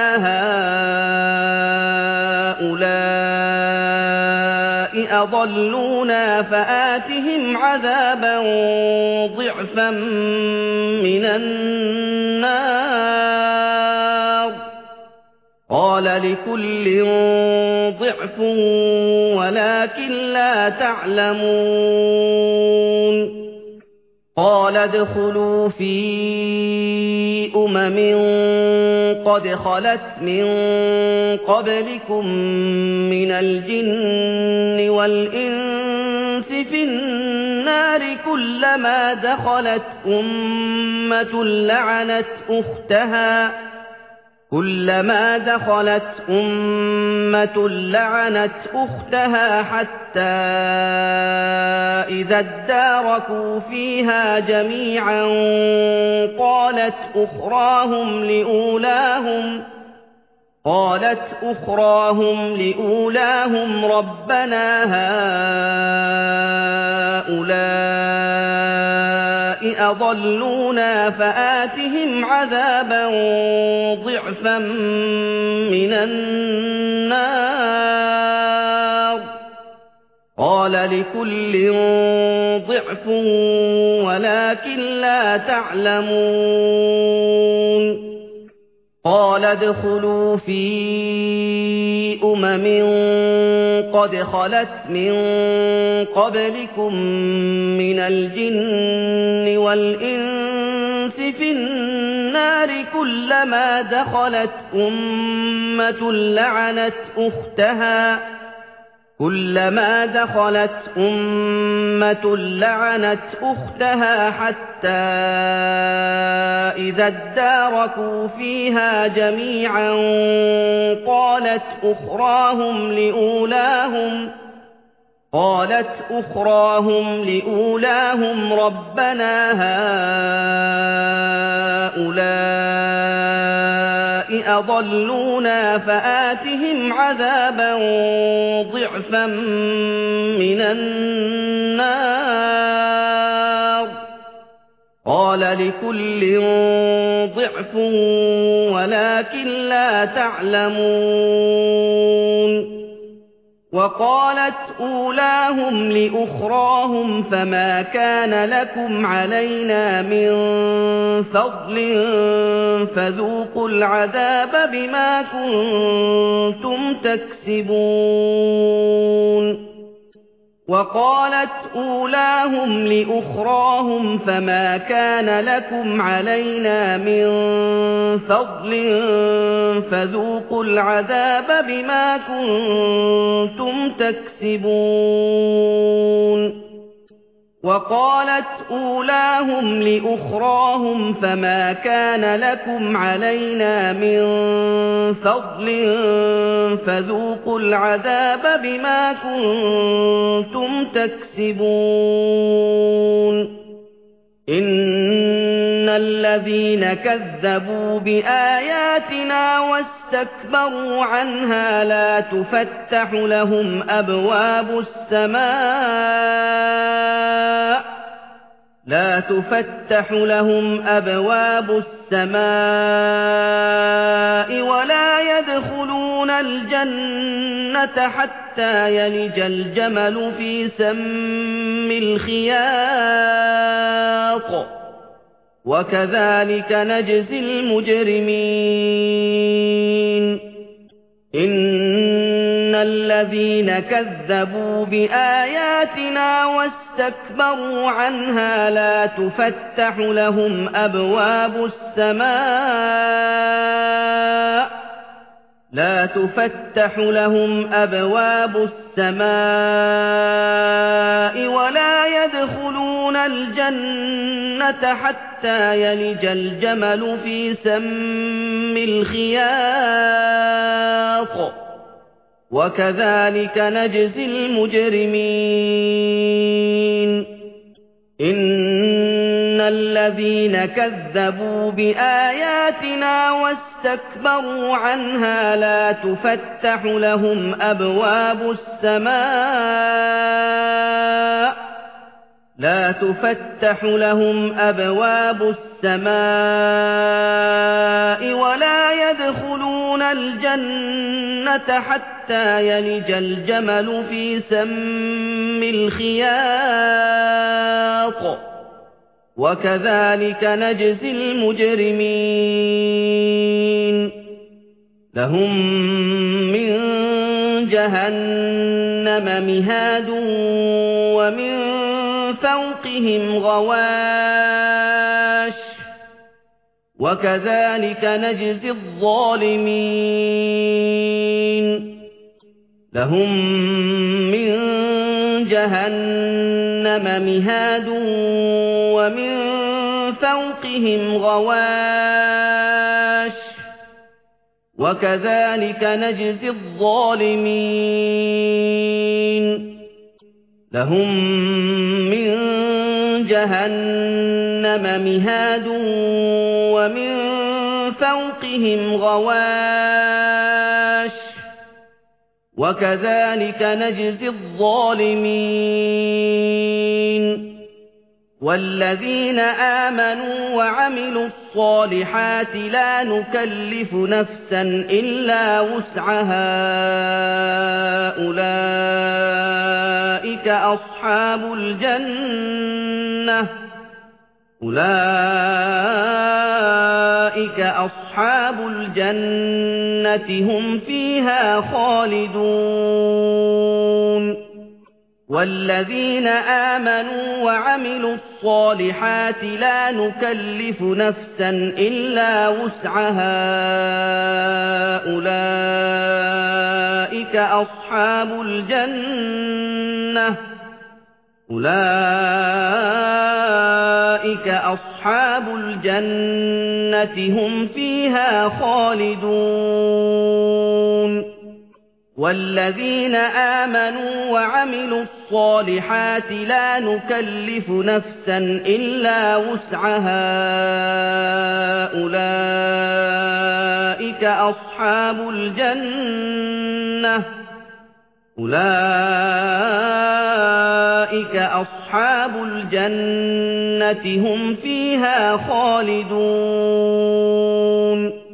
هؤلاء أضلونا فآتهم عذابا ضعفا من النار قال لكل ضعف ولكن لا تعلمون قال ادخلوا في أمم قد خلت من قبلكم من الجن والإنس في النار كلما دخلت أمة لعنت أختها كلما دخلت أمة لعنت أختها حتى إذا اداركوا فيها جميعا قالت أخراهم لأولاهم قالت أخراهم لأولاهم ربنا هؤلاء أضلونا فآتهم عذابا ضعفا من النار قال لكل ضعف ولكن لا تعلمون قال ادخلوا في أمم قد خلت من قبلكم من الجن والإنس في النار كلما دخلت أمة لعنت أختها كلما دخلت أمة لعنت أختها حتى إذا اداركوا فيها جميعا قالت أخراهم لأولاهم قالت أخراهم لأولاهم ربنا هؤلاء أضلونا فآتهم عذابا ضعفا من النار قال لكل ضعف ولكن لا تعلمون وقالت أولاهم لأخراهم فما كان لكم علينا من فضل فذوقوا العذاب بما كنتم تكسبون وقالت أولاهم لأخراهم فما كان لكم علينا من فضل فذوقوا العذاب بما كنتم تكسبون وقالت أولاهم لأخراهم فما كان لكم علينا من فضل فذوقوا العذاب بما كنتم تكسبون إن الذين كذبوا بآياتنا واستكبروا عنها لا تفتح لهم أبواب السماء لا تفتح لهم أبواب السماء ولا يدخلون الجنة حتى يلج الجمل في سم الخياط وكذلك نجزي المجرمين إن الذين كذبوا بآياتنا واستكبروا عنها لا تفتح لهم أبواب السماء لا تفتح لهم أبواب السماء ولا يدخلون الجنة حتى يلج الجمل في سم الخياط وكذلك نجزي المجرمين إن الذين كذبوا بآياتنا واستكبروا عنها لا تفتح لهم أبواب السماء لا تفتح لهم أبواب السماء ولا يدخلون الجنة حتى يلج الجمل في سم الخياط وكذلك نجزي المجرمين لهم من جهنم مهاد ومن فوقهم غواش وكذلك نجزي الظالمين لهم من جهنم مهاد ومن فوقهم غواش وكذلك نجزي الظالمين لهم من جهنم مهاد ومن فوقهم غواش وكذلك نجزي الظالمين والذين آمنوا وعملوا الصالحات لا نكلف نفسا إلا وسعها أولئك أصحاب الجنة أولئك أصحاب الجنة هم فيها خالدون والذين آمنوا وعملوا الصالحات لا نكلف نفسا إلا وسعها أولئك أصحاب الجنة أولئك أصحاب الجنة هم فيها خالدون والذين آمنوا وعملوا الصالحات لا نكلف نفسا إلا وسعها أولئك أصحاب الجنة أولئك أصحاب الجنة هم فيها خالدون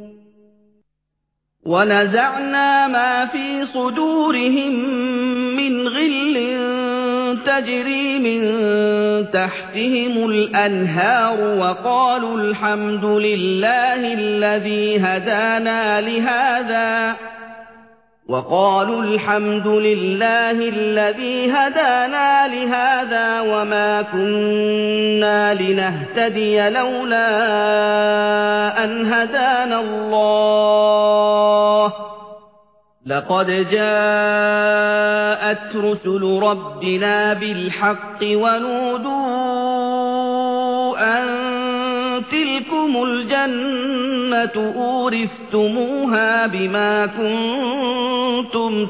ونزعنا ما في صدورهم من غل تجري من تحتهم الأنهار وقالوا الحمد لله الذي هدانا لهذا وقالوا الحمد لله الذي هدانا لهذا وما كنا لنهتدي لولا أن هدانا الله لقد جاءت رسل ربنا بالحق ونودوا أن تلكم الجنة أورثتموها بما كنتم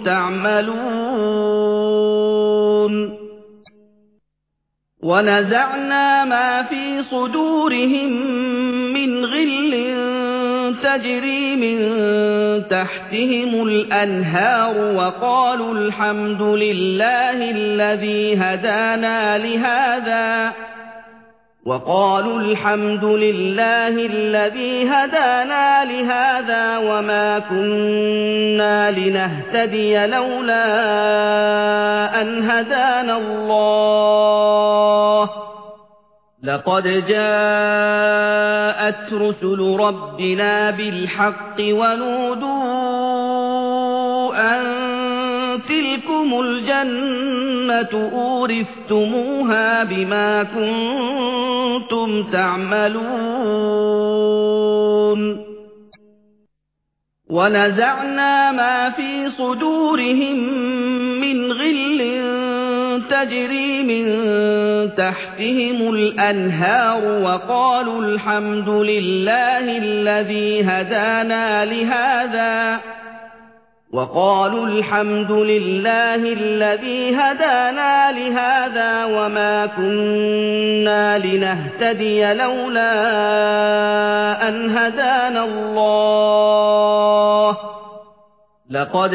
تعملون ونزعنا ما في صدورهم من غل تجري من تحتهم الأنهار وقالوا الحمد لله الذي هدانا لهذا وقالوا الحمد لله الذي هدانا لهذا وما كنا لنهتدي لولا أن هدانا الله لقد جاءت رسل ربنا بالحق ونودوا أن تلكم الجنة أورثتموها بما كنتم تعملون ونزعنا ما في صدورهم من غل تجري من تحتهم الأنهار وقالوا الحمد لله الذي هدانا لهذا وقالوا الحمد لله الذي هدانا لهذا وما كنا لنهتدي لولا أن هدانا الله لقد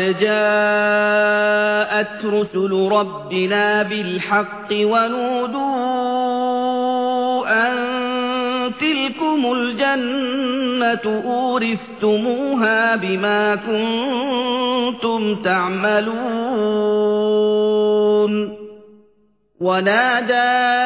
جاءت رسل ربنا بالحق ونودوا أن تلكم الجنة أورثتموها بما كنتم تعملون ونادى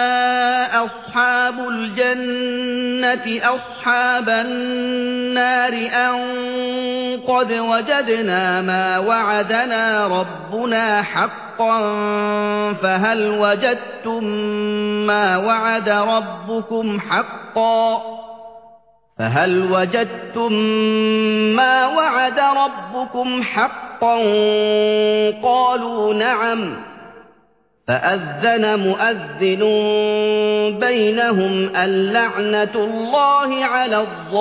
أصحاب الجنة أصحاب النار أن قد وجدنا ما وعدنا ربنا حقا فهل وجدتم ما وعد ربكم حقا فهل وجدتم ما وعد ربكم حقا قالوا نعم فأذن مؤذن بينهم اللعنة الله على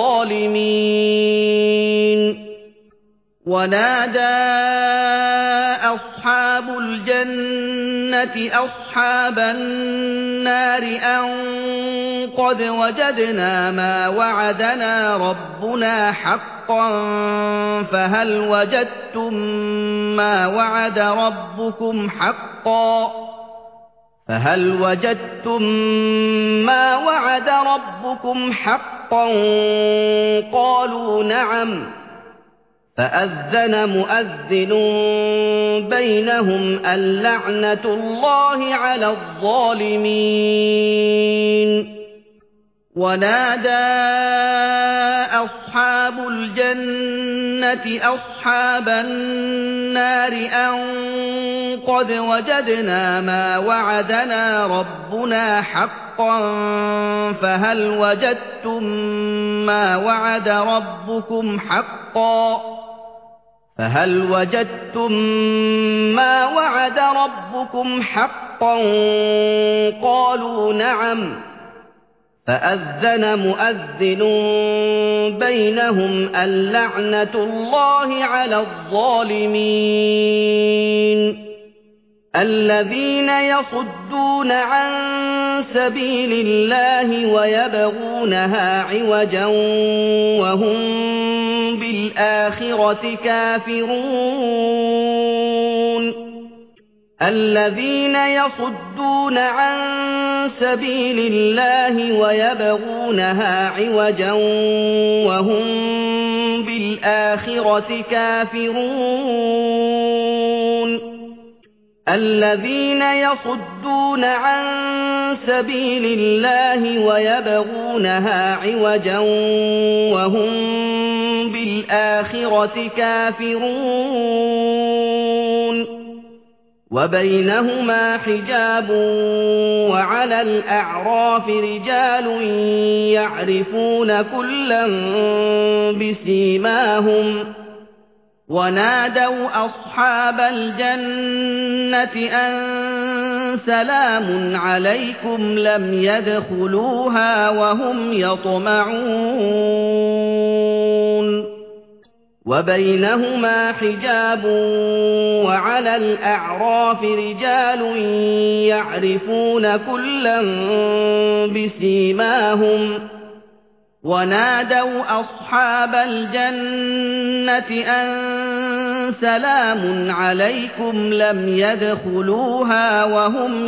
الظالمين ونادى أصحاب الجنة أصحاب النار أن قد وجدنا ما وعدنا ربنا حقا فهل وجدتم ما وعد ربكم حقا فهل وجدتم ما وعد ربكم حقا قالوا نعم فأذن مؤذن بينهم اللعنة الله على الظالمين ونادى أصحاب الجنة أصحاب النار أن قد وجدنا ما وعدنا ربنا حقا فهل وجدتم ما وعد ربكم حقا فهل وجدتم ما وعد ربكم حقا قالوا نعم فأذن مؤذن بينهم اللعنة الله على الظالمين الذين يصدون عن سبيل الله ويبغونها عوجا وهم بالآخرة كافرون الذين يصدون عن سبيل الله ويبغونها عوجا وهم بالآخرة كافرون الذين يصدون عن سبيل الله ويبغونها عوجا وهم بالآخرة كافرون وبينهما حجاب وعلى الأعراف رجال يعرفون كلا بسيماهم ونادوا أصحاب الجنة أن سلام عليكم لم يدخلوها وهم يطمعون وبينهما حجاب وعلى الأعراف رجال يعرفون كلا بسيماهم ونادوا أصحاب الجنة أن سلام عليكم لم يدخلوها وهم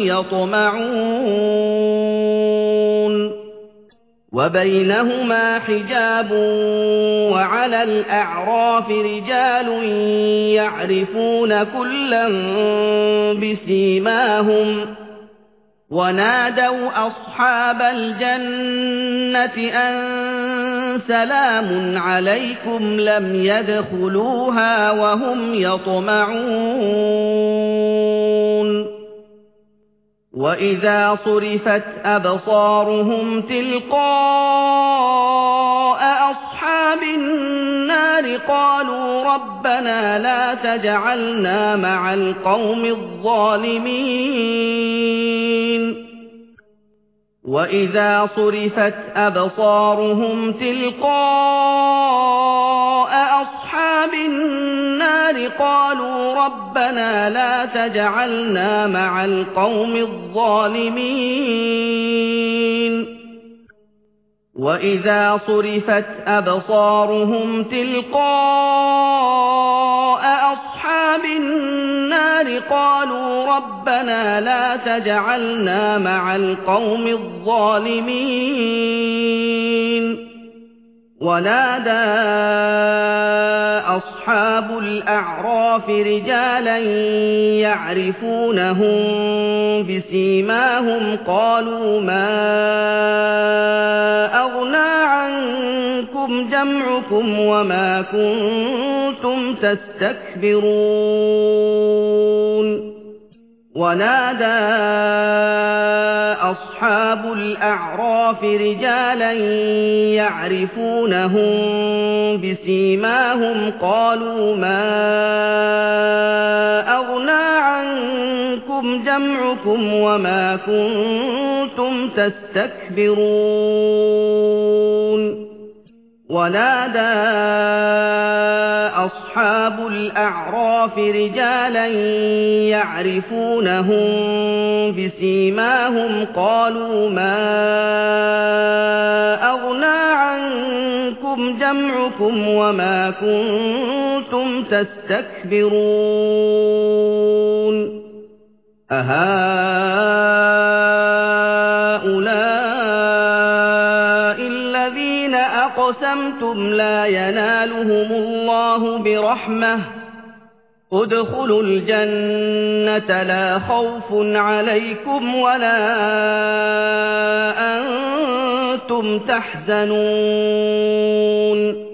يطمعون وبينهما حجاب وعلى الأعراف رجال يعرفون كلا بسيماهم ونادوا أصحاب الجنة أن سلام عليكم لم يدخلوها وهم يطمعون وإذا صرفت أبصارهم تلقاء أصحاب النار قالوا ربنا لا تجعلنا مع القوم الظالمين وإذا صرفت أبصارهم تلقاء أصحاب النار قالوا ربنا لا تجعلنا مع القوم الظالمين وإذا صرفت أبصارهم تلقاء أصحاب النار قالوا ربنا لا تجعلنا مع القوم الظالمين ونادى أصحاب الأعراف رجالا يعرفونهم بسيماهم قالوا ما أغنى عنكم جمعكم وما كنتم تستكبرون ونادى أصحاب الأعراف رجالا يعرفونهم بسيماهم قالوا ما أغنى عنكم جمعكم وما كنتم تستكبرون ونادى أصحاب الأعراف رجالا يعرفونهم بسيماهم قالوا ما أغنى عنكم جمعكم وما كنتم تستكبرون أهؤلاء أقسمتم لا ينالهم الله برحمة ادخلوا الجنة لا خوف عليكم ولا أنتم تحزنون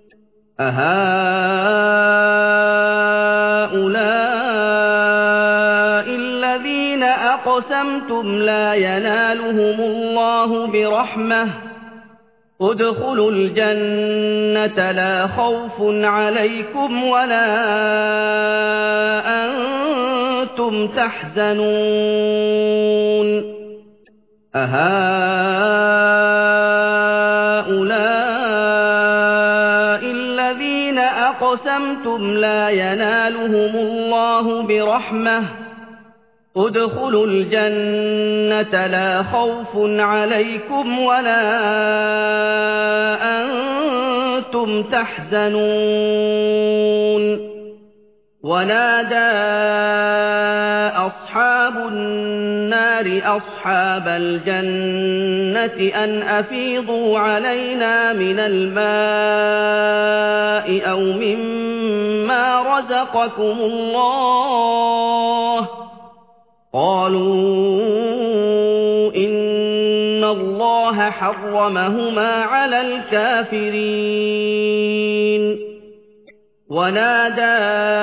أهؤلاء الذين أقسمتم لا ينالهم الله برحمة ادخلوا الجنة لا خوف عليكم ولا أنتم تحزنون أهؤلاء الذين أقسمتم لا ينالهم الله برحمة ادخلوا الجنة لا خوف عليكم ولا أنتم تحزنون ونادى أصحاب النار أصحاب الجنة أن أفيضوا علينا من الماء أو مما رزقكم الله قالوا إن الله حرمهما على الكافرين ونادى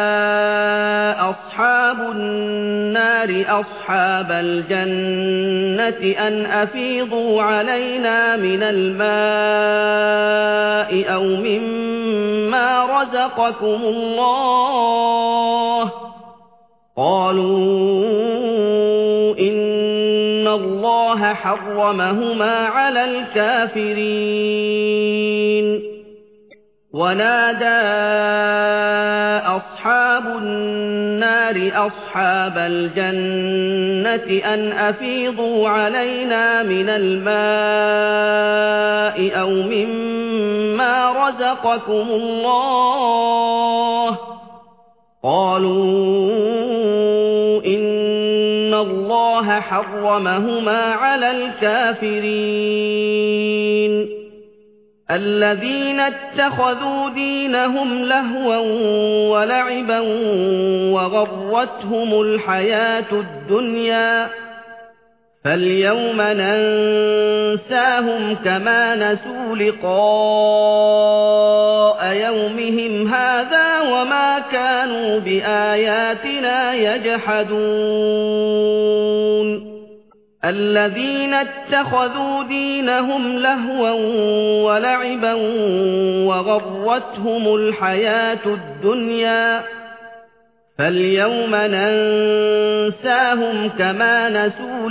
أصحاب النار أصحاب الجنة أن أفيضوا علينا من الماء أو مما رزقكم الله قالوا إن الله حرمهما على الكافرين ونادى أصحاب النار أصحاب الجنة أن أفيضوا علينا من الماء أو مما رزقكم الله قالوا إن الله حرمهما على الكافرين الذين اتخذوا دينهم لهوا ولعبا وغرتهم الحياة الدنيا فاليوم ننساهم كما نسوا لقاء يومهم هذا وما كانوا بآياتنا يجحدون الذين اتخذوا دينهم لهوا ولعبا وغرتهم الحياة الدنيا فاليوم ننساهم كما نسوا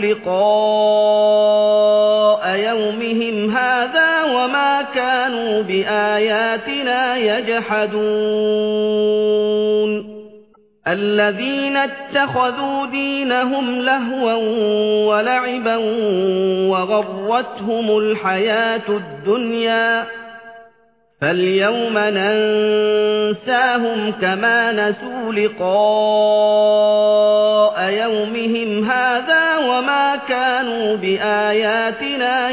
لقاء يومهم هذا وما كانوا بآياتنا يجحدون الذين اتخذوا دينهم لهوا ولعبا وغرتهم الحياة الدنيا فاليوم ننساهم كما نسوا لقاء يومهم هذا وما كانوا بآياتنا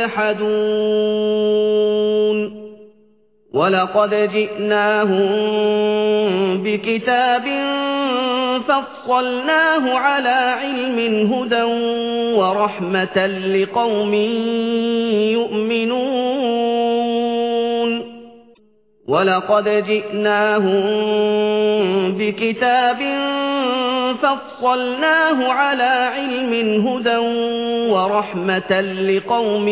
يجحدون ولقد جئناهم بكتاب فصلناه على علم هدى ورحمة لقوم يؤمنون ولقد جئناهم بكتاب فصلناه على علم هدى ورحمة لقوم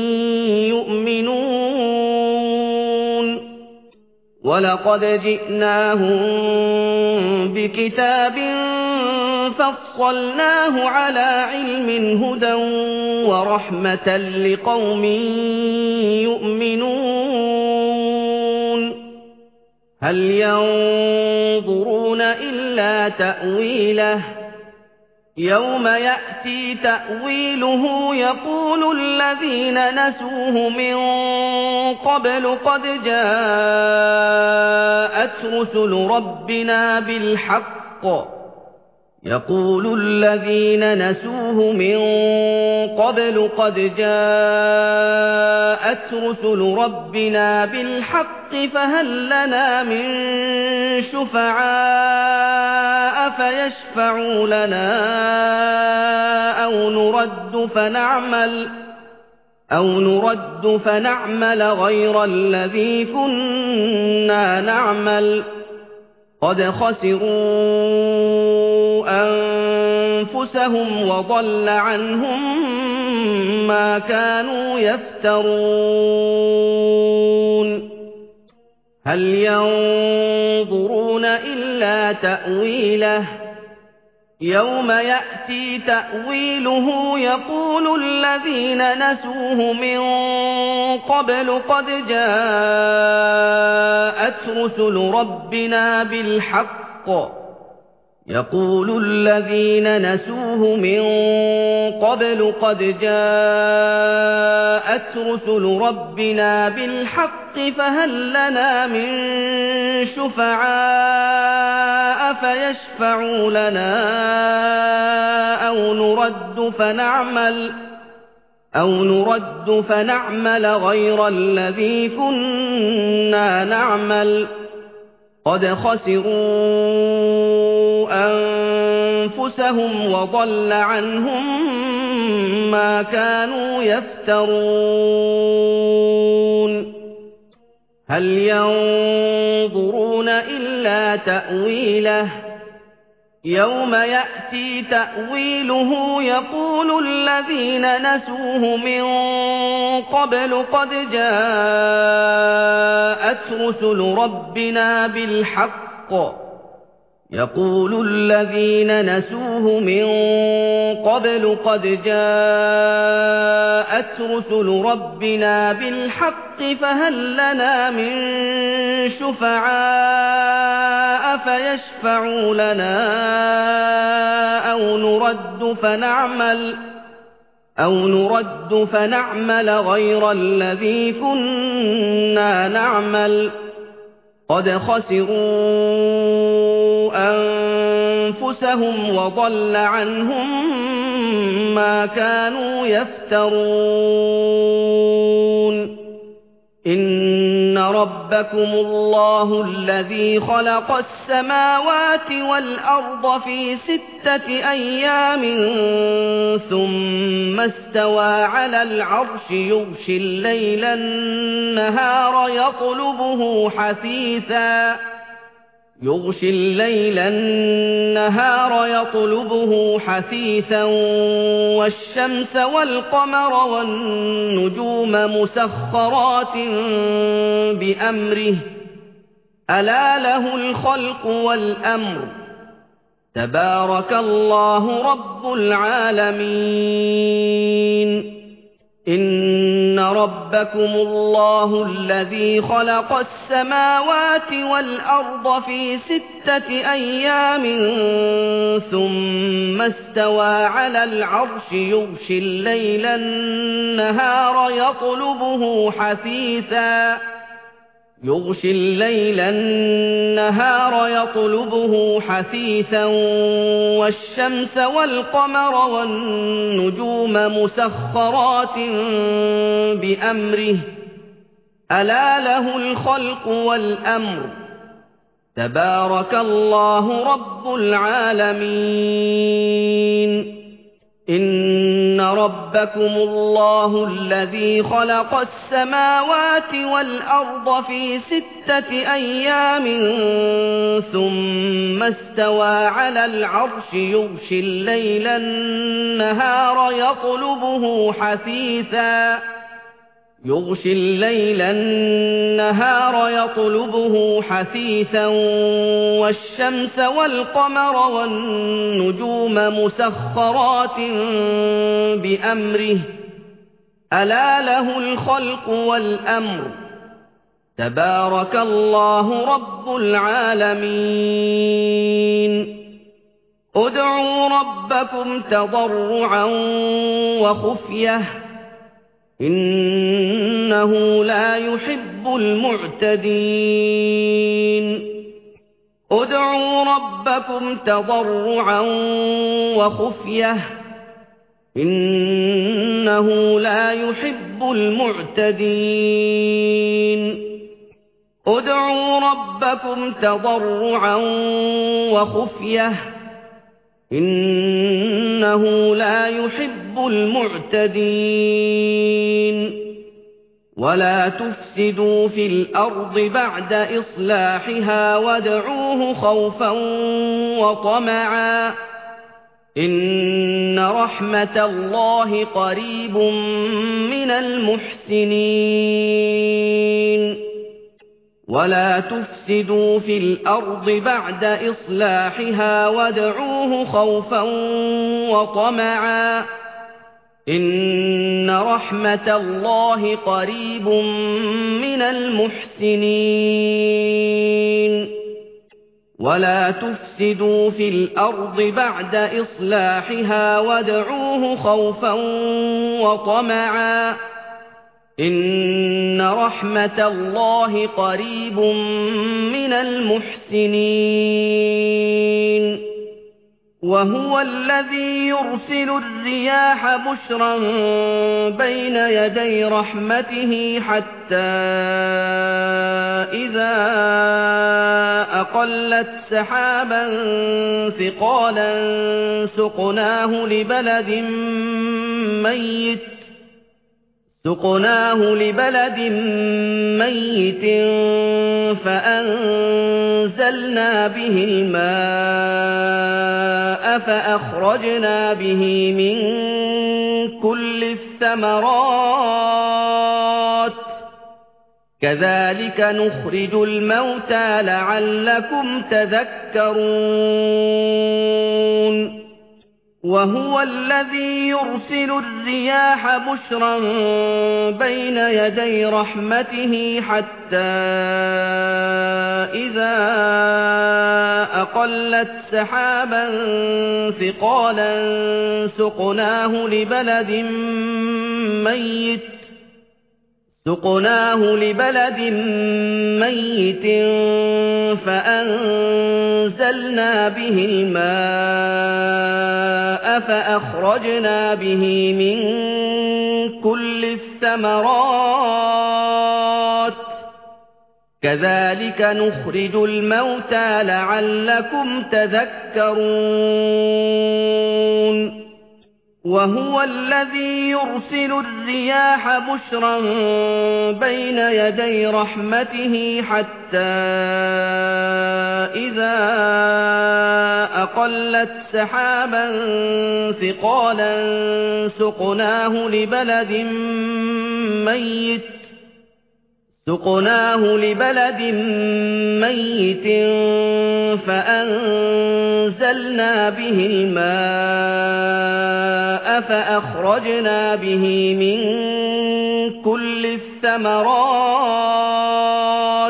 يؤمنون ولقد جئناهم بكتاب فصلناه على علم هدى ورحمة لقوم يؤمنون هل ينظرون إلا تأويله يوم يأتي تأويله يقول الذين نسوه من قبل قد جاءت رسل ربنا بالحق يقول الذين نسوه من قبل قد جاءت رسل ربنا بالحق فهل لنا من شفعاء فيشفعوا لنا أو نرد فنعمل أو نرد فنعمل غير الذي كنا نعمل قد خسروا أنفسهم وضل عنهم ما كانوا يفترون هل ينظرون إلا تأويله يوم يأتي تأويله يقول الذين نسوه من قبل قد جاءت رسل ربنا بالحق يقول الذين نسوه من قبل قد جاءت رسل ربنا بالحق فهل لنا من شفعاء فيشفعوا لنا أو نرد فنعمل أو نرد فنعمل غير الذي كنا نعمل قد خسروا أنفسهم وضل عنهم ما كانوا يفترون هل ينظرون إلا تأويله يوم يأتي تأويله يقول الذين نسوه من قبل قد جاءت رسل ربنا بالحق يقول الذين نسوه من قبل قد جاءت رسل ربنا بالحق فهل لنا من شفعاء فيشفعوا لنا أو نرد فنعمل أو نرد فنعمل غير الذي كنا نعمل قد خسروا أنفسهم وضل عنهم ما كانوا يفترون إن ربكم الله الذي خلق السماوات والأرض في ستة أيام ثم استوى على العرش يغشي الليل النهار يطلبه حثيثا يغشي الليل النهار يطلبه حثيثا والشمس والقمر والنجوم مسخرات بأمره ألا له الخلق والأمر تبارك الله رب العالمين إن ربكم الله الذي خلق السماوات والأرض في ستة أيام ثم استوى على العرش يغشي الليل النهار يطلبه حثيثا يغشي الليل النهار يطلبه حثيثا والشمس والقمر والنجوم مسخرات بأمره ألا له الخلق والأمر تبارك الله رب العالمين إن ربكم الله الذي خلق السماوات والأرض في ستة أيام ثم استوى على العرش يغشي الليل النهار يطلبه حثيثا يغشي الليل النهار يطلبه حثيثا والشمس والقمر والنجوم مسخرات بأمره ألا له الخلق والأمر تبارك الله رب العالمين ادعوا ربكم تضرعا وخفية إنه لا يحب المعتدين ادعوا ربكم تضرعا وخفية إنه لا يحب المعتدين ادعوا ربكم تضرعا وخفية إنه لا يحب المعتدين ولا تفسدوا في الأرض بعد إصلاحها وادعوه خوفا وطمعا إن رحمة الله قريب من المحسنين ولا تفسدوا في الأرض بعد إصلاحها وادعوه خوفا وطمعا إن رحمة الله قريب من المحسنين ولا تفسدوا في الأرض بعد إصلاحها وادعوه خوفا وطمعا إن رحمة الله قريب من المحسنين وهو الذي يرسل الرياح بشرا بين يدي رحمته حتى إذا أقلت سحابا ثقالا سقناه لبلد ميت سقناه لبلد ميت فأنزلنا به الماء فأخرجنا به من كل الثمرات كذلك نخرج الموتى لعلكم تذكرون وهو الذي يرسل الرياح بشرا بين يدي رحمته حتى إذا أقلت سحابا ثقالا سقناه لبلد ميت سقناه لبلد ميت فأنزلنا به الماء فأخرجنا به من كل الثمرات كذلك نخرج الموتى لعلكم تذكرون وهو الذي يرسل الرياح بشرا بين يدي رحمته حتى إذا أقلت سحابا ثقالا سقناه لبلد ميت سقناه لبلد ميت فأنزلنا به الماء فأخرجنا به من كل الثمرات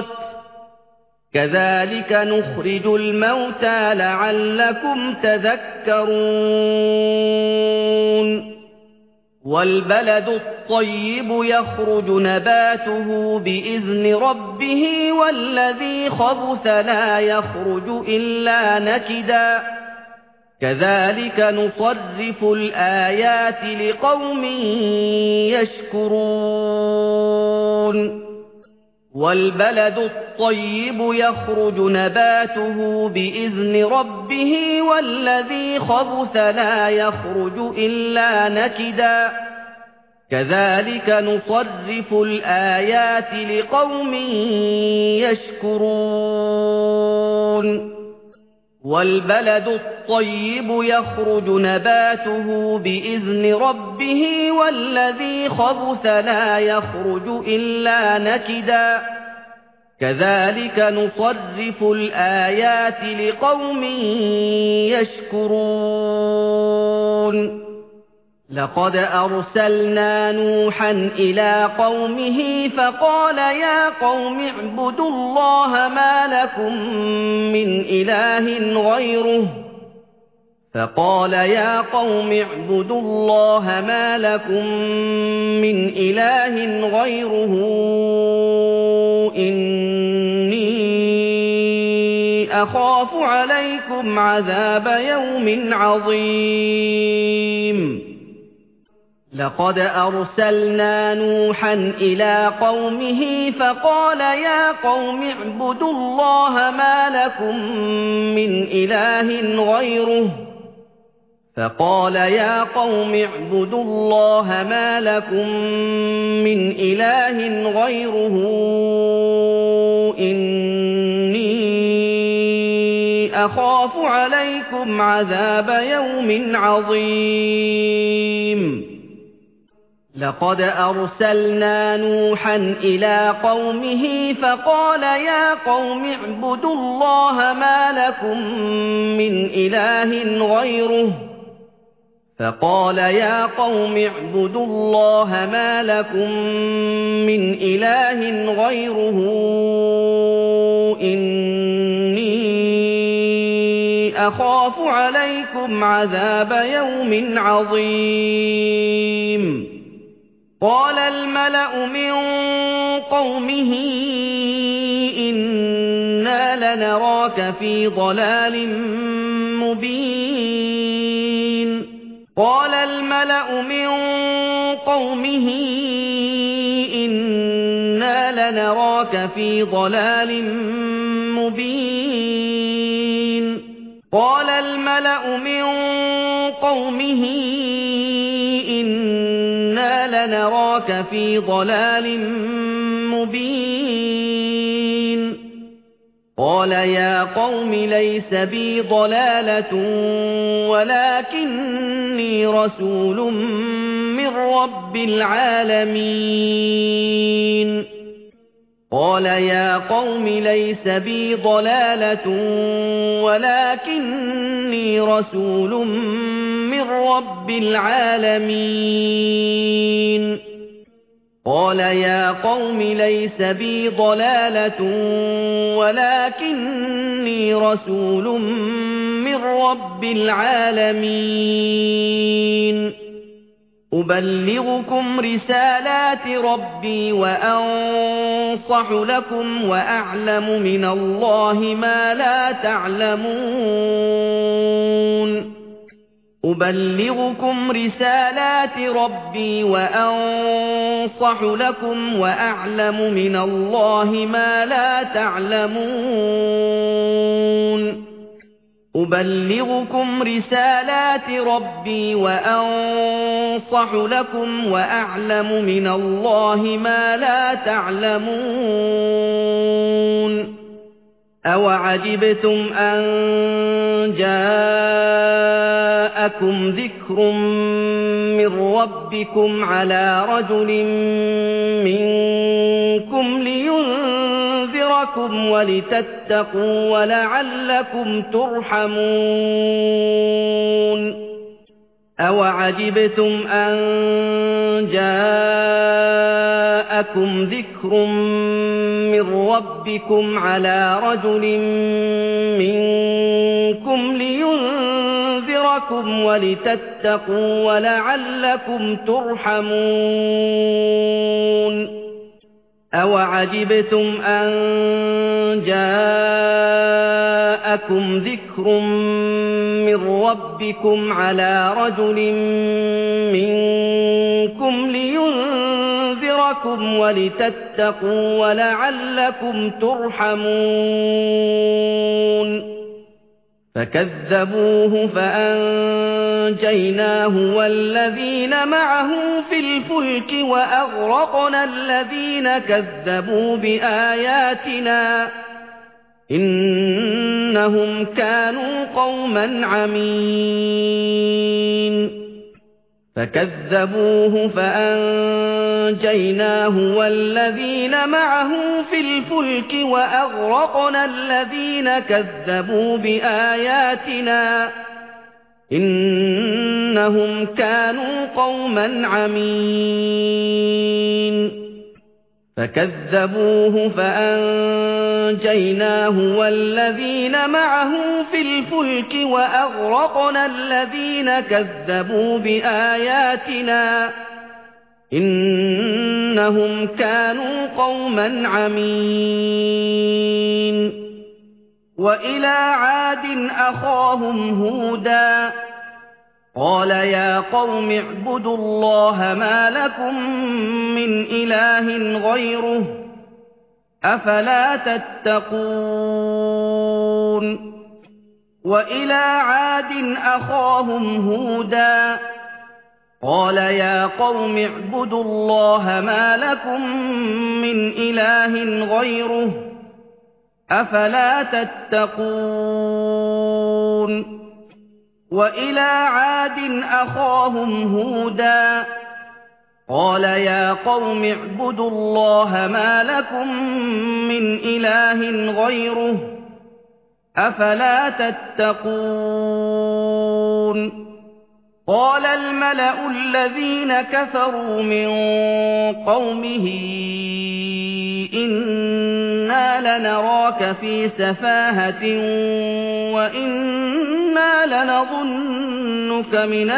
كذلك نخرج الموتى لعلكم تذكرون والبلد الطيب يخرج نباته بإذن ربه والذي خبث لا يخرج إلا نكدا كذلك نصرف الآيات لقوم يشكرون والبلد الطيب يخرج نباته بإذن ربه والذي خبث لا يخرج إلا نكدا كذلك نصرف الآيات لقوم يشكرون والبلد الطيب يخرج نباته بإذن ربه والذي خبث لا يخرج إلا نكدا كذلك نصرف الآيات لقوم يشكرون لقد أرسلنا نوحا إلى قومه فقال يا قوم اعبدوا الله ما لكم من إله غيره فقال يا قوم اعبدوا الله ما لكم من إله غيره إني أخاف عليكم عذاب يوم عظيم لقد أرسلنا نوحا إلى قومه فقال يا قوم اعبدوا الله ما لكم من إله غيره فقال يا قوم اعبدوا الله ما لكم من إله غيره إني أخاف عليكم عذاب يوم عظيم لقد أرسلنا نوحا إلى قومه فقال يا قوم اعبدوا الله ما لكم من إله غيره فقال يا قوم اعبدوا الله ما لكم من إله غيره إني أخاف عليكم عذاب يوم عظيم قال الملأ من قومه إنا لنراك في ضلال مبين قال الملأ من قومه إنا لنراك في ضلال مبين قال الملأ من قومه إنا لنراك في ضلال مبين قال يا قوم ليس بي ضلالة ولكني رسول من رب العالمين قال يا قوم ليس بي ضلالة ولكني رسول من رب العالمين قال يا قوم ليس بي ضلالة ولكني رسول من رب العالمين أبلغكم رسالات ربي وأنصح لكم وأعلم من الله ما لا تعلمون أبلغكم رسالات ربي وأنصح لكم وأعلم من الله ما لا تعلمون أبلغكم رسالات ربي وأنصح لكم وأعلم من الله ما لا تعلمون أوعجبتم أن جاءكم ذكر من ربكم على رجل منكم لينذركم ولتتقوا ولعلكم ترحمون أوعجبتم أن جاءكم ذكر من ربكم على رجل منكم لينذركم ولتتقوا ولعلكم ترحمون أوعجبتم أن جاءكم ذكر من ربكم على رجل منكم لينذركم ولتتقوا ولعلكم ترحمون فكذبوه فأنجيناه والذين معه في الفلك وأغرقنا الذين كذبوا بآياتنا إنهم كانوا قوما عمين فكذبوه فأنجيناه والذين معه في الفلك وأغرقنا الذين كذبوا بآياتنا إنهم كانوا قوما عمين فكذبوه فأنجيناه والذين معه في الفلك وأغرقنا الذين كذبوا بآياتنا إنهم كانوا قوما عمين وإلى عاد أخاهم هودا قال يا قوم اعبدوا الله ما لكم من إله غيره أفلا تتقون وإلى عاد أخاهم هودا قال يا قوم اعبدوا الله ما لكم من إله غيره أفلا تتقون وإلى عاد أخاهم هودا قال يا قوم اعبدوا الله ما لكم من إله غيره أفلا تتقون قال الملأ الذين كفروا من قومه إنا لنراك في سفاهة وإنا لنظنك من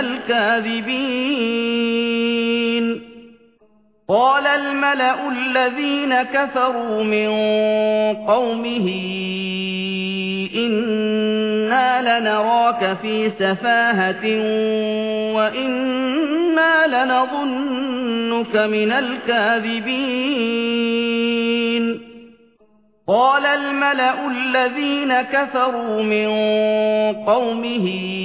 الكاذبين قال الملأ الذين كفروا من قومه إنا لنراك في سفاهة وإنا لنظنك من الكاذبين قال الملأ الذين كفروا من قومه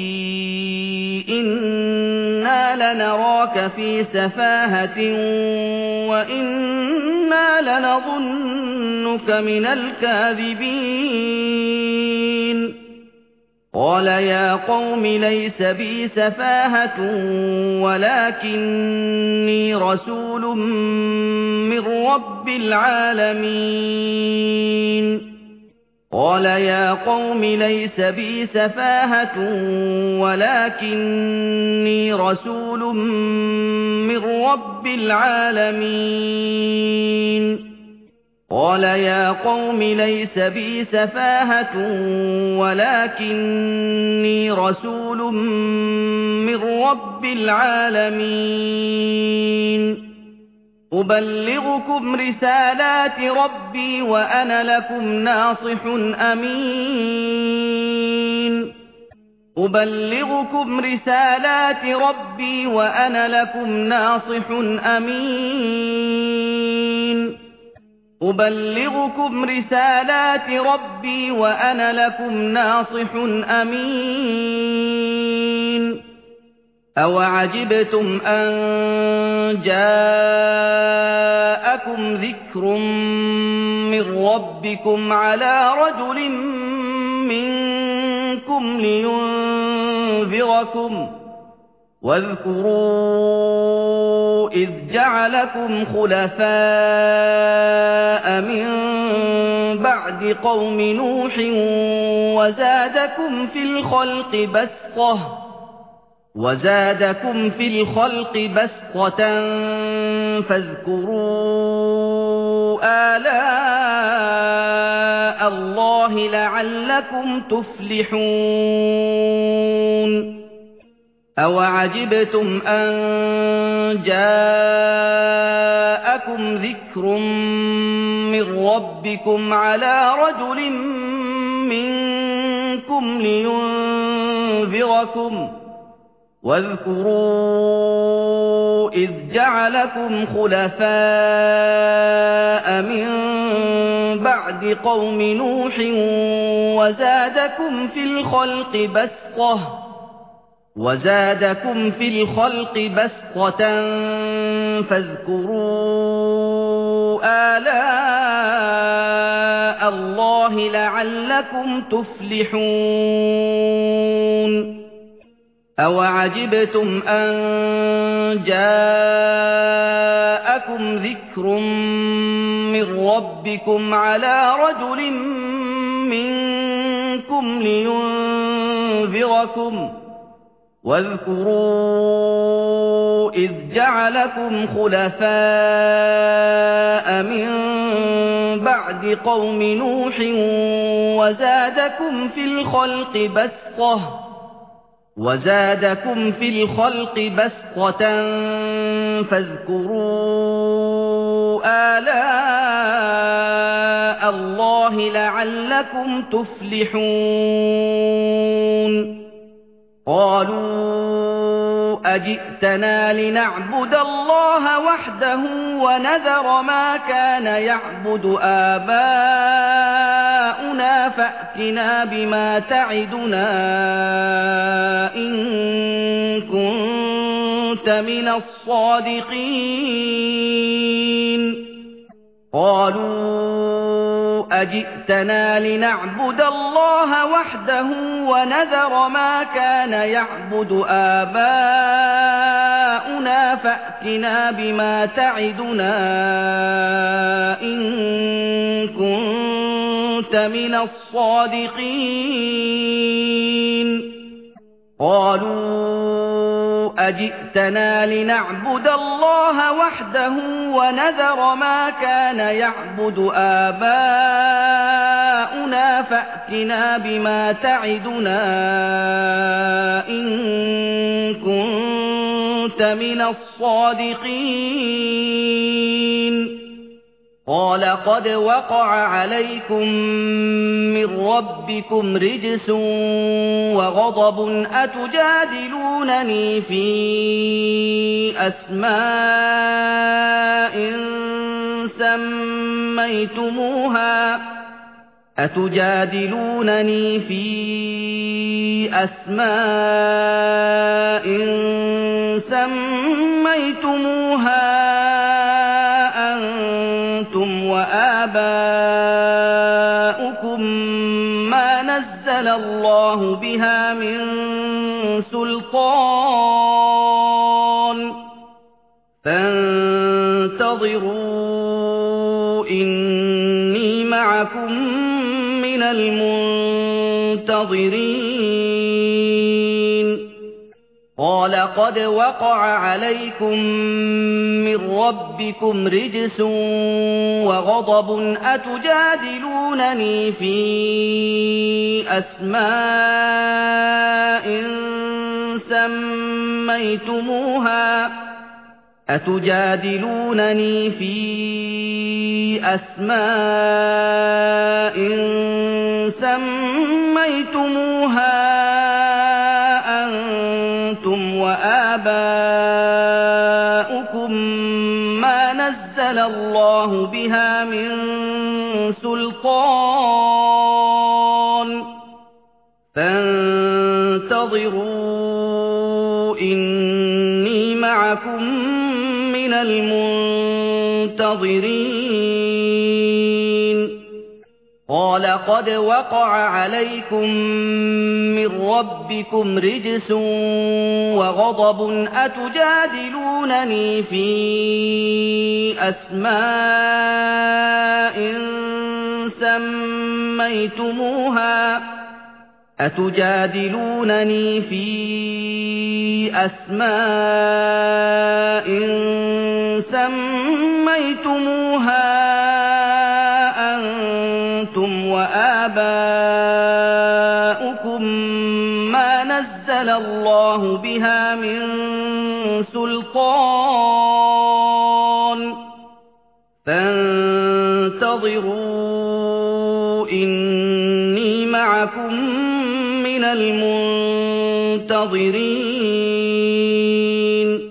إنا لنراك في سفاهة وإنا لنظنك من الكاذبين قال يا قوم ليس بي سفاهة ولكني رسول من رب العالمين قال يا قوم ليس بي سفاهة ولكني رسول من رب العالمين قال يا قوم ليس بي سفاهة ولكني رسول من رب العالمين أبلغكم رسالات ربي وأنا لكم ناصح أمين أبلغكم رسالات ربي وأنا لكم ناصح أمين أبلغكم رسالات ربي وأنا لكم ناصح أمين أوعجبتم أن جاءكم ذكر من ربكم على رجل منكم لينذركم واذكروا إذ جعلكم خلفاء من بعد قوم نوح وزادكم في الخلق بسطة وزادكم في الخلق بسطة فاذكروا آلاء الله لعلكم تفلحون أوعجبتم أن جاءكم ذكر من ربكم على رجل منكم لينذركم واذكروا إذ جعلكم خلفاء من بعد قوم نوح وزادكم في الخلق بسطة وزادكم في الخلق بسطة فاذكروا آلاء الله لعلكم تفلحون أوعجبتم أن جاءكم ذكر من ربكم على رجل منكم لينذركم واذكروا إذ جعلكم خلفاء من بعد قوم نوح وزادكم في الخلق بسطة وزادكم في الخلق بسطة فاذكروا آلاء اللَّهِ لَعَلَّكُمْ تُفْلِحُونَ قَالُوا أَجِئْتَنَا لِنَعْبُدَ اللَّهَ وَحْدَهُ وَنَذَرَ مَا كَانَ يَعْبُدُ آبَاؤُنَا فَأْتِنَا بِمَا تَعِدُنَا إِن كُنتَ مِنَ الصَّادِقِينَ قَالُوا أَجِئْتَنَا لِنَعْبُدَ اللَّهَ وَحْدَهُ وَنَذَرَ مَا كَانَ يَعْبُدُ آبَاؤُنَا فَأْتِنَا بِمَا تَعِدُنَا إِن كُنتَ مِنَ الصَّادِقِينَ قَالُوا أَجِئْتَنَا لِنَعْبُدَ اللَّهَ وَحْدَهُ وَنَذَرَ مَا كَانَ يَعْبُدُ آبَاؤُنَا فَأْتِنَا بِمَا تَعِدُنَا إِن كُنتَ مِنَ الصَّادِقِينَ قَالَ قَدْ وَقَعَ عَلَيْكُم مِّن رَّبِّكُمْ رِجْسٌ وَغَضَبٌ أَتُجَادِلُونَنِي فِي أَسْمَاءٍ سَمَّيْتُمُوهَا أَتُجَادِلُونَنِي فِي أَسْمَاءٍ سَمَّيْتُمُوهَا أَنتُمْ وَآبَاؤُكُم مَّا نَزَّلَ اللَّهُ بِهَا مِن سُلْطَانٍ فَانتَظِرُوا إِنِّي مَعَكُم مِّنَ الْمُنتَظِرِينَ قَالَ قَدْ وَقَعَ عَلَيْكُم مِّن رَّبِّكُمْ رِجْسٌ وَغَضَبٌ أَتُجَادِلُونَنِي فِي أَسْمَاءٍ سَمَّيْتُمُوهَا أَتُجَادِلُونَنِي فِي أَسْمَاءٍ سَمَّيْتُمُوهَا أَنتُمْ وَآبَاؤُكُم مَّا نَزَّلَ اللَّهُ بِهَا مِن سُلْطَانٍ فَانتَظِرُوا إِنِّي مَعَكُم مِّنَ الْمُنتَظِرِينَ قَالَ قَدْ وَقَعَ عَلَيْكُم مِّن رَّبِّكُمْ رِجْسٌ وَغَضَبٌ أَتُجَادِلُونَنِي فِي أَسْمَاءٍ سَمَّيْتُمُوهَا أَتُجَادِلُونَنِي فِي أَسْمَاءٍ سَمَّيْتُمُوهَا أَنتُمْ وَآبَاؤُكُم مَّا نَزَّلَ اللَّهُ بِهَا مِن سُلْطَانٍ فَانتَظِرُوا إِنِّي مَعَكُم مِّنَ الْمُنتَظِرِينَ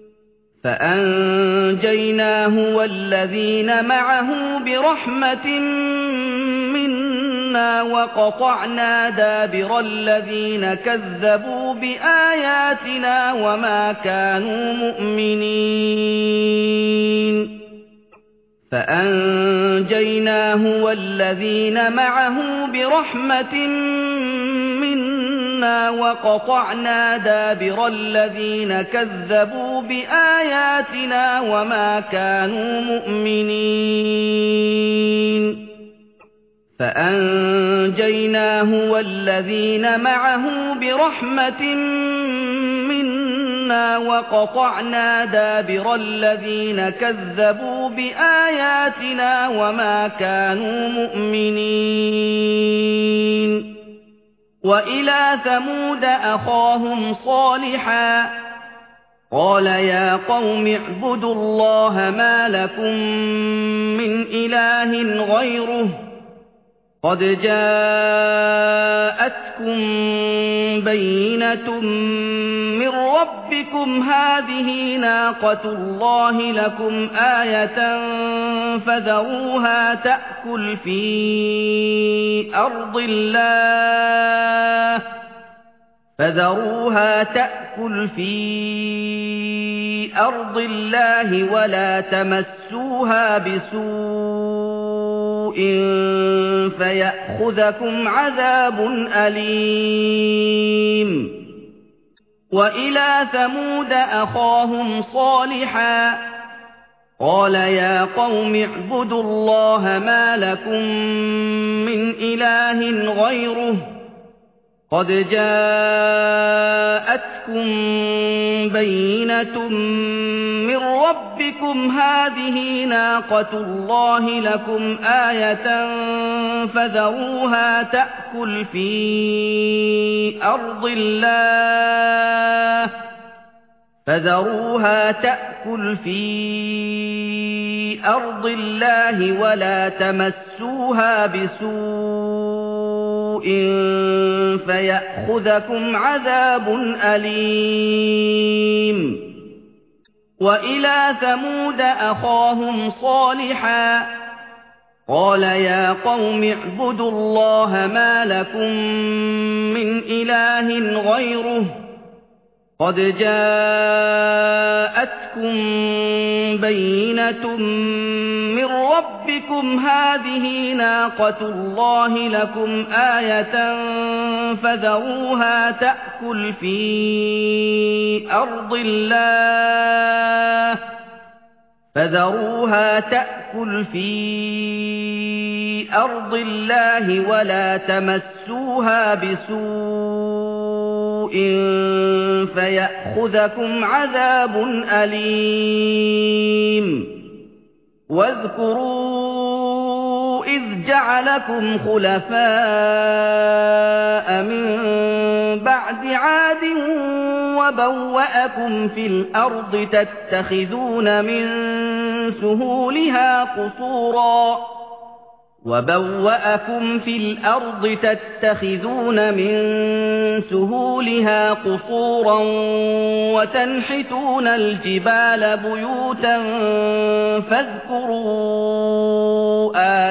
فَأَنجَيْنَاهُ وَالَّذِينَ مَعَهُ بِرَحْمَةٍ مِّنَّا وَقَطَعْنَا دَابِرَ الَّذِينَ كَذَّبُوا بِآيَاتِنَا وَمَا كَانُوا مُؤْمِنِينَ فَأَنجَيْنَاهُ وَالَّذِينَ مَعَهُ بِرَحْمَةٍ مِّنَّا وَقَطَعْنَا دَابِرَ الَّذِينَ كَذَّبُوا بِآيَاتِنَا وَمَا كَانُوا مُؤْمِنِينَ فَأَنجَيْنَاهُ وَالَّذِينَ مَعَهُ بِرَحْمَةٍ مِّنَّا وَقَطَعْنَا دَابِرَ الَّذِينَ كَذَّبُوا بِآيَاتِنَا وَمَا كَانُوا مُؤْمِنِينَ وَإِلَىٰ ثَمُودَ أَخَاهُمْ صَالِحًا قَالَ يَا قَوْمِ اعْبُدُوا اللَّهَ مَا لَكُم مِّنْ إِلَٰهٍ غَيْرُهُ قد جاءتكم بينة من ربكم هذه ناقة الله لكم آية فذروها تأكل في أرض الله فذروها تأكل في أرض الله ولا تمسوها بسوء فيأخذكم عذاب أليم وإلى ثمود أخاهم صالحا قال يا قوم اعبدوا الله ما لكم من إله غيره قد جاءتكم بينة من ربكم هذه ناقة الله لكم آية فذروها تأكل في أرض الله فذروها تأكل في أرض الله ولا تمسوها بسوء فيأخذكم عذاب أليم وإلى ثمود أخاهم صالحا قال يا قوم اعبدوا الله ما لكم من إله غيره قد جاءتكم بينة من ربكم هذه ناقة الله لكم آية فذروها تأكل في أرض الله فذروها تأكل في أرض الله ولا تمسوها بسوء فيأخذكم عذاب أليم واذكروا إذ جعلكم خلفاء من بعد عاد وبوأكم في الأرض تتخذون من سهولها قصورا وبوأكم في الأرض تتخذون من سهولها قصورا وتنحتون الجبال بيوتا فاذكروا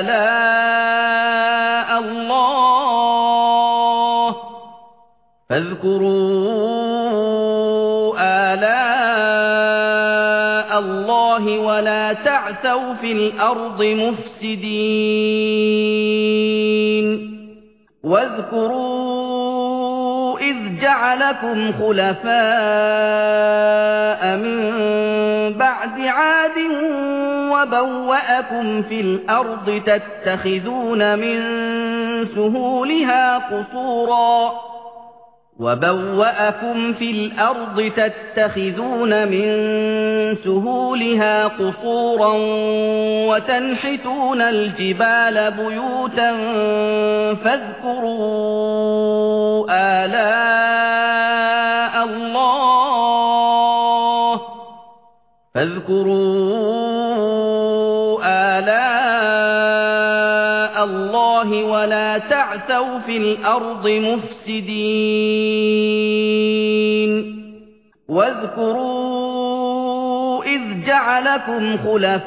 آلاء الله فاذكروا آلاء الله ولا تعثوا في الأرض مفسدين واذكروا إذ جعلكم خلفاء من بعد عاد وبوأكم في الأرض تتخذون من سهولها قصورا وبوأكم في الأرض تتخذون من سهولها قصورا وتنحتون الجبال بيوتا فاذكروا آلاء الله فاذكروا آلاء الله ولا تعثوا في الأرض مفسدين واذكروا إذ جعلكم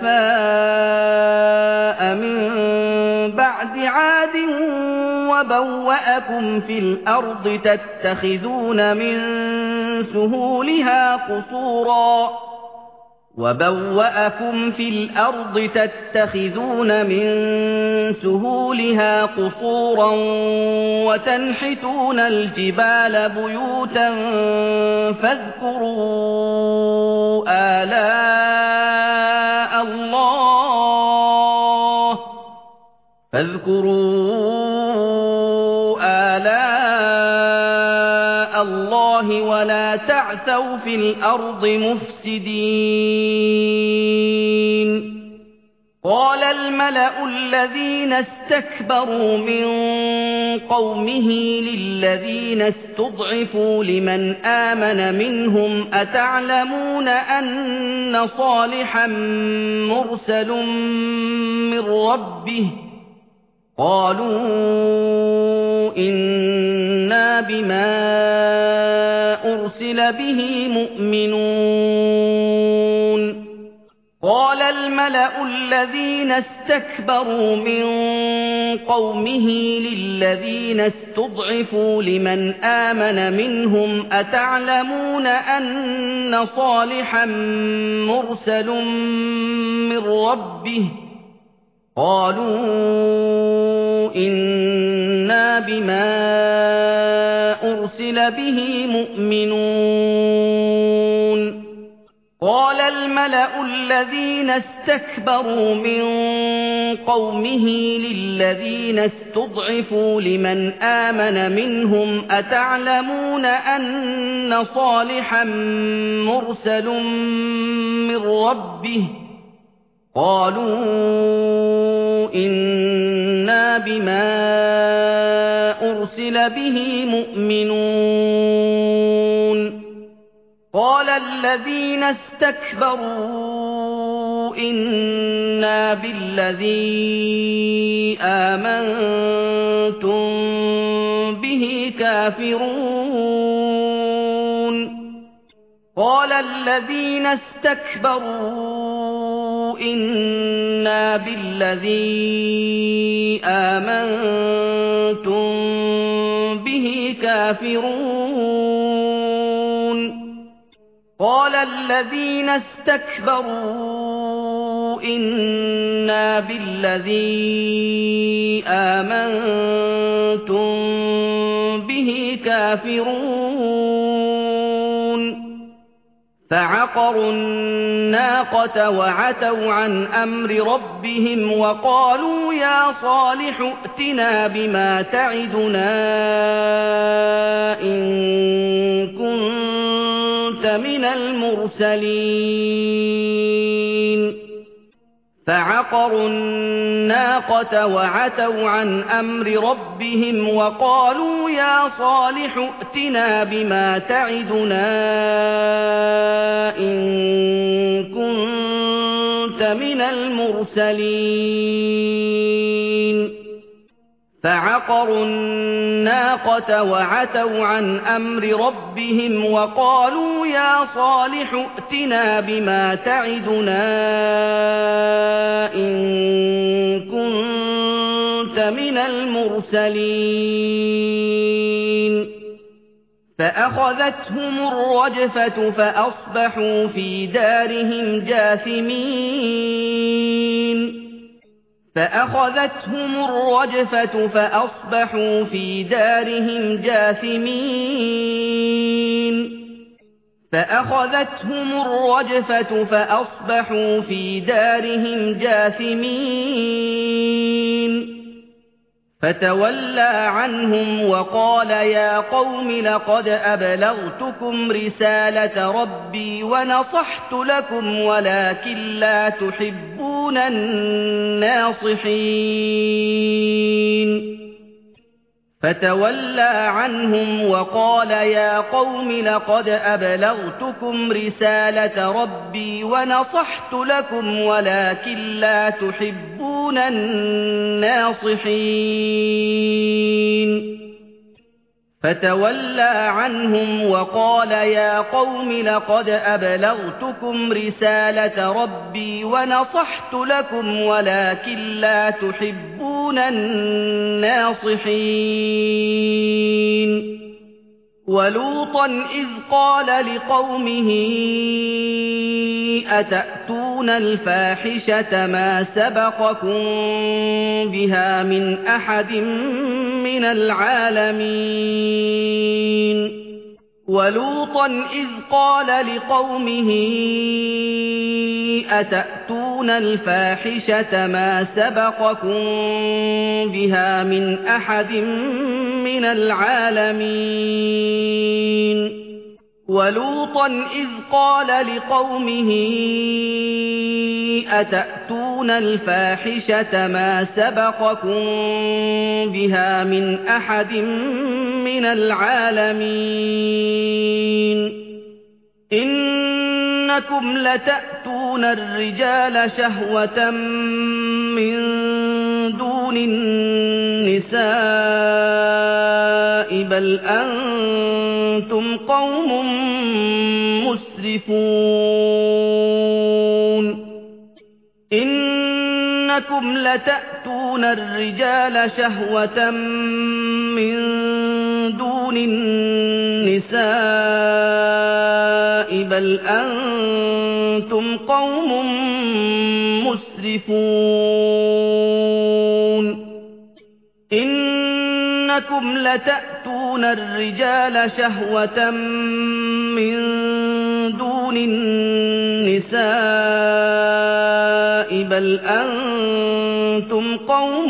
خلفاء من بعد عاد وبوأكم في الأرض تتخذون من سهولها قصورا وبوأكم في الأرض تتخذون من سهولها قصورا وتنحتون الجبال بيوتا فاذكروا آلاء الله فاذكروا آلاء الله ولا تعثوا في الأرض مفسدين قال الملأ الذين استكبروا من قومه للذين استضعفوا لمن آمن منهم أتعلمون أن صالحا مرسل من ربه قالوا إنا بما أرسل به مؤمنون قال الملأ الذين استكبروا من قومه للذين استضعفوا لمن آمن منهم أتعلمون أن صالحا مرسل من ربه قالوا إنا بما أرسل به مؤمنون قال الملأ الذين استكبروا من قومه للذين استضعفوا لمن آمن منهم أتعلمون أن صالحا مرسل من ربه قالوا إنا بما أرسل به مؤمنون قال الذين استكبروا إنا بالذي آمنتم به كافرون قال الذين استكبروا إنا بالذي آمنتم به كافرون قال الذين استكبروا إنا بالذي آمنتم به كافرون فعقروا الناقة وعتوا عن أمر ربهم وقالوا يا صالح ائتنا بما تعدنا إن كنت من المرسلين فعقروا الناقة وعتوا عن أمر ربهم وقالوا يا صالح ائتنا بما تعدنا إن كنت من المرسلين فعقروا الناقة وعتوا عن أمر ربهم وقالوا يا صالح ائتنا بما تعدنا إن كنت من المرسلين فأخذتهم الرجفة فأصبحوا في دارهم جاثمين فأخذتهم الرجفة فأصبحوا في دارهم جاثمين فأخذتهم الرجفة فأصبحوا في دارهم جاثمين فتولى عنهم وقال يا قوم لقد أبلغتكم رسالة ربي ونصحت لكم ولكن لا تحبون الناصحين فتولى عنهم وقال يا قوم لقد أبلغتكم رسالة ربي ونصحت لكم ولكن لا تحبون الناصحين فتولى عنهم وقال يا قوم لقد أبلغتكم رسالة ربي ونصحت لكم ولكن لا تحبون الناصحين ولوطا إذ قال لقومه أتأتون الفاحشة ما سبقكم بها من أحد من العالمين ولوطا إذ قال لقومه أتأتون الفاحشة ما سبقكم بها من أحد من العالمين ولوطا إذ قال لقومه أتأتون الفاحشة ما سبقكم بها من أحد من العالمين إنكم لتأتون الرجال شهوة من دون النساء بل أنتم قوم مسرفون إنكم لتأتون الرجال شهوة من دون النساء بل أنتم قوم مسرفون إنكم لتأتون الرجال شهوة من دون النساء بل أنتم قوم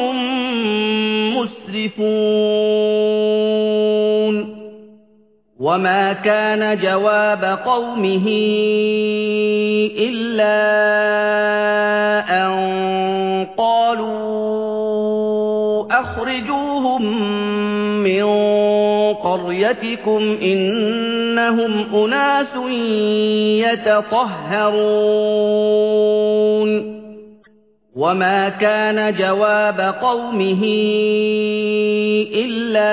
مسرفون وما كان جواب قومه إلا أن قالوا أخرجوهم من قريتكم إنهم أناس يتطهرون وما كان جواب قومه إلا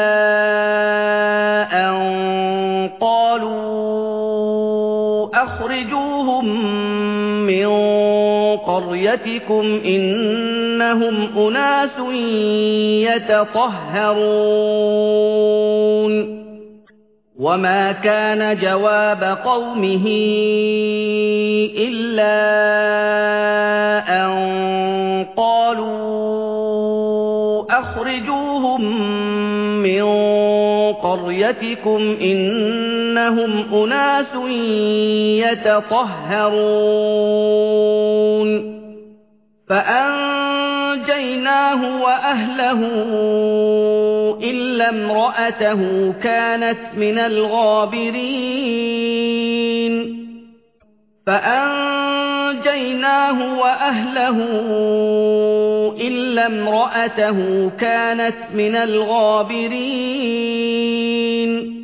أن قالوا أخرجوهم من قريتكم إنهم أناس يتطهرون وما كان جواب قومه إلا أن قالوا أخرجوهم من قريتكم إنهم أناس يتطهرون فأنجيناه وأهله إلا امرأته كانت من الغابرين فأنجيناه وأهله إلا امرأته كانت من الغابرين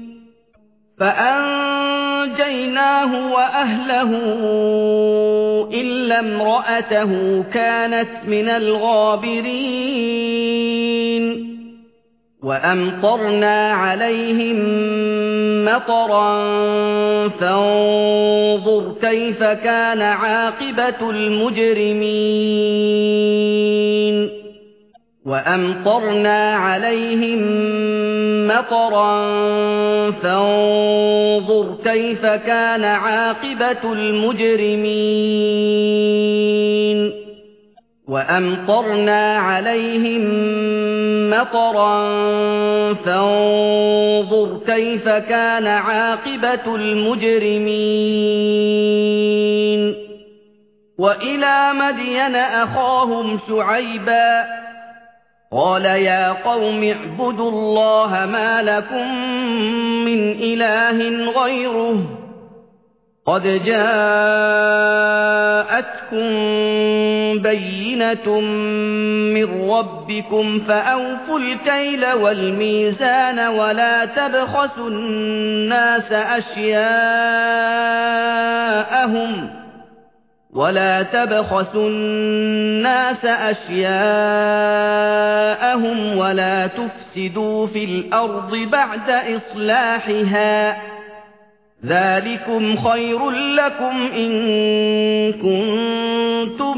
فأنجيناه وأهله إلا امرأته كانت من الغابرين وأمطرنا عليهم مطرا فانظر كيف كان عاقبة المجرمين وأمطرنا عليهم مطرا فانظر كيف كان عاقبة المجرمين وأمطرنا عليهم مطرا فانظر كيف كان عاقبة المجرمين وإلى مدين أخاهم شعيبا قال يا قوم اعبدوا الله ما لكم من إله غيره قد جاءتكم بينة من ربكم فأوفوا الكيل والميزان ولا تبخسوا الناس أشياءهم ولا تبخسوا الناس أشياءهم ولا تفسدوا في الأرض بعد إصلاحها ذلكم خير لكم إن كنتم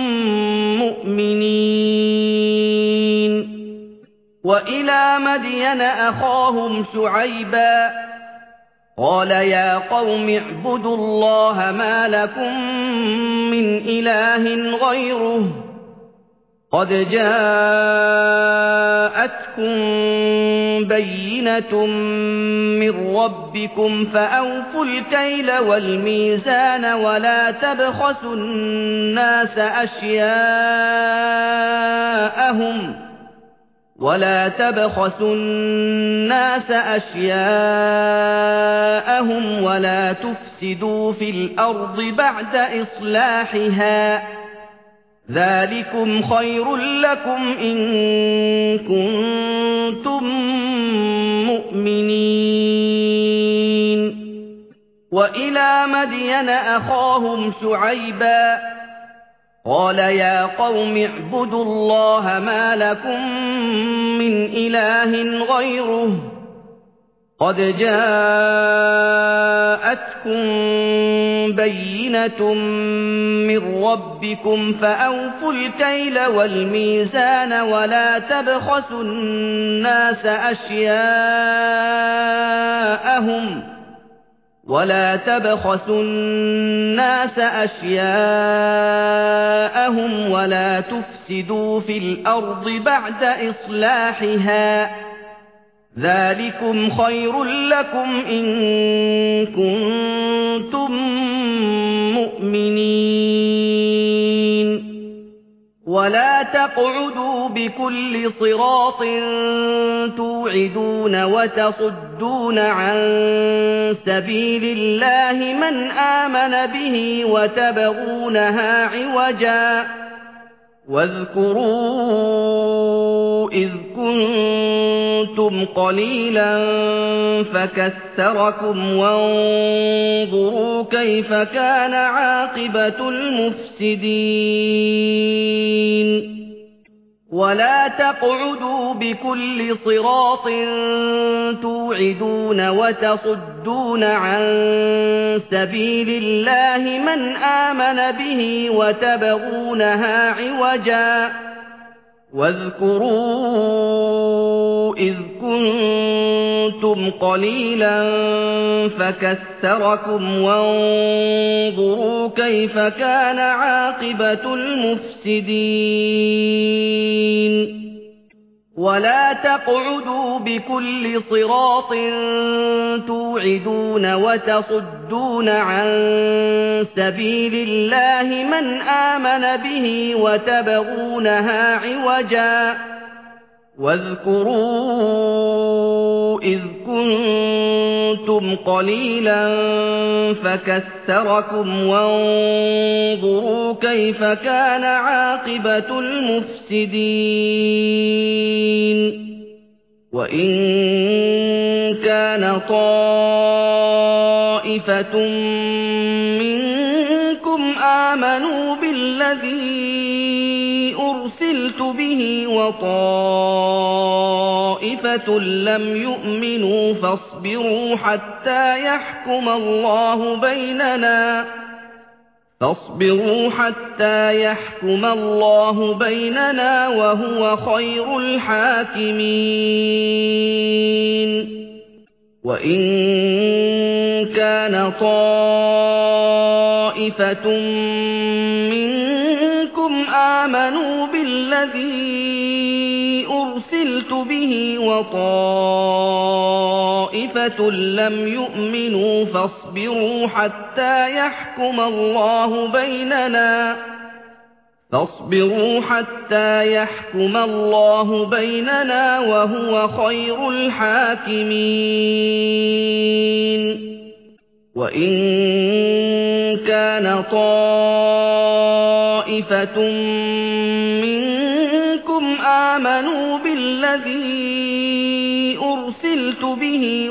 مؤمنين وإلى مدين أخاهم شعيبا قال يا قوم اعبدوا الله ما لكم من إله غيره قد جاءتكم بينة من ربكم فأوفوا الكيل والميزان ولا تبخسوا الناس أشياءهم ولا تبخسوا الناس أشياءهم ولا تفسدوا في الأرض بعد إصلاحها ذلكم خير لكم إن كنتم مؤمنين وإلى مدين أخاهم شعيبا قال يا قوم اعبدوا الله ما لكم من إله غيره قد جاءتكم بينة من ربكم فأوفوا الكيل والميزان ولا تبخسوا الناس أشياءهم ولا تبخسوا الناس أشياءهم ولا تفسدوا في الأرض بعد إصلاحها ذلكم خير لكم إن كنتم مؤمنين ولا تقعدوا بكل صراط توعدون وتصدون عن سبيل الله من آمن به وتبغونها عوجا واذكروا إذ كنتم قليلا فكثركم وانظروا كيف كان عاقبة المفسدين ولا تقعدوا بكل صراط توعدون وتصدون عن سبيل الله من آمن به وتبغونها عوجا واذكروا إذ كنتم قليلا فكثركم وانظروا كيف كان عاقبة المفسدين ولا تقعدوا بكل صراط توعدون وتصدون عن سبيل الله من آمن به وتبغونها عوجا واذكروا إذ كنتم قليلا فكثركم وانظروا كيف كان عاقبة المفسدين وإن كان طائفة منكم آمنوا بالذي أرسلت به وطائفة لم يؤمنوا فاصبروا حتى يحكم الله بيننا فاصبروا حتى يحكم الله بيننا وهو خير الحاكمين وإن كان طائفة منكم آمنوا بالذي أرسلت به وطائفة لم يؤمنوا فاصبروا حتى يحكم الله بيننا فاصبروا حتى يحكم الله بيننا وهو خير الحاكمين وإن كان طائفة منكم آمنوا بالذي أرسلت به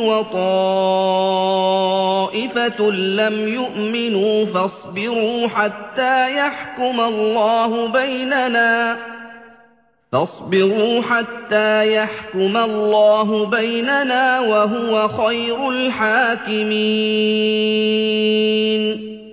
وطائفة لم يؤمنوا فاصبروا حتى يحكم الله بيننا فاصبروا حتى يحكم الله بيننا وهو خير الحاكمين